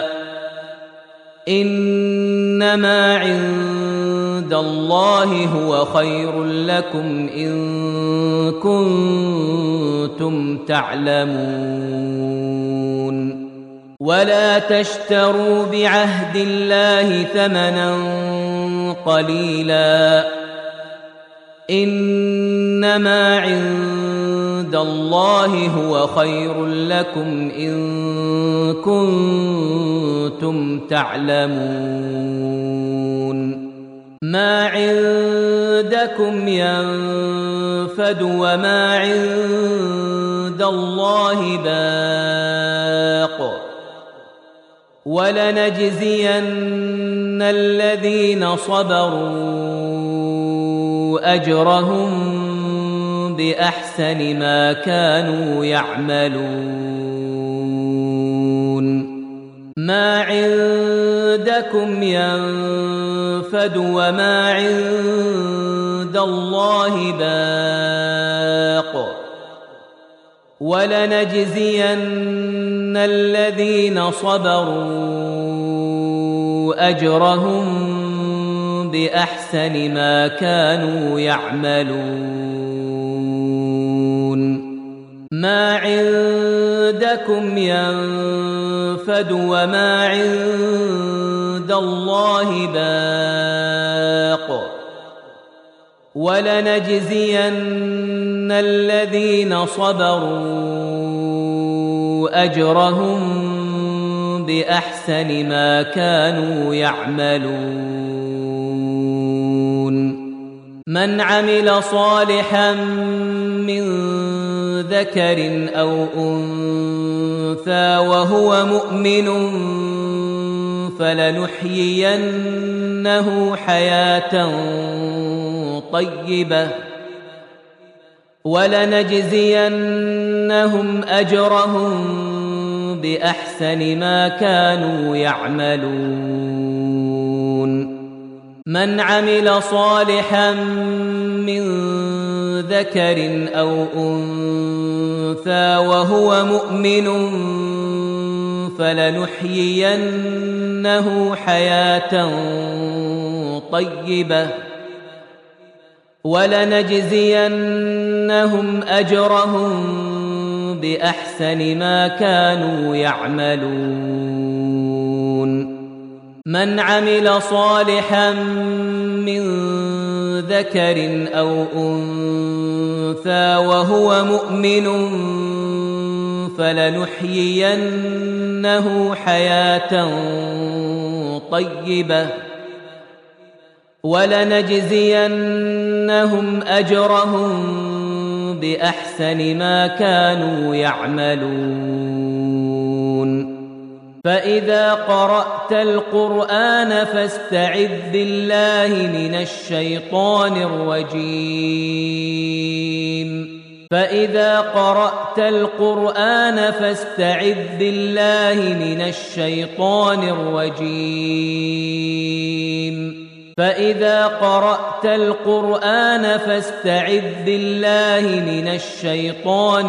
إنما عند الله هو خير لكم إن كنتم تعلمون. ولا تشتروا بعهد الله ثمنا قليلا إنما عند الله هو خير لكم إن كنتم تعلمون. ما عندكم ينفد وما عند الله باق ولنجزين الذين صبروا أجرهم بأحسن ما كانوا يعملون. ما عندكم ينفد وما عند الله باق ولنجزين الذين صبروا أجرهم بأحسن ما كانوا يعملون. ما عندكم ينفد وما عند الله باق ولنجزين الذين صبروا أجرهم بأحسن ما كانوا يعملون. من عمل صالحا من ذكر أو أنثى وهو مؤمن فلنحيينه حياة طيبة ولنجزينهم أجرهم بأحسن ما كانوا يعملون. من عمل صالحا من ذكر أو أنثى وهو مؤمن فلنحيينه حياة طيبة ولنجزينهم أجرهم بأحسن ما كانوا يعملون. من عمل صالحا من ذكر أو أنثى وهو مؤمن فلنحيينه حياة طيبة ولنجزينهم أجرهم بأحسن ما كانوا يعملون. فإذا قرأت القرآن فاستعذ بالله من الشيطان الرجيم. فإذا قرأت القرآن فاستعذ بالله من الشيطان الرجيم فإذا قرأت القرآن فاستعذ بالله من الشيطان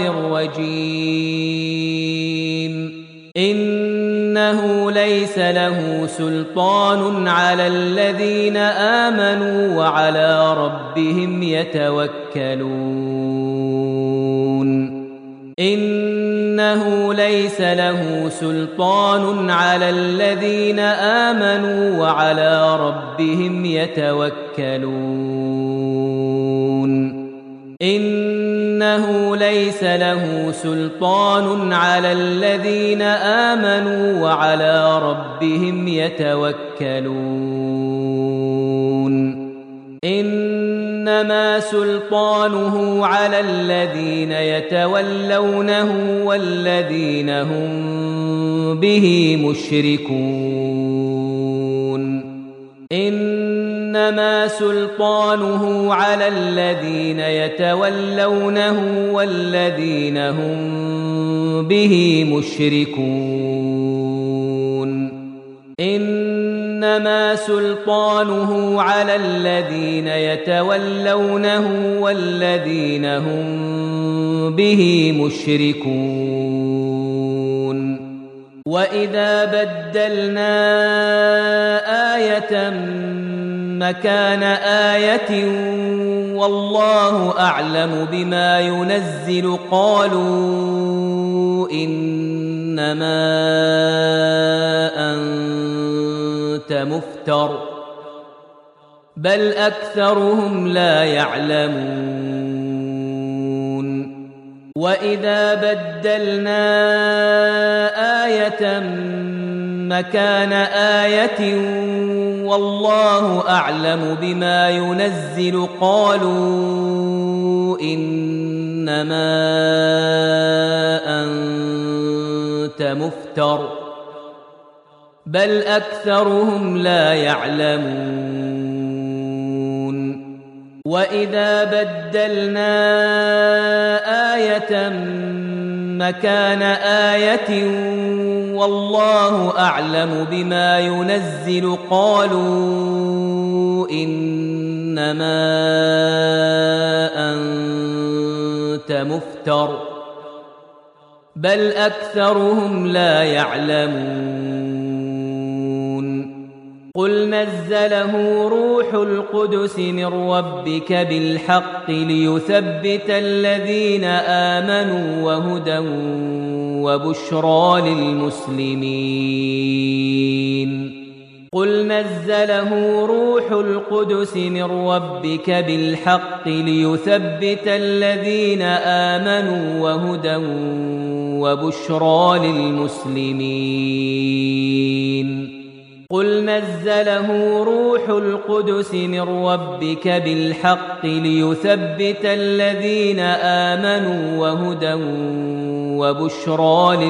الرجيم إنه ليس له سلطان على الذين آمنوا وعلى ربهم يتوكلون إنه ليس له سلطان على الذين آمنوا وعلى ربهم يتوكلون إنه ليس له سلطان على الذين آمنوا وعلى ربهم يتوكلون إنما سلطانه على الذين يتولونه والذين هم به مشركون إنما سلطانه على الذين يتولونه والذين هم به مشركون إنما سلطانه على الذين يتولونه والذين هم به مشركون وإذا بدلنا آية مكان آية والله أعلم بما ينزل قالوا إنما أنت مفتر بل أكثرهم لا يعلمون وإذا بدلنا آية مكان آية والله أعلم بما ينزل قالوا إنما أنت مفتر بل أكثرهم لا يعلمون وإذا بدلنا آية مكان آية والله أعلم بما ينزل قالوا إنما أنت مفتر بل أكثرهم لا يعلمون قل نزله روح القدس من ربك بالحق ليثبت الذين آمنوا وهدى وبشرى للمسلمين قل نزله روح القدس من ربك بالحق ليثبت الذين آمنوا وهدى وبشرى للمسلمين قل نزله روح القدس من ربك بالحق ليثبت الذين آمنوا وهدى وبشرى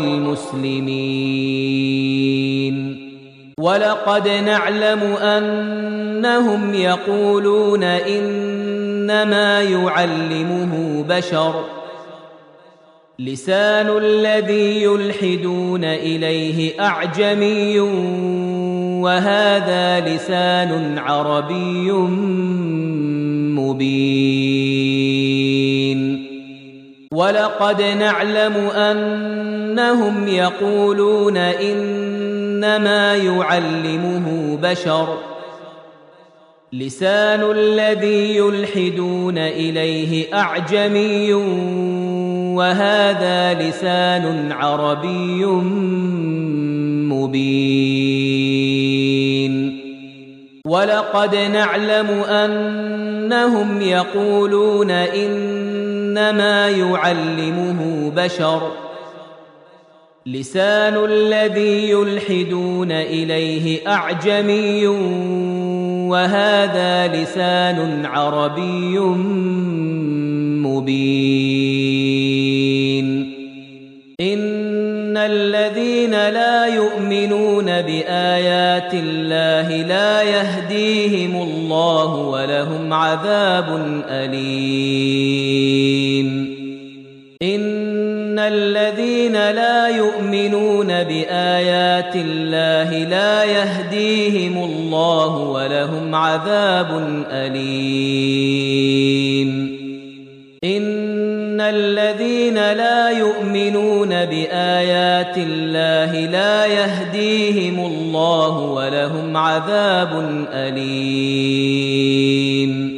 للمسلمين ولقد نعلم أنهم يقولون إنما يعلمه بشر لسان الذي يلحدون إليه أعجمي وهذا لسان عربي مبين ولقد نعلم أنهم يقولون إنما يعلمه بشر لسان الذي يلحدون إليه أعجمي وهذا لسان عربي مبين ولقد نعلم أنهم يقولون إنما يعلمه بشر لسان الذي يلحدون إليه أعجمي وهذا لسان عربي مبين إن الذين لا يؤمنون بآيات الله لا يهديهم الله ولهم عذاب أليم إن الذين لا يؤمنون بآيات الله لا يهديهم الله ولهم عذاب أليم إن الذين لا يؤمنون بآيات الله لا يهديهم الله ولهم عذاب أليم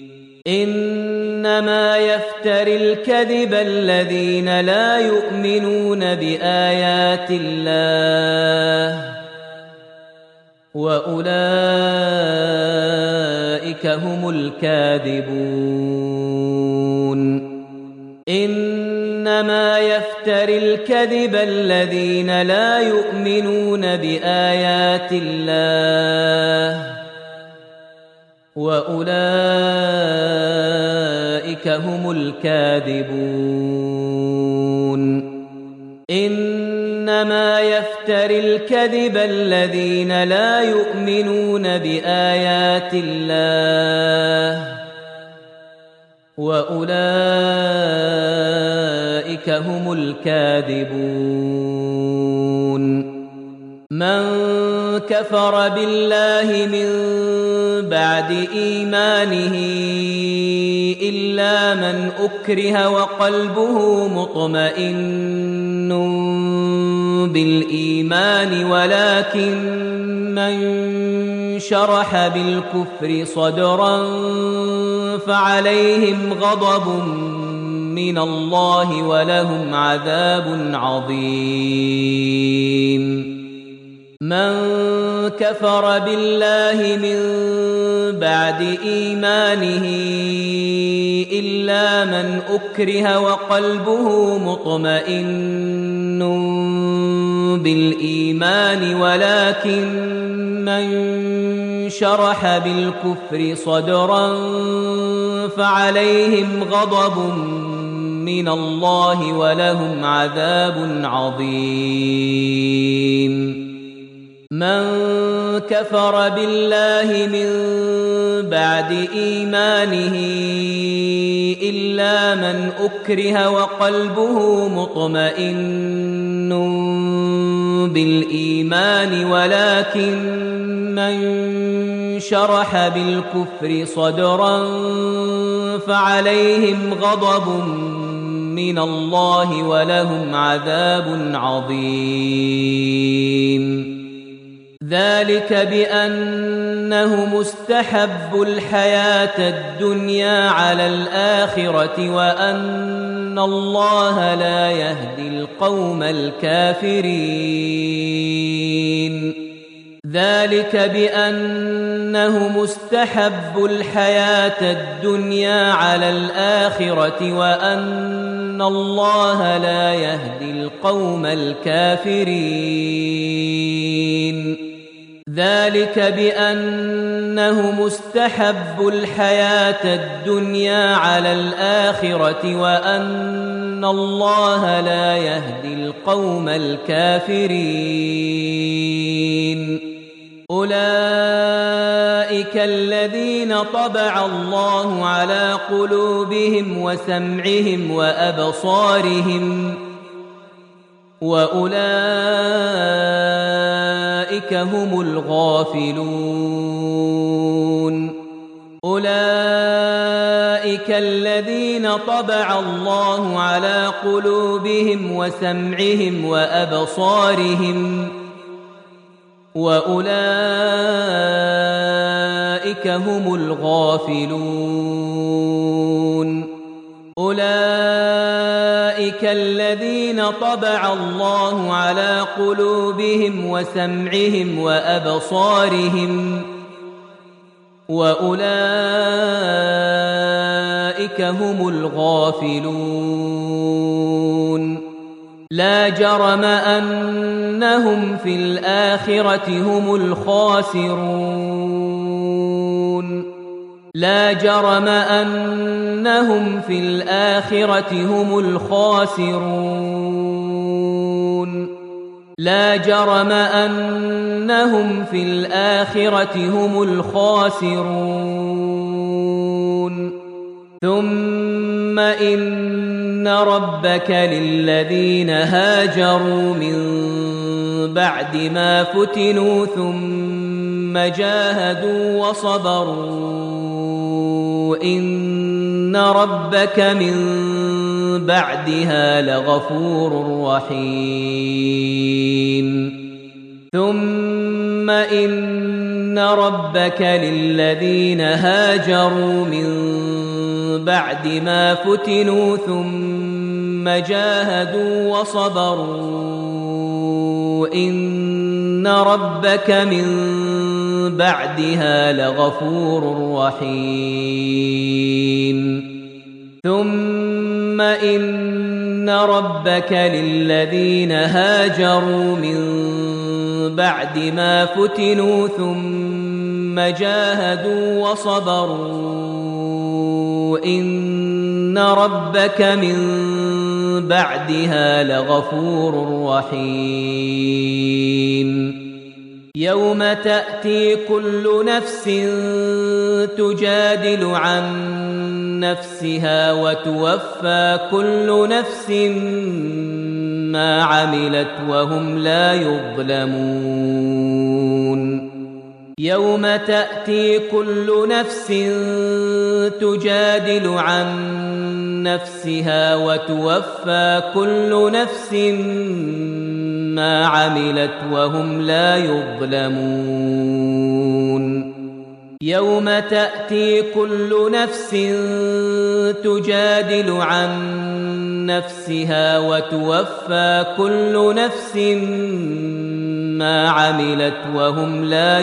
إنما يفتري الكذب الذين لا يؤمنون بآيات الله وأولئك هم الكاذبون إنما يفتري الكذب الذين لا يؤمنون بآيات الله وأولئك هم الكاذبون إنما يفتري الكذب الذين لا يؤمنون بآيات الله وأولئك هم الكاذبون من كفر بالله من بعد إيمانه إلا من أكره وقلبه مطمئن بالإيمان ولكن من شرح بالكفر صدرا فعليهم غضب من الله ولهم عذاب عظيم من كفر بالله من بعد إيمانه إلا من أكره وقلبه مطمئن بالإيمان ولكن من شرح بالكفر صدرا فعليهم غضب من الله ولهم عذاب عظيم من كفر بالله من بعد إيمانه إلا من أكره وقلبه مطمئن بالإيمان ولكن من شرح بالكفر صدرا فعليهم غضب من الله ولهم عذاب عظيم ذلك بأنه مستحب الحياة الدنيا على الآخرة وأن الله لا يهدي القوم الكافرين ذلك بأنه مستحب الحياة الدنيا على الآخرة وأن الله لا يهدي القوم الكافرين ذلك بأنه مستحب الحياة الدنيا على الآخرة وأن الله لا يهدي القوم الكافرين أولئك الذين طبع الله على قلوبهم وسمعهم وأبصارهم وأولئك هم الغافلون أولئك الذين طبع الله على قلوبهم وسمعهم وأبصارهم وأولئك هم الغافلون أولئك الذين طبع الله على قلوبهم وسمعهم وأبصارهم وأولئك هم الغافلون لا جرم أنهم في الآخرة هم الخاسرون لا جرم أنهم في الآخرة هم الخاسرون لا جرم أنهم في الآخرة هم الخاسرون ثم إن ربك للذين هاجروا من بعد ما فتنوا ثم جاهدوا وصبروا إن ربك من بعدها لغفور رحيم ثم إن ربك للذين هاجروا من بعد ما فتنوا ثم جاهدوا وصبروا إن ربك من بعدها لغفور رحيم ثم إن ربك للذين هاجروا من بعد ما فتنوا ثم جاهدوا وصبروا إن ربك من بعدها لغفور رحيم يوم تأتي كل نفس تجادل عن نفسها وتوفى كل نفس ما عملت وهم لا يظلمون يوم تأتي كل نفس تجادل عن نفسها وتوفى كل نفس ما عملت وهم لا يظلمون يوم تأتي كل نفس تجادل عن نفسها وتوفى كل نفس ما عملت وهم لا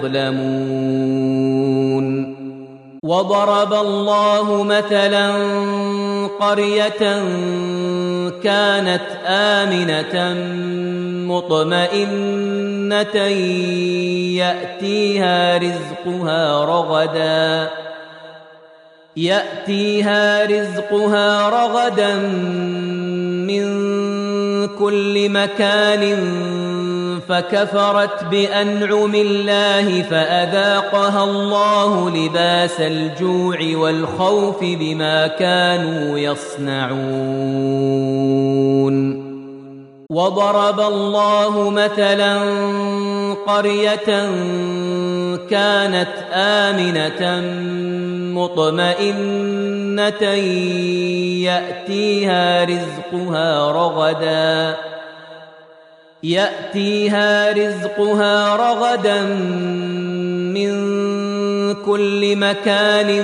يظلمون وضرب الله مثلا قرية كانت آمنة مطمئنة يأتيها رزقها رغدا من كل مكان فكفرت بأنعم الله فأذاقها الله لباس الجوع والخوف بما كانوا يصنعون وضرب الله مثلا قرية كانت آمنة مطمئنة يأتيها رزقها رغدا من كل مكان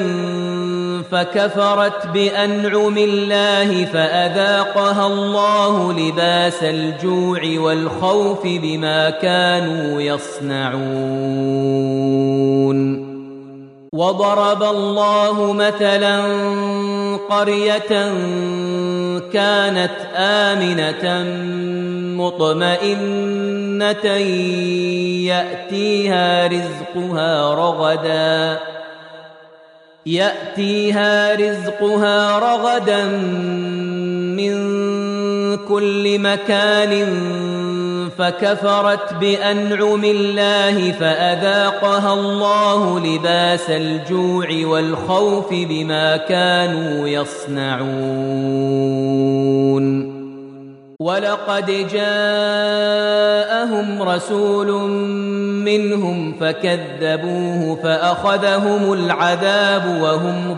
فكفرت بأنعم الله فأذاقها الله لباس الجوع والخوف بما كانوا يصنعون وضرب الله مثلا قرية كانت آمنة مطمئنة يأتيها رزقها رغدا من كل مكان فكفرت بأنعم الله فأذاقها الله لباس الجوع والخوف بما كانوا يصنعون ولقد جاءهم رسول منهم فكذبوه فأخذهم العذاب وهم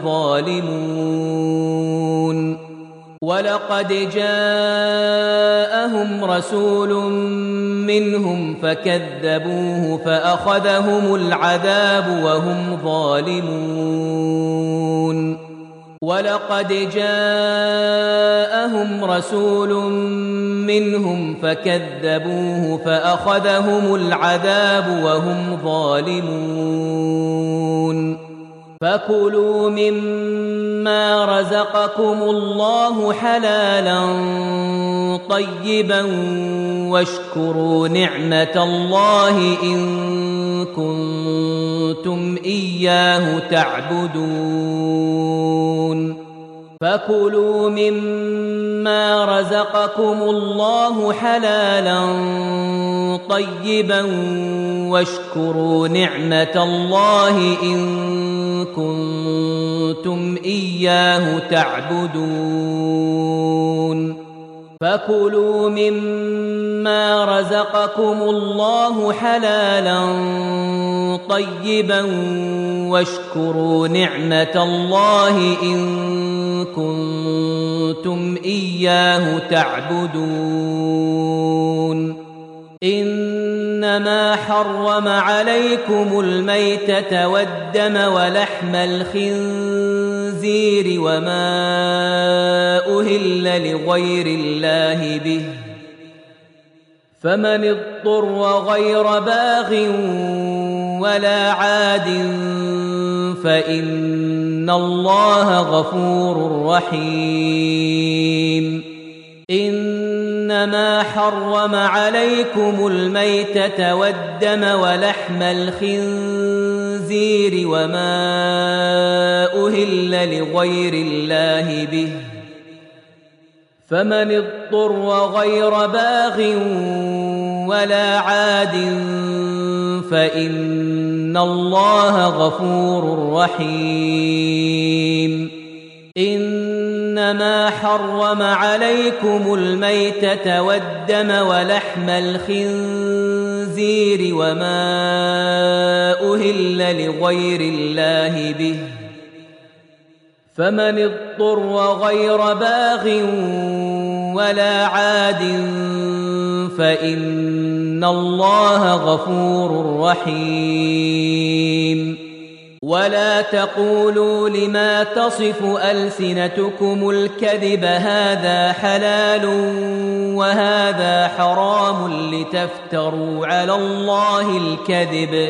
ظالمون ولقد جاءهم رسول منهم فكذبوه فأخذهم العذاب وهم ظالمون ولقد جاءهم رسول منهم فكذبوه فأخذهم العذاب وهم ظالمون فكلوا مما رزقكم الله حلالا طيبا واشكروا نعمة الله إن كنتم إياه تعبدون فكلوا مما رزقكم الله حلالا طيبا واشكروا نعمة الله إن كنتم إياه تعبدون فكلوا مما رزقكم الله حلالا طيبا واشكروا نعمة الله إن كنتم إياه تعبدون إنما حرم عليكم الميتة والدم ولحم الخنزير وما أهل لغير الله به فمن اضطر غير باغ ولا عاد فإن الله غفور رحيم إنما حرم عليكم الميتة والدم ولحم الخنزير وما أهل لغير الله به فمن اضطر غير باغ ولا عاد فإن الله غفور رحيم إنما حرم عليكم الميتة والدم ولحم الخنزير وما أهل لغير الله به فمن اضطر غير باغ ولا عاد فإن الله غفور رحيم ولا تقولوا لما تصف ألسنتكم الكذب هذا حلال وهذا حرام لتفتروا على الله الكذب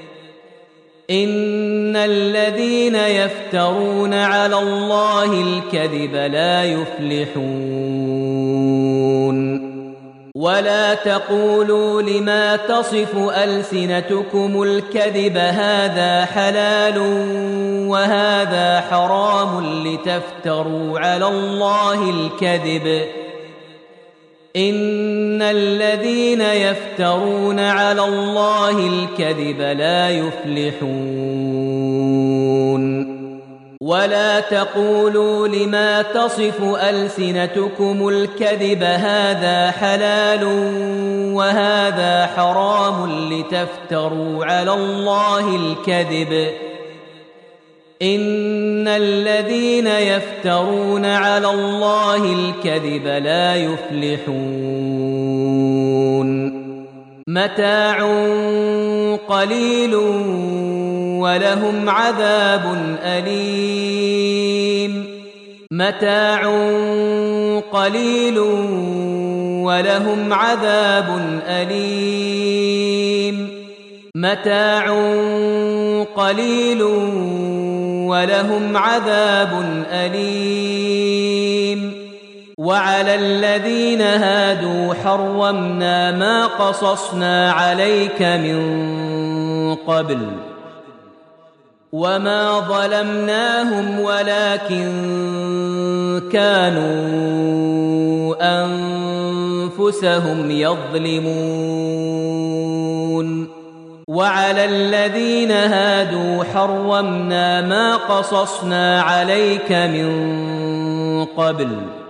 إن الذين يفترون على الله الكذب لا يفلحون ولا تقولوا لما تصف ألسنتكم الكذب هذا حلال وهذا حرام لتفتروا على الله الكذب إن الذين يفترون على الله الكذب لا يفلحون ولا تقولوا لما تصف ألسنتكم الكذب هذا حلال وهذا حرام لتفتروا على الله الكذب إن الذين يفترون على الله الكذب لا يفلحون متاع قليل ولهم عذاب أليم متاع قليل ولهم عذاب أليم متاع قليل ولهم عذاب أليم وعلى الذين هادوا حرمنا ما قصصنا عليك من قبل وما ظلمناهم ولكن كانوا أنفسهم يظلمون وعلى الذين هادوا حرمنا ما قصصنا عليك من قبل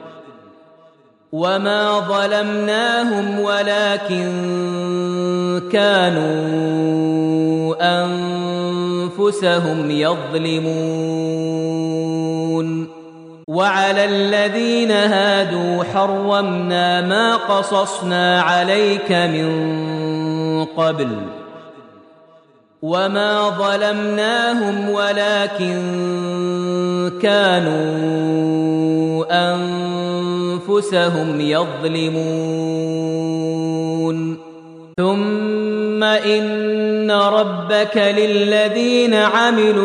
وما ظلمناهم ولكن كانوا أنفسهم يظلمون وعلى الذين هادوا حرمنا ما قصصنا عليك من قبل وما ظلمناهم ولكن كانوا أنفسهم يظلمون ثم إن ربك للذين عملوا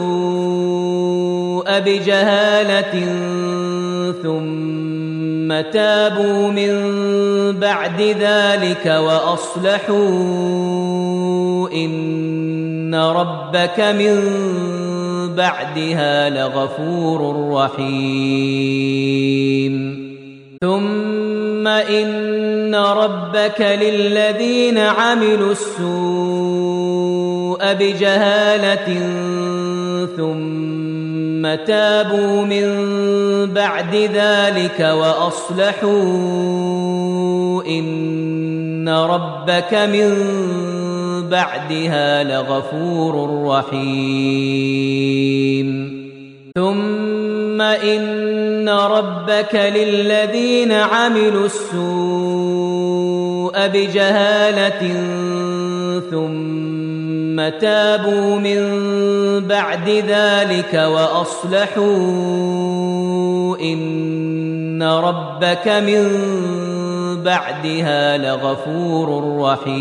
السوء بجهالة ثم تابوا من بعد ذلك وأصلحوا إن ربك من بعدها لغفور رحيم ثم إن ربك للذين عملوا السوء بجهالة ثم ثم تابوا من بعد ذلك وأصلحوا إن ربك من بعدها لغفور رحيم ثم إن ربك للذين عملوا السوء بجهالة ثم تابوا من بعد ذلك وأصلحوا إن ربك من بعدها لغفور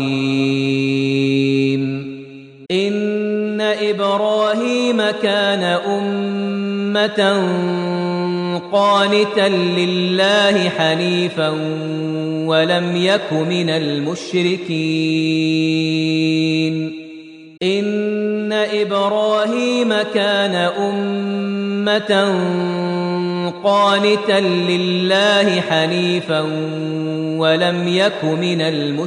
رحيم إن إبراهيم كان أمة قانتا لله حنيفا ولم يك من المشركين إن إبراهيم كان أمة قانتا لله حنيفا ولم يك من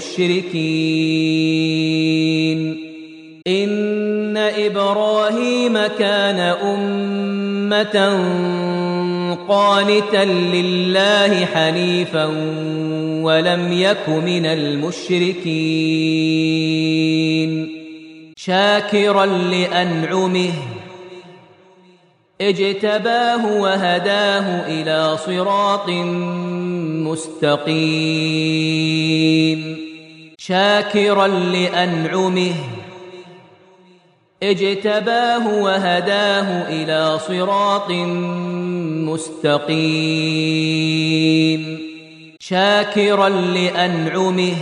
المشركين إن إبراهيم كان أمة قانتا لله حنيفا ولم يك من المشركين شاكرا لأنعمه اجتباه وهداه إلى صراط مستقيم شاكرا لأنعمه اجتباه وهداه إلى صراط مستقيم شاكرا لأنعمه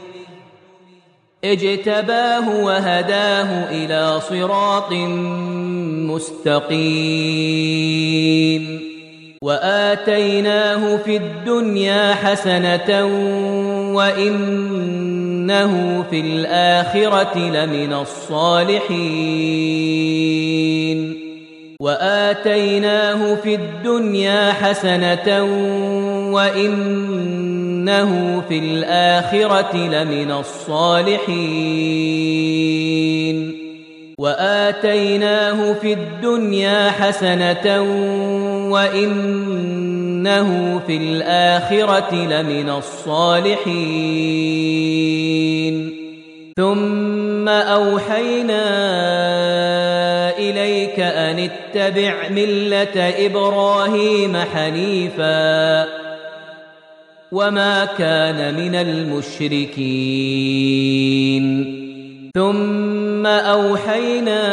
اجتباه وهداه إلى صراط مستقيم وآتيناه في الدنيا حسنة وإنه في الآخرة لمن الصالحين وآتيناه في الدنيا حسنة وإنه في الآخرة لمن الصالحين وآتيناه في الدنيا حسنة وإنه في الآخرة لمن الصالحين ثم أوحينا إليك أن اتبع ملة إبراهيم حنيفا وما كان من المشركين ثم أوحينا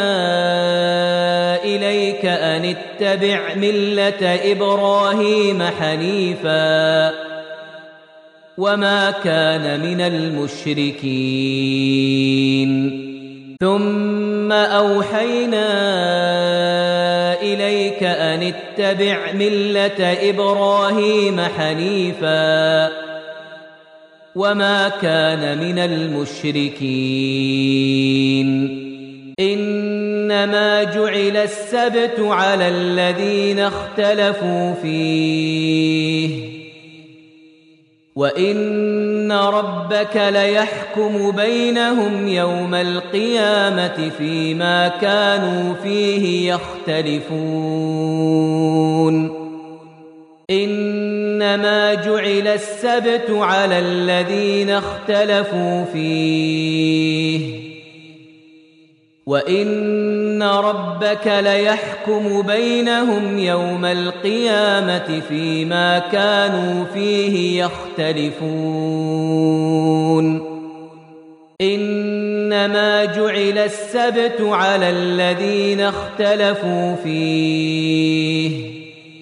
إليك أن اتبع ملة إبراهيم حنيفا وما كان من المشركين ثم أوحينا إليك أن اتبع ملة إبراهيم حنيفا وما كان من المشركين إنما جعل السبت على الذين اختلفوا فيه وإن ربك ليحكم بينهم يوم القيامة فيما كانوا فيه يختلفون إنما جعل السبت على الذين اختلفوا فيه وإن ربك ليحكم بينهم يوم القيامة فيما كانوا فيه يختلفون إنما جعل السبت على الذين اختلفوا فيه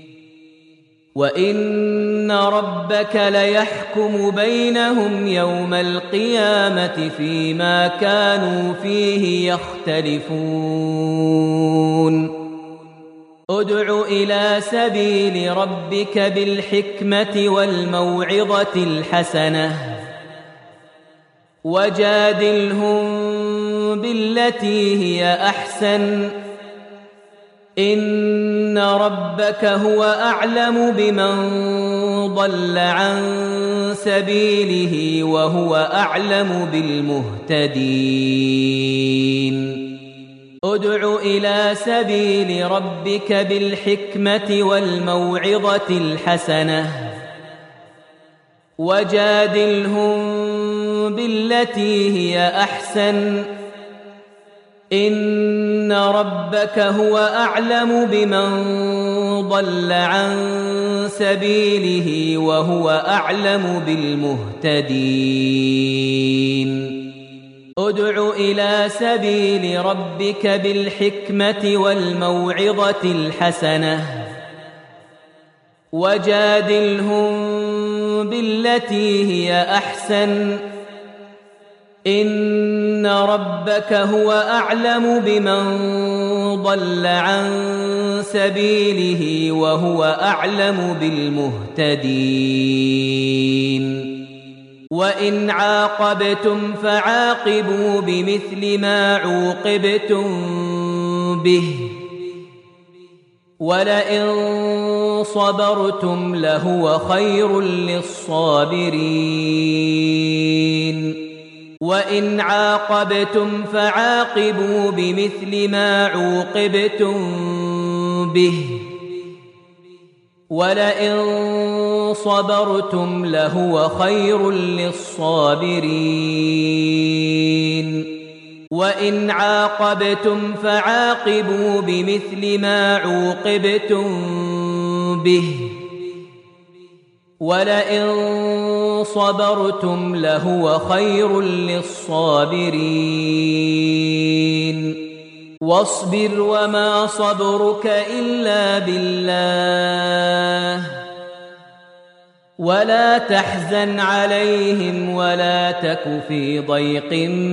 وإن ربك ليحكم بينهم يوم القيامة فيما كانوا فيه يختلفون ادع إلى سبيل ربك بالحكمة والموعظة الحسنة وجادلهم بالتي هي أحسن إن ربك هو أعلم بمن ضل عن سبيله وهو أعلم بالمهتدين ادع إلى سبيل ربك بالحكمة والموعظة الحسنة وجادلهم بالتي هي أحسن إن ربك هو أعلم بمن ضل عن سبيله وهو أعلم بالمهتدين ادع إلى سبيل ربك بالحكمة والموعظة الحسنة وجادلهم بالتي هي أحسن إن ربك هو أعلم بمن ضل عن سبيله وهو أعلم بالمهتدين وإن عاقبتم فعاقبوا بمثل ما عوقبتم به ولئن صبرتم لهو خير للصابرين وإن عاقبتم فعاقبوا بمثل ما عوقبتم به ولئن صبرتم لهو خير للصابرين وإن عاقبتم فعاقبوا بمثل ما عوقبتم به ولئن صبرتم لهو خير للصابرين واصبر وما صبرك إلا بالله ولا تحزن عليهم ولا تك في ضيق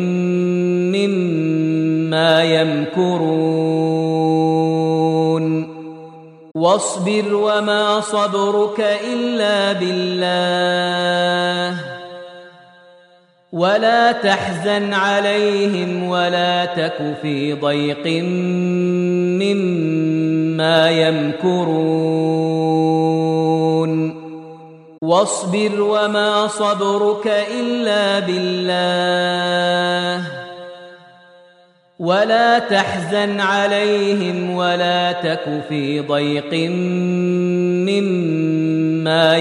مما يمكرون واصبر وما صبرك إلا بالله ولا تحزن عليهم ولا تك في ضيق مما يمكرون واصبر وما صبرك إلا بالله ولا تحزن عليهم ولا تك في ضيق مما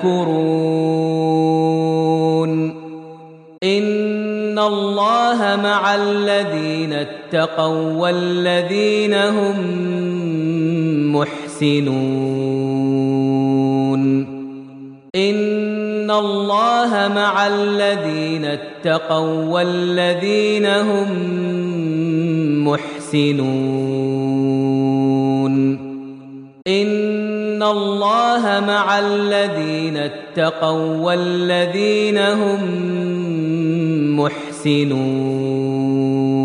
يمكرون إن الله مع الذين اتقوا والذين هم محسنون إن الله مع الذين اتقوا والذين هم محسنون إن الله مع الذين اتقوا والذين هم محسنون